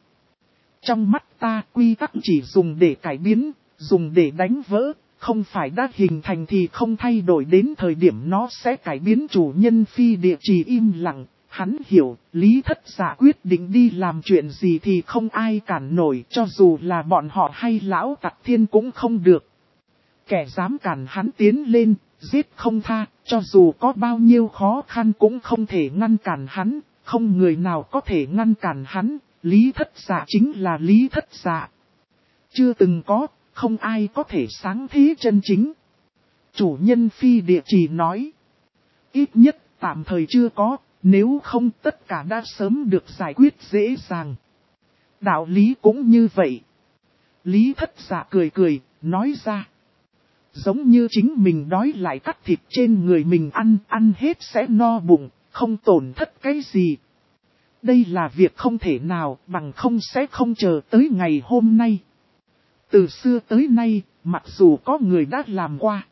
Trong mắt ta, quy tắc chỉ dùng để cải biến, dùng để đánh vỡ, không phải đã hình thành thì không thay đổi, đến thời điểm nó sẽ cải biến. Chủ nhân Phi Địa Trì im lặng, hắn hiểu, Lý Thất Dạ quyết định đi làm chuyện gì thì không ai cản nổi, cho dù là bọn họ hay lão Tặc Thiên cũng không được. Kẻ dám cản hắn tiến lên, giết không tha, cho dù có bao nhiêu khó khăn cũng không thể ngăn cản hắn, không người nào có thể ngăn cản hắn. Lý Thất Dạ chính là Lý Thất Dạ. Chưa từng có, không ai có thể sáng thế chân chính. Chủ nhân Phi Địa Trì nói. Ít nhất, tạm thời chưa có, nếu không tất cả đã sớm được giải quyết dễ dàng. Đạo lý cũng như vậy. Lý Thất Dạ cười cười, nói ra. Giống như chính mình đói lại cắt thịt trên người mình ăn hết sẽ no bụng, không tổn thất cái gì. Đây là việc không thể nào, bằng không sẽ không chờ tới ngày hôm nay. Từ xưa tới nay, mặc dù có người đã làm qua.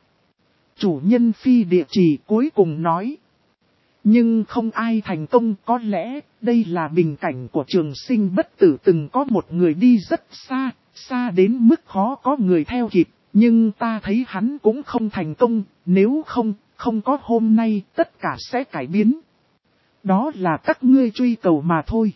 Chủ nhân Phi Địa Trì cuối cùng nói. Nhưng không ai thành công, có lẽ đây là bình cảnh của trường sinh bất tử. Từng có một người đi rất xa, xa đến mức khó có người theo kịp. Nhưng ta thấy hắn cũng không thành công, nếu không có hôm nay tất cả sẽ cải biến. Đó là các ngươi truy cầu mà thôi.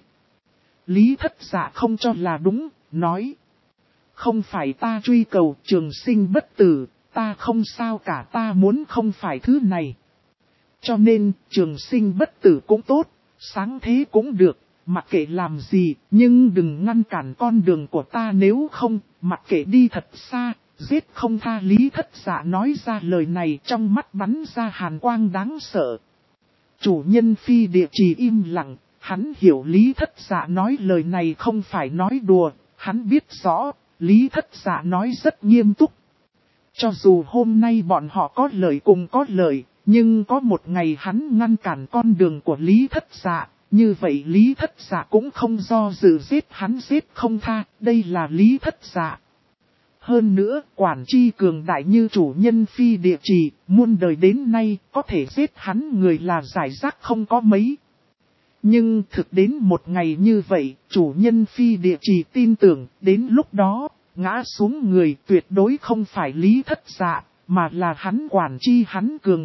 Lý Thất Dạ không cho là đúng, nói. Không phải ta truy cầu trường sinh bất tử, ta không sao cả, ta muốn không phải thứ này. Cho nên, trường sinh bất tử cũng tốt, sáng thế cũng được, mặc kệ làm gì, nhưng đừng ngăn cản con đường của ta, nếu không, mặc kệ đi thật xa, giết không tha. Lý Thất Dạ nói ra lời này, trong mắt bắn ra hàn quang đáng sợ. Chủ nhân Phi Địa Trì im lặng, hắn hiểu Lý Thất Dạ nói lời này không phải nói đùa, hắn biết rõ, Lý Thất Dạ nói rất nghiêm túc. Cho dù hôm nay bọn họ có lợi cùng có lợi, nhưng có một ngày hắn ngăn cản con đường của Lý Thất Dạ, như vậy Lý Thất Dạ cũng không do dự giết hắn, giết không tha, đây là Lý Thất Dạ. Hơn nữa, quản chi cường đại như chủ nhân Phi Địa Trì, muôn đời đến nay, có thể giết hắn người là giải rác không có mấy. Nhưng thực đến một ngày như vậy, chủ nhân Phi Địa Trì tin tưởng, đến lúc đó, ngã xuống người tuyệt đối không phải Lý Thất Dạ, mà là hắn quản chi. Hắn cường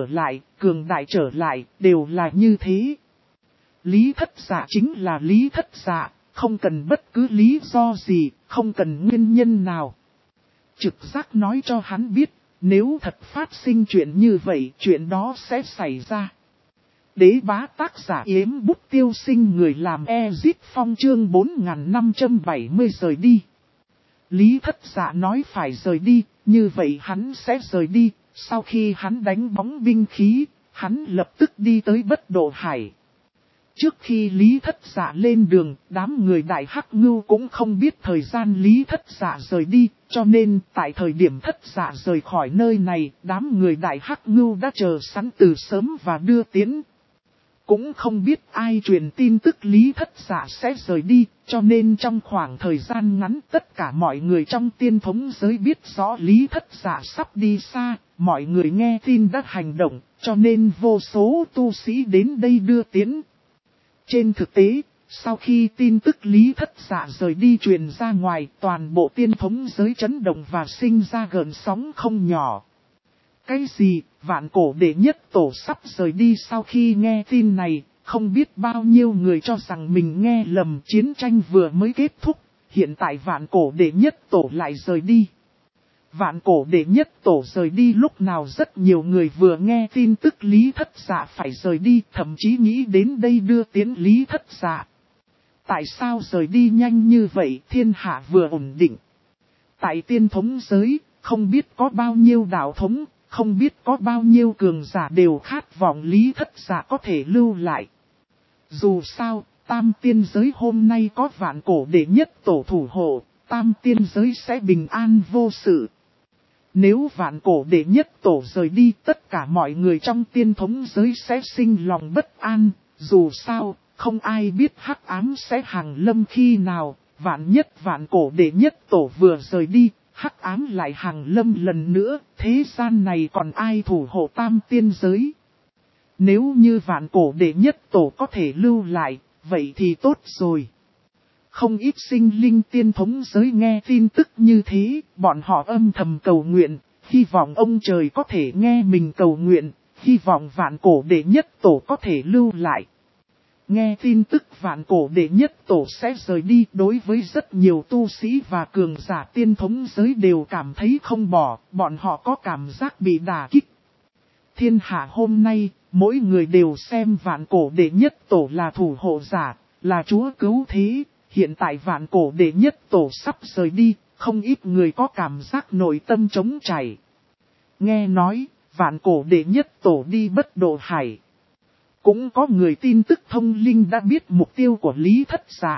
đại trở lại, đều là như thế. Lý Thất Dạ chính là Lý Thất Dạ, không cần bất cứ lý do gì, không cần nguyên nhân nào. Trực giác nói cho hắn biết, nếu thật phát sinh chuyện như vậy, chuyện đó sẽ xảy ra. Đế bá tác giả Yếm Bút Tiêu Sinh, người làm Ezit Phong, chương 4570 rời đi. Lý Thất Dạ nói phải rời đi, như vậy hắn sẽ rời đi. Sau khi hắn đánh bóng binh khí, hắn lập tức đi tới Bất Độ Hải. Trước khi Lý Thất Dạ lên đường, đám người Đại Hắc Ngưu cũng không biết thời gian Lý Thất Dạ rời đi, cho nên tại thời điểm Thất Dạ rời khỏi nơi này, đám người Đại Hắc Ngưu đã chờ sẵn từ sớm và đưa tiễn. Cũng không biết ai truyền tin tức Lý Thất Dạ sẽ rời đi, cho nên trong khoảng thời gian ngắn tất cả mọi người trong tiên thống giới biết rõ Lý Thất Dạ sắp đi xa, mọi người nghe tin đã hành động, cho nên vô số tu sĩ đến đây đưa tiễn. Trên thực tế, sau khi tin tức Lý Thất Dạ rời đi truyền ra ngoài, toàn bộ tiên thống giới chấn động và sinh ra gợn sóng không nhỏ. Cái gì, Vạn Cổ Đệ Nhất Tổ sắp rời đi? Sau khi nghe tin này, không biết bao nhiêu người cho rằng mình nghe lầm, chiến tranh vừa mới kết thúc, hiện tại Vạn Cổ Đệ Nhất Tổ lại rời đi. Vạn Cổ Đệ Nhất Tổ rời đi lúc nào? Rất nhiều người vừa nghe tin tức Lý Thất Dạ phải rời đi, thậm chí nghĩ đến đây đưa tiến Lý Thất Dạ. Tại sao rời đi nhanh như vậy? Thiên hạ vừa ổn định. Tại tiên thống giới, không biết có bao nhiêu đạo thống, không biết có bao nhiêu cường giả đều khát vọng Lý Thất Dạ có thể lưu lại. Dù sao, tam tiên giới hôm nay có vạn cổ đệ nhất tổ thủ hộ, tam tiên giới sẽ bình an vô sự. Nếu vạn cổ đệ nhất tổ rời đi, tất cả mọi người trong tiên thống giới sẽ sinh lòng bất an. Dù sao, không ai biết hắc ám sẽ hàng lâm khi nào, vạn nhất vạn cổ đệ nhất tổ vừa rời đi, hắc ám lại hàng lâm lần nữa, thế gian này còn ai thủ hộ tam tiên giới. Nếu như vạn cổ đệ nhất tổ có thể lưu lại, vậy thì tốt rồi. Không ít sinh linh tiên thống giới nghe tin tức như thế, bọn họ âm thầm cầu nguyện, hy vọng ông trời có thể nghe mình cầu nguyện, hy vọng vạn cổ đệ nhất tổ có thể lưu lại. Nghe tin tức vạn cổ đệ nhất tổ sẽ rời đi, đối với rất nhiều tu sĩ và cường giả tiên thống giới đều cảm thấy không bỏ, bọn họ có cảm giác bị đả kích. Thiên hạ hôm nay, mỗi người đều xem vạn cổ đệ nhất tổ là thủ hộ giả, là chúa cứu thế. Hiện tại vạn cổ đệ nhất tổ sắp rời đi, không ít người có cảm giác nội tâm trống trải. Nghe nói, vạn cổ đệ nhất tổ đi Bất Độ Hải. Cũng có người tin tức thông linh đã biết mục tiêu của Lý Thất Dạ.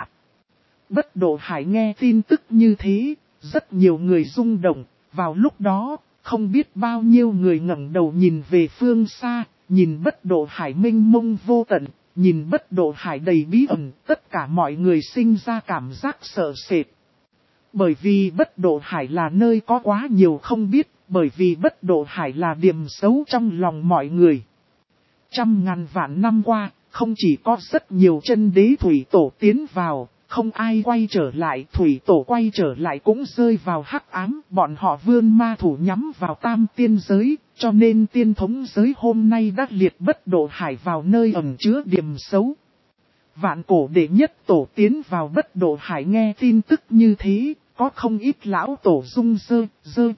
Bất Độ Hải nghe tin tức như thế, rất nhiều người rung động. Vào lúc đó, không biết bao nhiêu người ngẩng đầu nhìn về phương xa, nhìn Bất Độ Hải mênh mông vô tận. Nhìn Bất Độ Hải đầy bí ẩn, tất cả mọi người sinh ra cảm giác sợ sệt. Bởi vì Bất Độ Hải là nơi có quá nhiều không biết, bởi vì Bất Độ Hải là điểm xấu trong lòng mọi người. Trăm ngàn vạn năm qua, không chỉ có rất nhiều chân đế thủy tổ tiến vào, không ai quay trở lại, thủy tổ quay trở lại cũng rơi vào hắc ám, bọn họ vươn ma thủ nhắm vào tam tiên giới, cho nên tiên thống giới hôm nay đã liệt Bất Độ Hải vào nơi ẩn chứa điểm xấu. Vạn cổ đệ nhất tổ tiến vào Bất Độ Hải nghe tin tức như thế, có không ít lão tổ rung dơ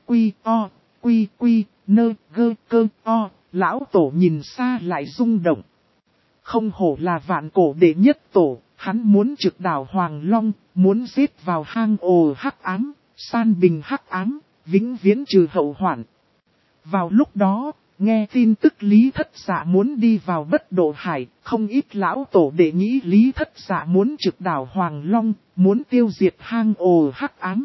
quy nơ gơ cơ o, lão tổ nhìn xa lại rung động. Không hổ là vạn cổ đệ nhất tổ, hắn muốn trực đảo Hoàng Long, muốn giết vào hang ổ hắc ám, san bình hắc ám, vĩnh viễn trừ hậu hoạn. Vào lúc đó, nghe tin tức Lý Thất Dạ muốn đi vào Bất Độ Hải, không ít lão tổ đệ nghĩ Lý Thất Dạ muốn trực đảo Hoàng Long, muốn tiêu diệt hang ổ hắc ám.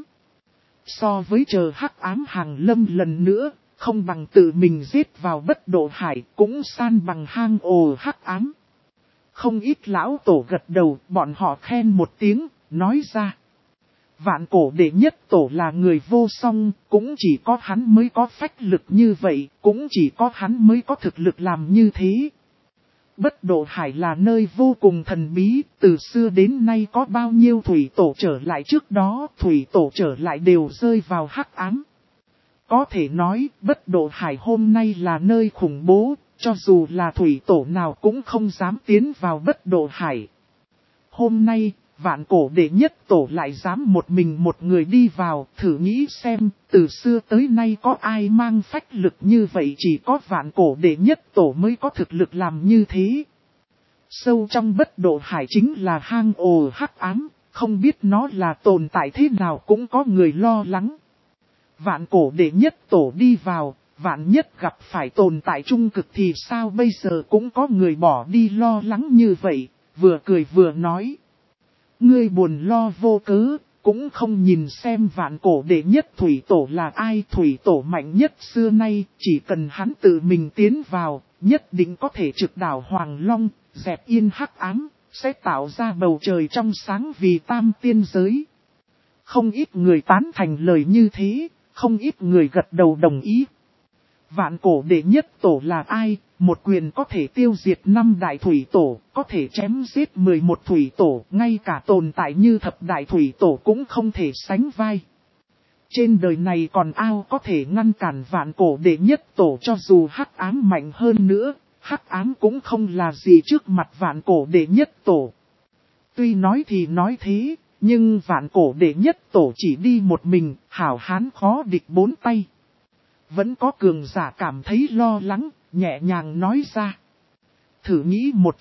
So với chờ hắc ám hàng lâm lần nữa, không bằng tự mình giết vào Bất Độ Hải, cũng san bằng hang ổ hắc ám. Không ít lão tổ gật đầu, bọn họ khen một tiếng, nói ra. Vạn cổ đệ nhất tổ là người vô song, cũng chỉ có hắn mới có phách lực như vậy, cũng chỉ có hắn mới có thực lực làm như thế. Bất Độ Hải là nơi vô cùng thần bí, từ xưa đến nay có bao nhiêu thủy tổ trở lại trước đó, thủy tổ trở lại đều rơi vào hắc ám. Có thể nói, Bất Độ Hải hôm nay là nơi khủng bố, cho dù là thủy tổ nào cũng không dám tiến vào Bất Độ Hải. Hôm nay, vạn cổ đệ nhất tổ lại dám một mình một người đi vào, thử nghĩ xem, từ xưa tới nay có ai mang phách lực như vậy, chỉ có vạn cổ đệ nhất tổ mới có thực lực làm như thế. Sâu trong Bất Độ Hải chính là hang ổ hắc ám, không biết nó là tồn tại thế nào cũng có người lo lắng. Vạn cổ đệ nhất tổ đi vào, vạn nhất gặp phải tồn tại trung cực thì sao bây giờ cũng có người bỏ đi lo lắng như vậy, vừa cười vừa nói. Ngươi buồn lo vô cớ, cũng không nhìn xem vạn cổ đệ nhất thủy tổ là ai. Thủy tổ mạnh nhất xưa nay, chỉ cần hắn tự mình tiến vào, nhất định có thể trực đảo Hoàng Long, dẹp yên hắc ám, sẽ tạo ra bầu trời trong sáng vì tam tiên giới. Không ít người tán thành lời như thế, không ít người gật đầu đồng ý. Vạn cổ đệ nhất tổ là ai? Một quyền có thể tiêu diệt 5 đại thủy tổ, có thể chém giết 11 thủy tổ, ngay cả tồn tại như thập đại thủy tổ cũng không thể sánh vai. Trên đời này còn ao có thể ngăn cản vạn cổ đệ nhất tổ, cho dù hắc ám mạnh hơn nữa, hắc ám cũng không là gì trước mặt vạn cổ đệ nhất tổ. Tuy nói thì nói thế, nhưng vạn cổ đệ nhất tổ chỉ đi một mình, hảo hán khó địch 4 tay. Vẫn có cường giả cảm thấy lo lắng, nhẹ nhàng nói ra. Thử nghĩ một chút,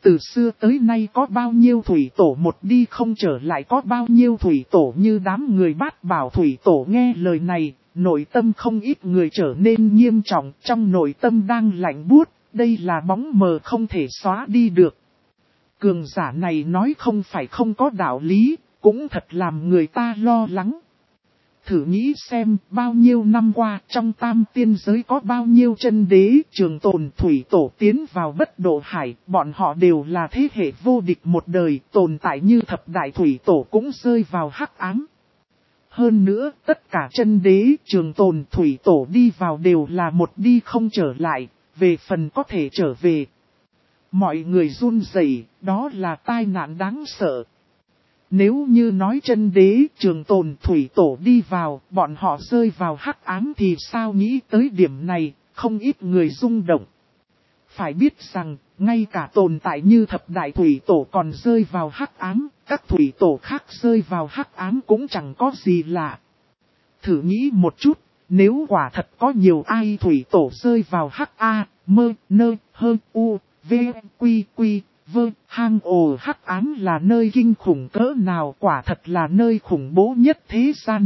từ xưa tới nay có bao nhiêu thủy tổ một đi không trở lại, có bao nhiêu thủy tổ như đám người Bát Bảo thủy tổ. Nghe lời này, nội tâm không ít người trở nên nghiêm trọng, trong nội tâm đang lạnh buốt, đây là bóng mờ không thể xóa đi được. Cường giả này nói không phải không có đạo lý, cũng thật làm người ta lo lắng. Thử nghĩ xem, bao nhiêu năm qua trong tam tiên giới có bao nhiêu chân đế, trường tồn, thủy tổ tiến vào bất độ hải, bọn họ đều là thế hệ vô địch một đời, tồn tại như thập đại thủy tổ cũng rơi vào hắc ám. Hơn nữa, tất cả chân đế, trường tồn, thủy tổ đi vào đều là một đi không trở lại, về phần có thể trở về. Mọi người run rẩy, đó là tai nạn đáng sợ. Nếu như nói chân đế, trường tồn, thủy tổ đi vào, bọn họ rơi vào hắc ám thì sao? Nghĩ tới điểm này, không ít người rung động. Phải biết rằng, ngay cả tồn tại như thập đại thủy tổ còn rơi vào hắc ám, các thủy tổ khác rơi vào hắc ám cũng chẳng có gì lạ. Thử nghĩ một chút, nếu quả thật có nhiều ai thủy tổ rơi vào hắc a, mơ, nơ, hơ, u, v, quy, quy. Hang ổ hắc ám là nơi kinh khủng cỡ nào, quả thật là nơi khủng bố nhất thế gian.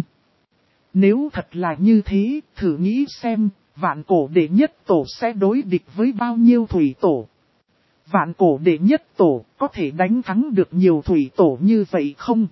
Nếu thật là như thế, thử nghĩ xem, vạn cổ đệ nhất tổ sẽ đối địch với bao nhiêu thủy tổ. Vạn cổ đệ nhất tổ có thể đánh thắng được nhiều thủy tổ như vậy không?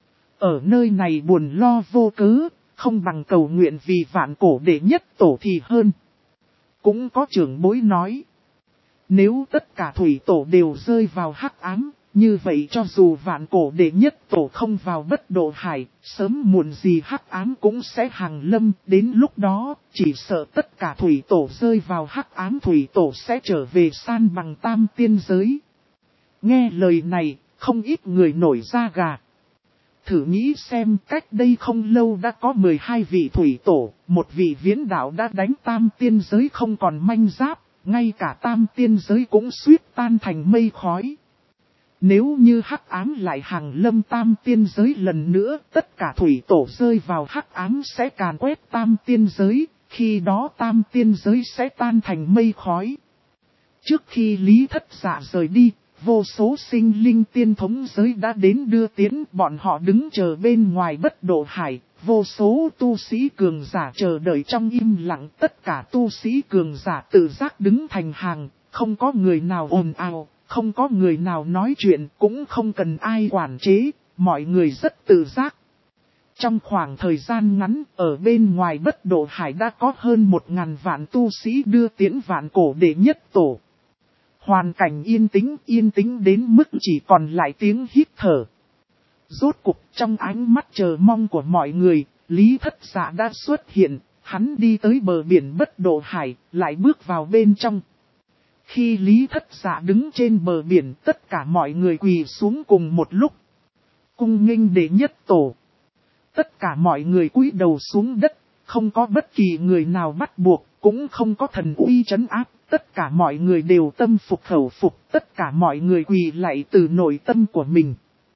Ở nơi này buồn lo vô cớ, không bằng cầu nguyện vì vạn cổ đệ nhất tổ thì hơn. Cũng có trưởng bối nói. Nếu tất cả thủy tổ đều rơi vào hắc ám, như vậy cho dù vạn cổ đệ nhất tổ không vào bất độ hải, sớm muộn gì hắc ám cũng sẽ hàng lâm, đến lúc đó, chỉ sợ tất cả thủy tổ rơi vào hắc ám, thủy tổ sẽ trở về san bằng tam tiên giới. Nghe lời này, không ít người nổi da gà. Thử nghĩ xem, cách đây không lâu đã có 12 vị thủy tổ, một vị viễn đạo đã đánh tam tiên giới không còn manh giáp. Ngay cả tam tiên giới cũng suýt tan thành mây khói. Nếu như hắc ám lại hàng lâm tam tiên giới lần nữa, tất cả thủy tổ rơi vào hắc ám sẽ càn quét tam tiên giới, khi đó tam tiên giới sẽ tan thành mây khói. Trước khi Lý Thất Dạ rời đi, vô số sinh linh tiên thống giới đã đến đưa tiến, bọn họ đứng chờ bên ngoài bất độ hải. Vô số tu sĩ cường giả chờ đợi trong im lặng, tất cả tu sĩ cường giả tự giác đứng thành hàng, không có người nào ồn ào, không có người nào nói chuyện, cũng không cần ai quản chế, mọi người rất tự giác. Trong khoảng thời gian ngắn, ở bên ngoài bất độ hải đã có hơn 1000 vạn tu sĩ đưa tiễn vạn cổ đệ nhất tổ. Hoàn cảnh yên tĩnh đến mức chỉ còn lại tiếng hít thở. Rốt cục trong ánh mắt chờ mong của mọi người, Lý Thất Dạ đã xuất hiện, hắn đi tới bờ biển bất độ hải, lại bước vào bên trong. Khi Lý Thất Dạ đứng trên bờ biển, tất cả mọi người quỳ xuống cùng một lúc. Cung nghênh đệ nhất tổ. Tất cả mọi người cúi đầu xuống đất, không có bất kỳ người nào bắt buộc, cũng không có thần uy trấn áp. Tất cả mọi người đều tâm phục khẩu phục, tất cả mọi người quỳ lạy từ nội tâm của mình.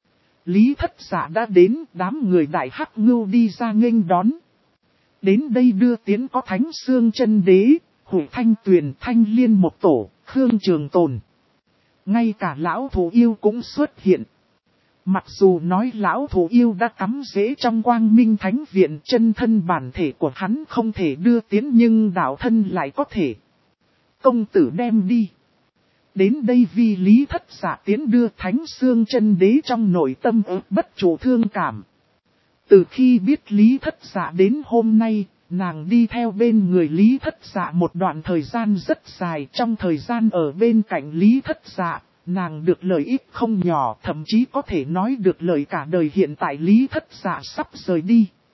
Lý Thất Dạ đã đến, đám người đại hắc ngưu đi ra nghênh đón. Đến đây đưa tiến có Thánh Xương Chân Đế, Hủy Thanh Tuyền, Thanh Liên một tổ, Khương Trường Tồn. Ngay cả lão thú yêu cũng xuất hiện. Mặc dù nói lão thú yêu đã cắm rễ trong Quang Minh Thánh Viện, chân thân bản thể của hắn không thể đưa tiến nhưng đạo thân lại có thể. Công tử đem đi. Đến đây vì Lý Thất Dạ tiến đưa Thánh Xương Chân Đế trong nội tâm bất trụ thương cảm. Từ khi biết Lý Thất Dạ đến hôm nay, nàng đi theo bên người Lý Thất Dạ một đoạn thời gian rất dài. Trong thời gian ở bên cạnh Lý Thất Dạ, nàng được lợi ích không nhỏ, thậm chí có thể nói được lời cả đời. Hiện tại Lý Thất Dạ sắp rời đi.